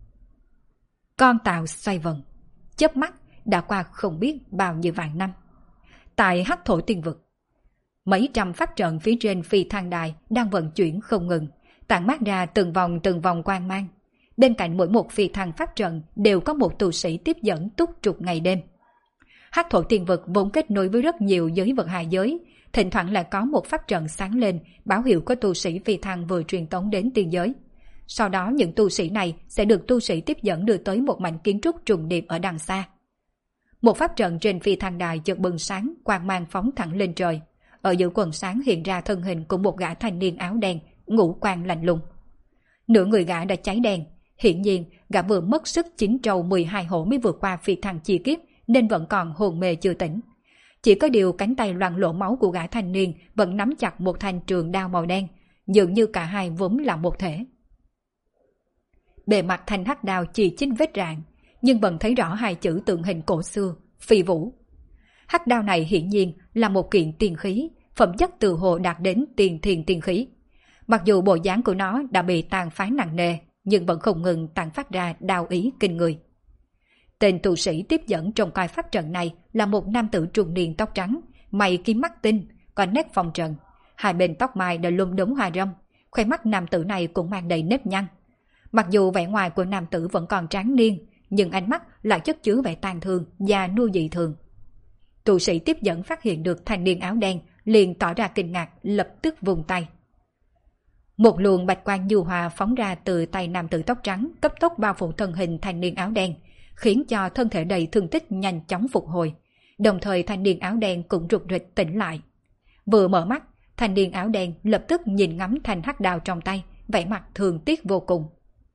Con tàu xoay vần, chớp mắt đã qua không biết bao nhiêu vạn năm. Tại Hắc Thổ Tiên Vực, mấy trăm pháp trận phía trên phi thăng đài đang vận chuyển không ngừng, tản mát ra từng vòng quang mang. Bên cạnh mỗi một phi thăng pháp trận đều có một tu sĩ tiếp dẫn túc trực ngày đêm. Hắc Thổ Tiên Vực vốn kết nối với rất nhiều giới vực hạ giới, thỉnh thoảng lại có một pháp trận sáng lên báo hiệu có tu sĩ phi thăng vừa truyền tống đến tiên giới. Sau đó những tu sĩ này sẽ được tu sĩ tiếp dẫn đưa tới một mảnh kiến trúc trùng điệp ở đằng xa. Một pháp trận trên phi thăng đài chợt bừng sáng, quang mang phóng thẳng lên trời. Ở giữa quần sáng hiện ra thân hình của một gã thanh niên áo đen, ngũ quan lạnh lùng. Nửa người gã đã cháy đen, hiển nhiên gã vừa mất sức 9 trâu 12 hổ mới vượt qua phi thăng chi kiếp, nên vẫn còn hồn mê chưa tỉnh. Chỉ có điều cánh tay loang lổ máu của gã thanh niên vẫn nắm chặt một thanh trường đao màu đen, dường như cả hai vốn là một thể. Bề mặt thanh hắc đao chỉ chích vết rạn, nhưng vẫn thấy rõ hai chữ tượng hình cổ xưa, Phi Vũ. Hắc đao này hiển nhiên là một kiện tiên khí, phẩm chất từ hồ đạt đến tiền thiền tiên khí. Mặc dù bộ dáng của nó đã bị tàn phá nặng nề, nhưng vẫn không ngừng tàn phát ra đao ý kinh người. Tên tu sĩ tiếp dẫn trong coi pháp trận này là một nam tử trung niên tóc trắng, mày kiếm mắt tinh, có nét phong trần. Hai bên tóc mai đã lum đốm hoa râm, khóe mắt nam tử này cũng mang đầy nếp nhăn. Mặc dù vẻ ngoài của nam tử vẫn còn tráng niên, nhưng ánh mắt lại chất chứa vẻ tàn thương và nuôi dị thường. Tu sĩ tiếp dẫn phát hiện được thanh niên áo đen, liền tỏ ra kinh ngạc, lập tức vùng tay. Một luồng bạch quang nhu hòa phóng ra từ tay nam tử tóc trắng, cấp tốc bao phủ thân hình thanh niên áo đen, khiến cho thân thể đầy thương tích nhanh chóng phục hồi. Đồng thời thanh niên áo đen cũng rục rịch tỉnh lại. Vừa mở mắt, thanh niên áo đen lập tức nhìn ngắm thanh hắc đao trong tay, vẻ mặt thương tiếc vô cùng.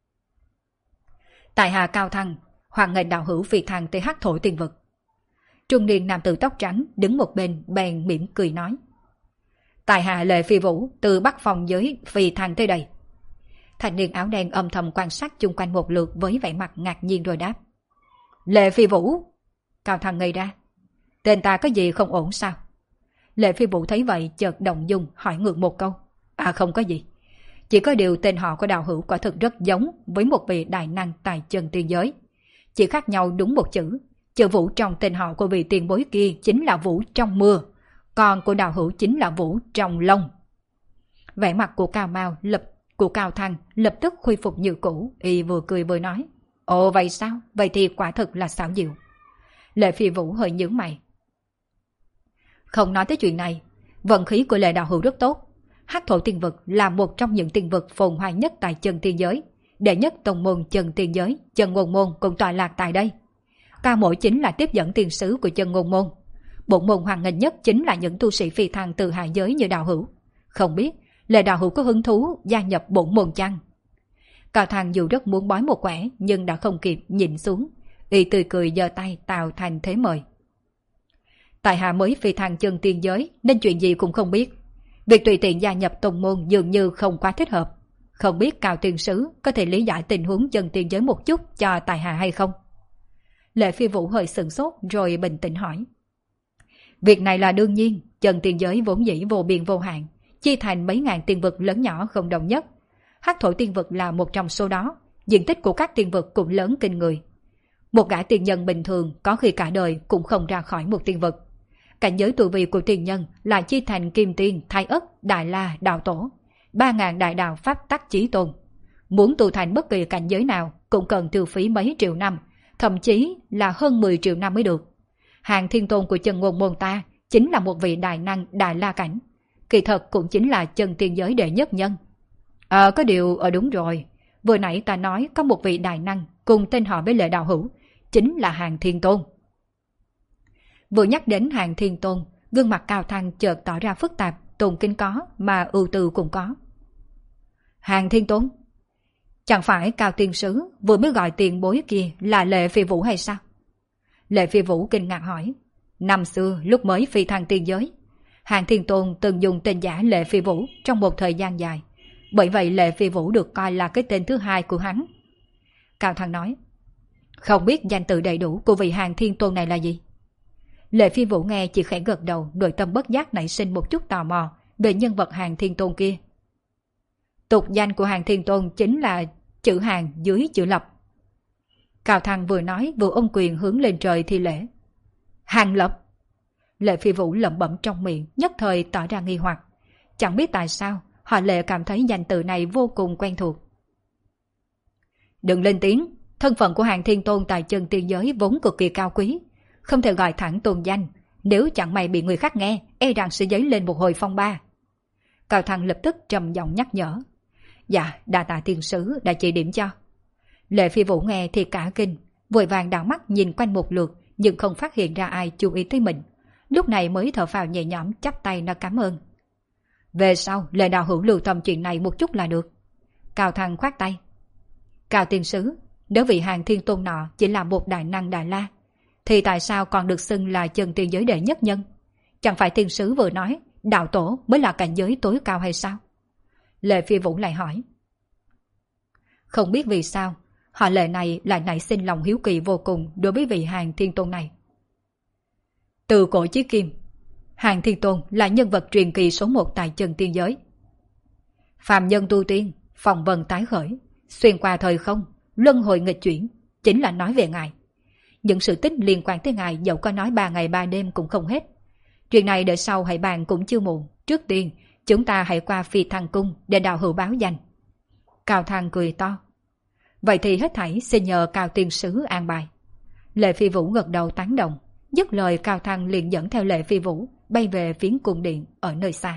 Tại hạ Cao Thăng, hoàng nghênh đạo hữu phi thăng tới Hắc Thổ Tiên Vực. Trung niên nam tử tóc trắng đứng một bên bèn mỉm cười nói. Tại hạ Lệ Phi Vũ từ Bắc Phong giới phi thăng tới đây. Thanh niên áo đen âm thầm quan sát chung quanh một lượt với vẻ mặt ngạc nhiên rồi đáp. Lệ Phi Vũ. Cao Thăng ngây ra. Tên ta có gì không ổn sao? Lệ Phi Vũ thấy vậy chợt động dung hỏi ngược một câu. À không có gì. Chỉ có điều tên họ của Đào Hữu quả thực rất giống với một vị đại năng tại chân tiên giới. Chỉ khác nhau đúng một chữ. Chữ Vũ trong tên họ của vị tiền bối kia chính là Vũ trong mưa. Còn của Đào Hữu chính là Vũ trong lông. Vẻ mặt của Cao Thăng lập tức khôi phục như cũ. Y vừa cười vừa nói. Ồ vậy sao? Vậy thì quả thực là xảo diệu. Lệ Phi Vũ hơi nhướng mày. Không nói tới chuyện này, vận khí của Lệ Đạo Hữu rất tốt. Hắc Thổ Tiên Vực là một trong những tiên vực phồn hoa nhất tại chân tiên giới. Đệ nhất tông môn chân tiên giới, Chân Ngôn Môn cũng tọa lạc tại đây. Cao Mỗ chính là tiếp dẫn tiên sứ của Chân Ngôn Môn. Bộ môn hoàng nghênh nhất chính là những tu sĩ phi thăng từ hạ giới như Đạo Hữu. Không biết Lệ Đạo Hữu có hứng thú gia nhập bổn môn chăng? Cao Thăng dù rất muốn bói một quẻ nhưng đã không kịp nhìn xuống. Y tươi cười giơ tay tạo thành thế mời. Tại hạ mới phi thăng chân tiên giới nên chuyện gì cũng không biết. Việc tùy tiện gia nhập tông môn dường như không quá thích hợp. Không biết Cao tiên sứ có thể lý giải tình huống chân tiên giới một chút cho tại hạ hay không? Lệ Phi Vũ hơi sửng sốt rồi bình tĩnh hỏi. Việc này là đương nhiên. Chân tiên giới vốn dĩ vô biên vô hạn, chia thành mấy ngàn tiên vực lớn nhỏ không đồng nhất. Hắc Thổ Tiên Vực là một trong số đó. Diện tích của các tiên vực cũng lớn kinh người. Một gã tiên nhân bình thường có khi cả đời cũng không ra khỏi một tiên vực. Cảnh giới tu vi của tiên nhân là chia thành Kim Tiên, Thái Ất, Đại La, Đạo Tổ, 3.000 đại đạo pháp tắc chí tôn. Muốn tu thành bất kỳ cảnh giới nào cũng cần tiêu phí mấy triệu năm, thậm chí là hơn 10 triệu năm mới được. Hàng thiên tôn của Chân Ngôn Môn ta chính là một vị đại năng Đại La cảnh, kỳ thật cũng chính là chân tiên giới đệ nhất nhân. Có điều đúng rồi, vừa nãy ta nói có một vị đại năng cùng tên họ với Lệ Đạo Hữu, chính là Hàng Thiên Tôn. Vừa nhắc đến Hàng Thiên Tôn, gương mặt Cao Thăng chợt tỏ ra phức tạp, tôn kính có mà ưu tư cũng có. Hàng Thiên Tôn? Chẳng phải Cao tiên sứ vừa mới gọi tiền bối kia là Lệ Phi Vũ hay sao? Lệ Phi Vũ kinh ngạc hỏi. Năm xưa lúc mới phi thăng tiên giới, Hàng Thiên Tôn từng dùng tên giả Lệ Phi Vũ trong một thời gian dài. Bởi vậy Lệ Phi Vũ được coi là cái tên thứ hai của hắn. Cao Thăng nói. Không biết danh tự đầy đủ của vị Hàng Thiên Tôn này là gì? Lệ Phi Vũ nghe chỉ khẽ gật đầu, nội tâm bất giác nảy sinh một chút tò mò về nhân vật Hàng Thiên Tôn kia. Tục danh của Hàng Thiên Tôn chính là chữ Hàng dưới chữ Lập. Cao Thăng vừa nói vừa ôm quyền hướng lên trời thi lễ. Hàng Lập? Lệ Phi Vũ lẩm bẩm trong miệng, nhất thời tỏ ra nghi hoặc. Chẳng biết tại sao họ Lệ cảm thấy danh từ này vô cùng quen thuộc. Đừng lên tiếng, thân phận của Hàng Thiên Tôn tại chân tiên giới vốn cực kỳ cao quý, không thể gọi thẳng tôn danh, nếu chẳng may bị người khác nghe, e rằng sẽ dấy lên một hồi phong ba. Cao Thăng lập tức trầm giọng nhắc nhở. Dạ, đa tạ tiên sứ đã chỉ điểm cho. Lệ Phi Vũ nghe thì cả kinh, vội vàng đảo mắt nhìn quanh một lượt nhưng không phát hiện ra ai chú ý tới mình. Lúc này mới thở phào nhẹ nhõm chắp tay nói cảm ơn. Về sau Lệ Đạo Hữu lưu tâm chuyện này một chút là được. Cao Thăng khoát tay. Cao tiên sứ, nếu vị Hàng Thiên Tôn nọ chỉ là một đại năng Đại La, thì tại sao còn được xưng là chân tiên giới đệ nhất nhân? Chẳng phải tiên sứ vừa nói đạo tổ mới là cảnh giới tối cao hay sao? Lệ Phi Vũ lại hỏi. Không biết vì sao họ Lệ này lại nảy sinh lòng hiếu kỳ vô cùng đối với vị Hàng Thiên Tôn này. Từ cổ chí kim, Hàng Thiên Tôn là nhân vật truyền kỳ số 1 tại chân tiên giới. Phàm nhân tu tiên, phong vân tái khởi, xuyên qua thời không, luân hồi nghịch chuyển, chính là nói về ngài. Những sự tích liên quan tới ngài dẫu có nói 3 ngày 3 đêm cũng không hết. Chuyện này đợi sau hãy bàn cũng chưa muộn. Trước tiên chúng ta hãy qua Phi Thăng Cung để Đạo Hữu báo danh. Cao Thăng cười to. Vậy thì hết thảy xin nhờ Cao tiên sứ an bài. Lệ Phi Vũ gật đầu tán đồng. Dứt lời Cao Thăng liền dẫn theo Lệ Phi Vũ bay về phiến cung điện ở nơi xa.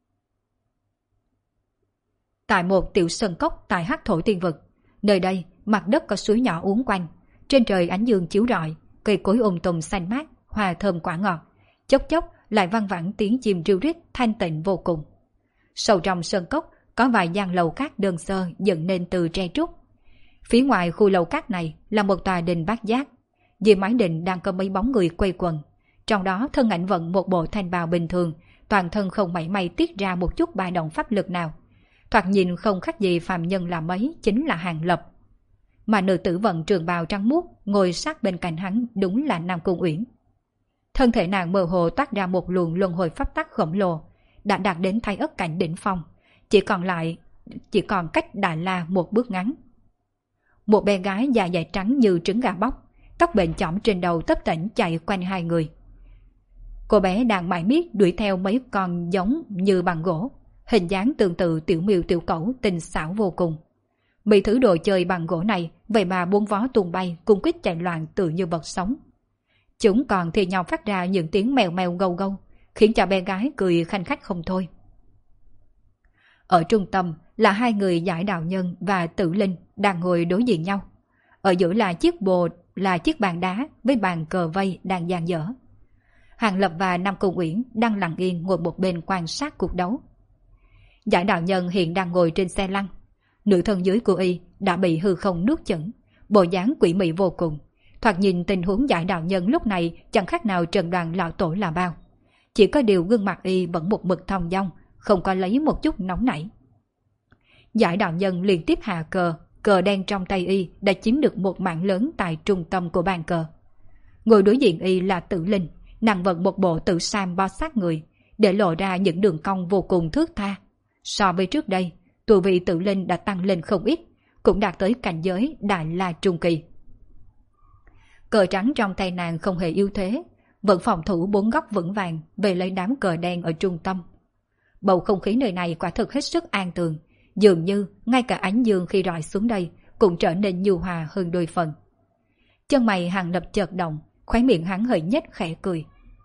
Tại một tiểu sơn cốc tại Hắc Thổ Tiên Vực, nơi đây mặt đất có suối nhỏ uốn quanh, trên trời ánh dương chiếu rọi, cây cối tùm xanh mát, hoa thơm quả ngọt, chốc chốc lại văng vẳng tiếng chim ríu rít thanh tịnh vô cùng. Sâu trong sơn cốc có vài gian lầu cát đơn sơ dựng nên từ tre trúc. Phía ngoài khu lầu cát này là một tòa đình bát giác. Dưới mái đình đang có mấy bóng người quây quần, trong đó thân ảnh vận một bộ thanh bào bình thường, toàn thân không mảy may tiết ra một chút ba động pháp lực nào. thoạt nhìn không khác gì phàm nhân là mấy, chính là Hàng Lập. Mà nữ tử vận trường bào trắng muốt ngồi sát bên cạnh hắn đúng là Nam Cung Uyển. Thân thể nàng mơ hồ toát ra một luồng luân hồi pháp tắc khổng lồ, đã đạt đến Thái Ất cảnh đỉnh phong, chỉ còn cách Đà La một bước ngắn. Một bé gái da dày trắng như trứng gà bóc, tóc bệnh chỏm trên đầu tấp tỉnh chạy quanh hai người. Cô bé đang mải miết đuổi theo mấy con giống như bằng gỗ, hình dáng tương tự tiểu miêu tiểu cẩu tinh xảo vô cùng. Mấy thứ đồ chơi bằng gỗ này vậy mà bốn vó tung bay cung quýt chạy loạn tự như vật sống. Chúng còn thì nhau phát ra những tiếng mèo mèo gâu gâu, khiến cho bé gái cười khanh khách không thôi. Ở trung tâm là hai người Giải Đạo Nhân và Tử Linh đang ngồi đối diện nhau. Ở giữa là chiếc bàn đá với bàn cờ vây đang dang dở. Hàng Lập và Nam Cung Uyển đang lặng yên ngồi một bên quan sát cuộc đấu. Giải Đạo Nhân hiện đang ngồi trên xe lăn. Nửa thân dưới của y đã bị hư không nuốt chửng, bộ dáng quỷ mị vô cùng. Thoạt nhìn tình huống Giải Đạo Nhân lúc này chẳng khác nào Trần Đoàn lão tổ là bao. Chỉ có điều gương mặt y vẫn một mực thong dong, không có lấy một chút nóng nảy. Giải Đạo Nhân liên tiếp hạ cờ, cờ đen trong tay y đã chiếm được một mảng lớn tại trung tâm của bàn cờ. Ngồi đối diện y là Tử Linh, nàng vận một bộ tử sam bao sát người, để lộ ra những đường cong vô cùng thướt tha. So với trước đây, tu vi Tử Linh đã tăng lên không ít, cũng đạt tới cảnh giới Đại La Trung Kỳ. Cờ trắng trong tay nàng không hề yếu thế, vẫn phòng thủ bốn góc vững vàng về lấy đám cờ đen ở trung tâm. Bầu không khí nơi này quả thực hết sức an tường, dường như ngay cả ánh dương khi rọi xuống đây cũng trở nên nhu hòa hơn đôi phần. Chân mày Hàng Lập chợt động, khóe miệng hắn hơi nhếch khẽ cười.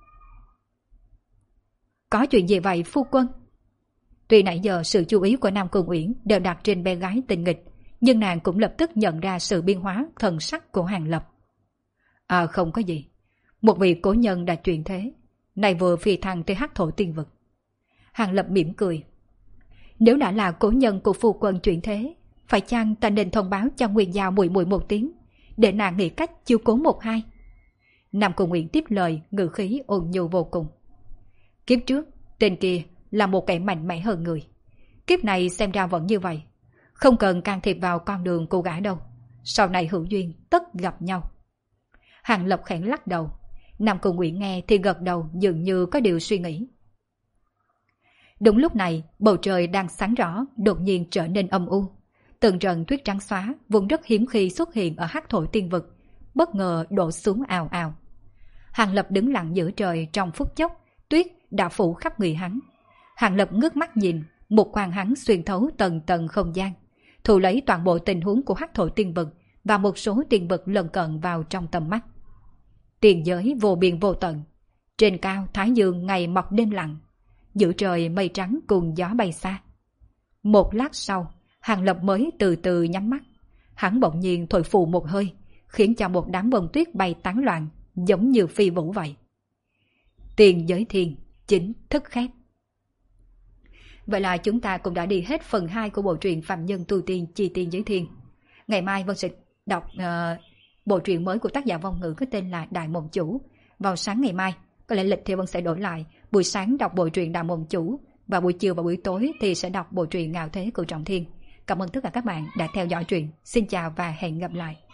Có chuyện gì vậy phu quân? Tuy nãy giờ sự chú ý của Nam Cung Uyển đều đặt trên bé gái tình nghịch, nhưng nàng cũng lập tức nhận ra sự biến hóa thần sắc của Hàng Lập. À không có gì, một vị cố nhân đã chuyển thế, này vừa phi thăng tới Hắc Thổ Tiên Vực. Hàng Lập mỉm cười. Nếu đã là cố nhân của phu quân chuyển thế, phải chăng ta nên thông báo cho Nguyên Giao muội muội một tiếng, để nàng nghĩ cách chiếu cố một hai? Nam Cung Uyển tiếp lời, ngữ khí ôn nhu vô cùng. Kiếp trước, tên kia là một kẻ mạnh mẽ hơn người. Kiếp này xem ra vẫn như vậy, không cần can thiệp vào con đường cô gái đâu. Sau này hữu duyên tất gặp nhau. Hàng Lập khẽ lắc đầu. Nam Cung Uyển nghe thì gật đầu, dường như có điều suy nghĩ. Đúng lúc này, bầu trời đang sáng rõ đột nhiên trở nên âm u. Từng trận tuyết trắng xóa vùng rất hiếm khi xuất hiện ở Hắc Thổ Tiên Vực, bất ngờ đổ xuống ào ào. Hàng Lập đứng lặng giữa trời, trong phút chốc tuyết đã phủ khắp người hắn. Hàng Lập ngước mắt nhìn, một quang hắn xuyên thấu tầng tầng không gian, thu lấy toàn bộ tình huống của Hắc Thổ Tiên Vực và một số tiên vực lân cận vào trong tầm mắt. Tiền giới vô biên vô tận, trên cao thái dương ngày mọc đêm lặng, giữa trời mây trắng cùng gió bay xa. Một lát sau, Hàng Lập mới từ từ nhắm mắt. Hắn bỗng nhiên thổi phù một hơi, khiến cho một đám bông tuyết bay tán loạn, giống như phi vũ vậy. Tiền giới thiên chính thức khép. Vậy là chúng ta cũng đã đi hết phần 2 của bộ truyện Phạm Nhân Tu Tiên Chi Tiên Giới Thiên. Ngày mai Vân sẽ đọc bộ truyện mới của tác giả Vong Ngữ có tên là Đại Mộng Chủ. Vào sáng ngày mai, có lẽ lịch thì Vân sẽ đổi lại. Buổi sáng đọc bộ truyện Đại Mộng Chủ, và buổi chiều và buổi tối thì sẽ đọc bộ truyện Ngạo Thế của Trọng Thiên. Cảm ơn tất cả các bạn đã theo dõi truyện. Xin chào và hẹn gặp lại.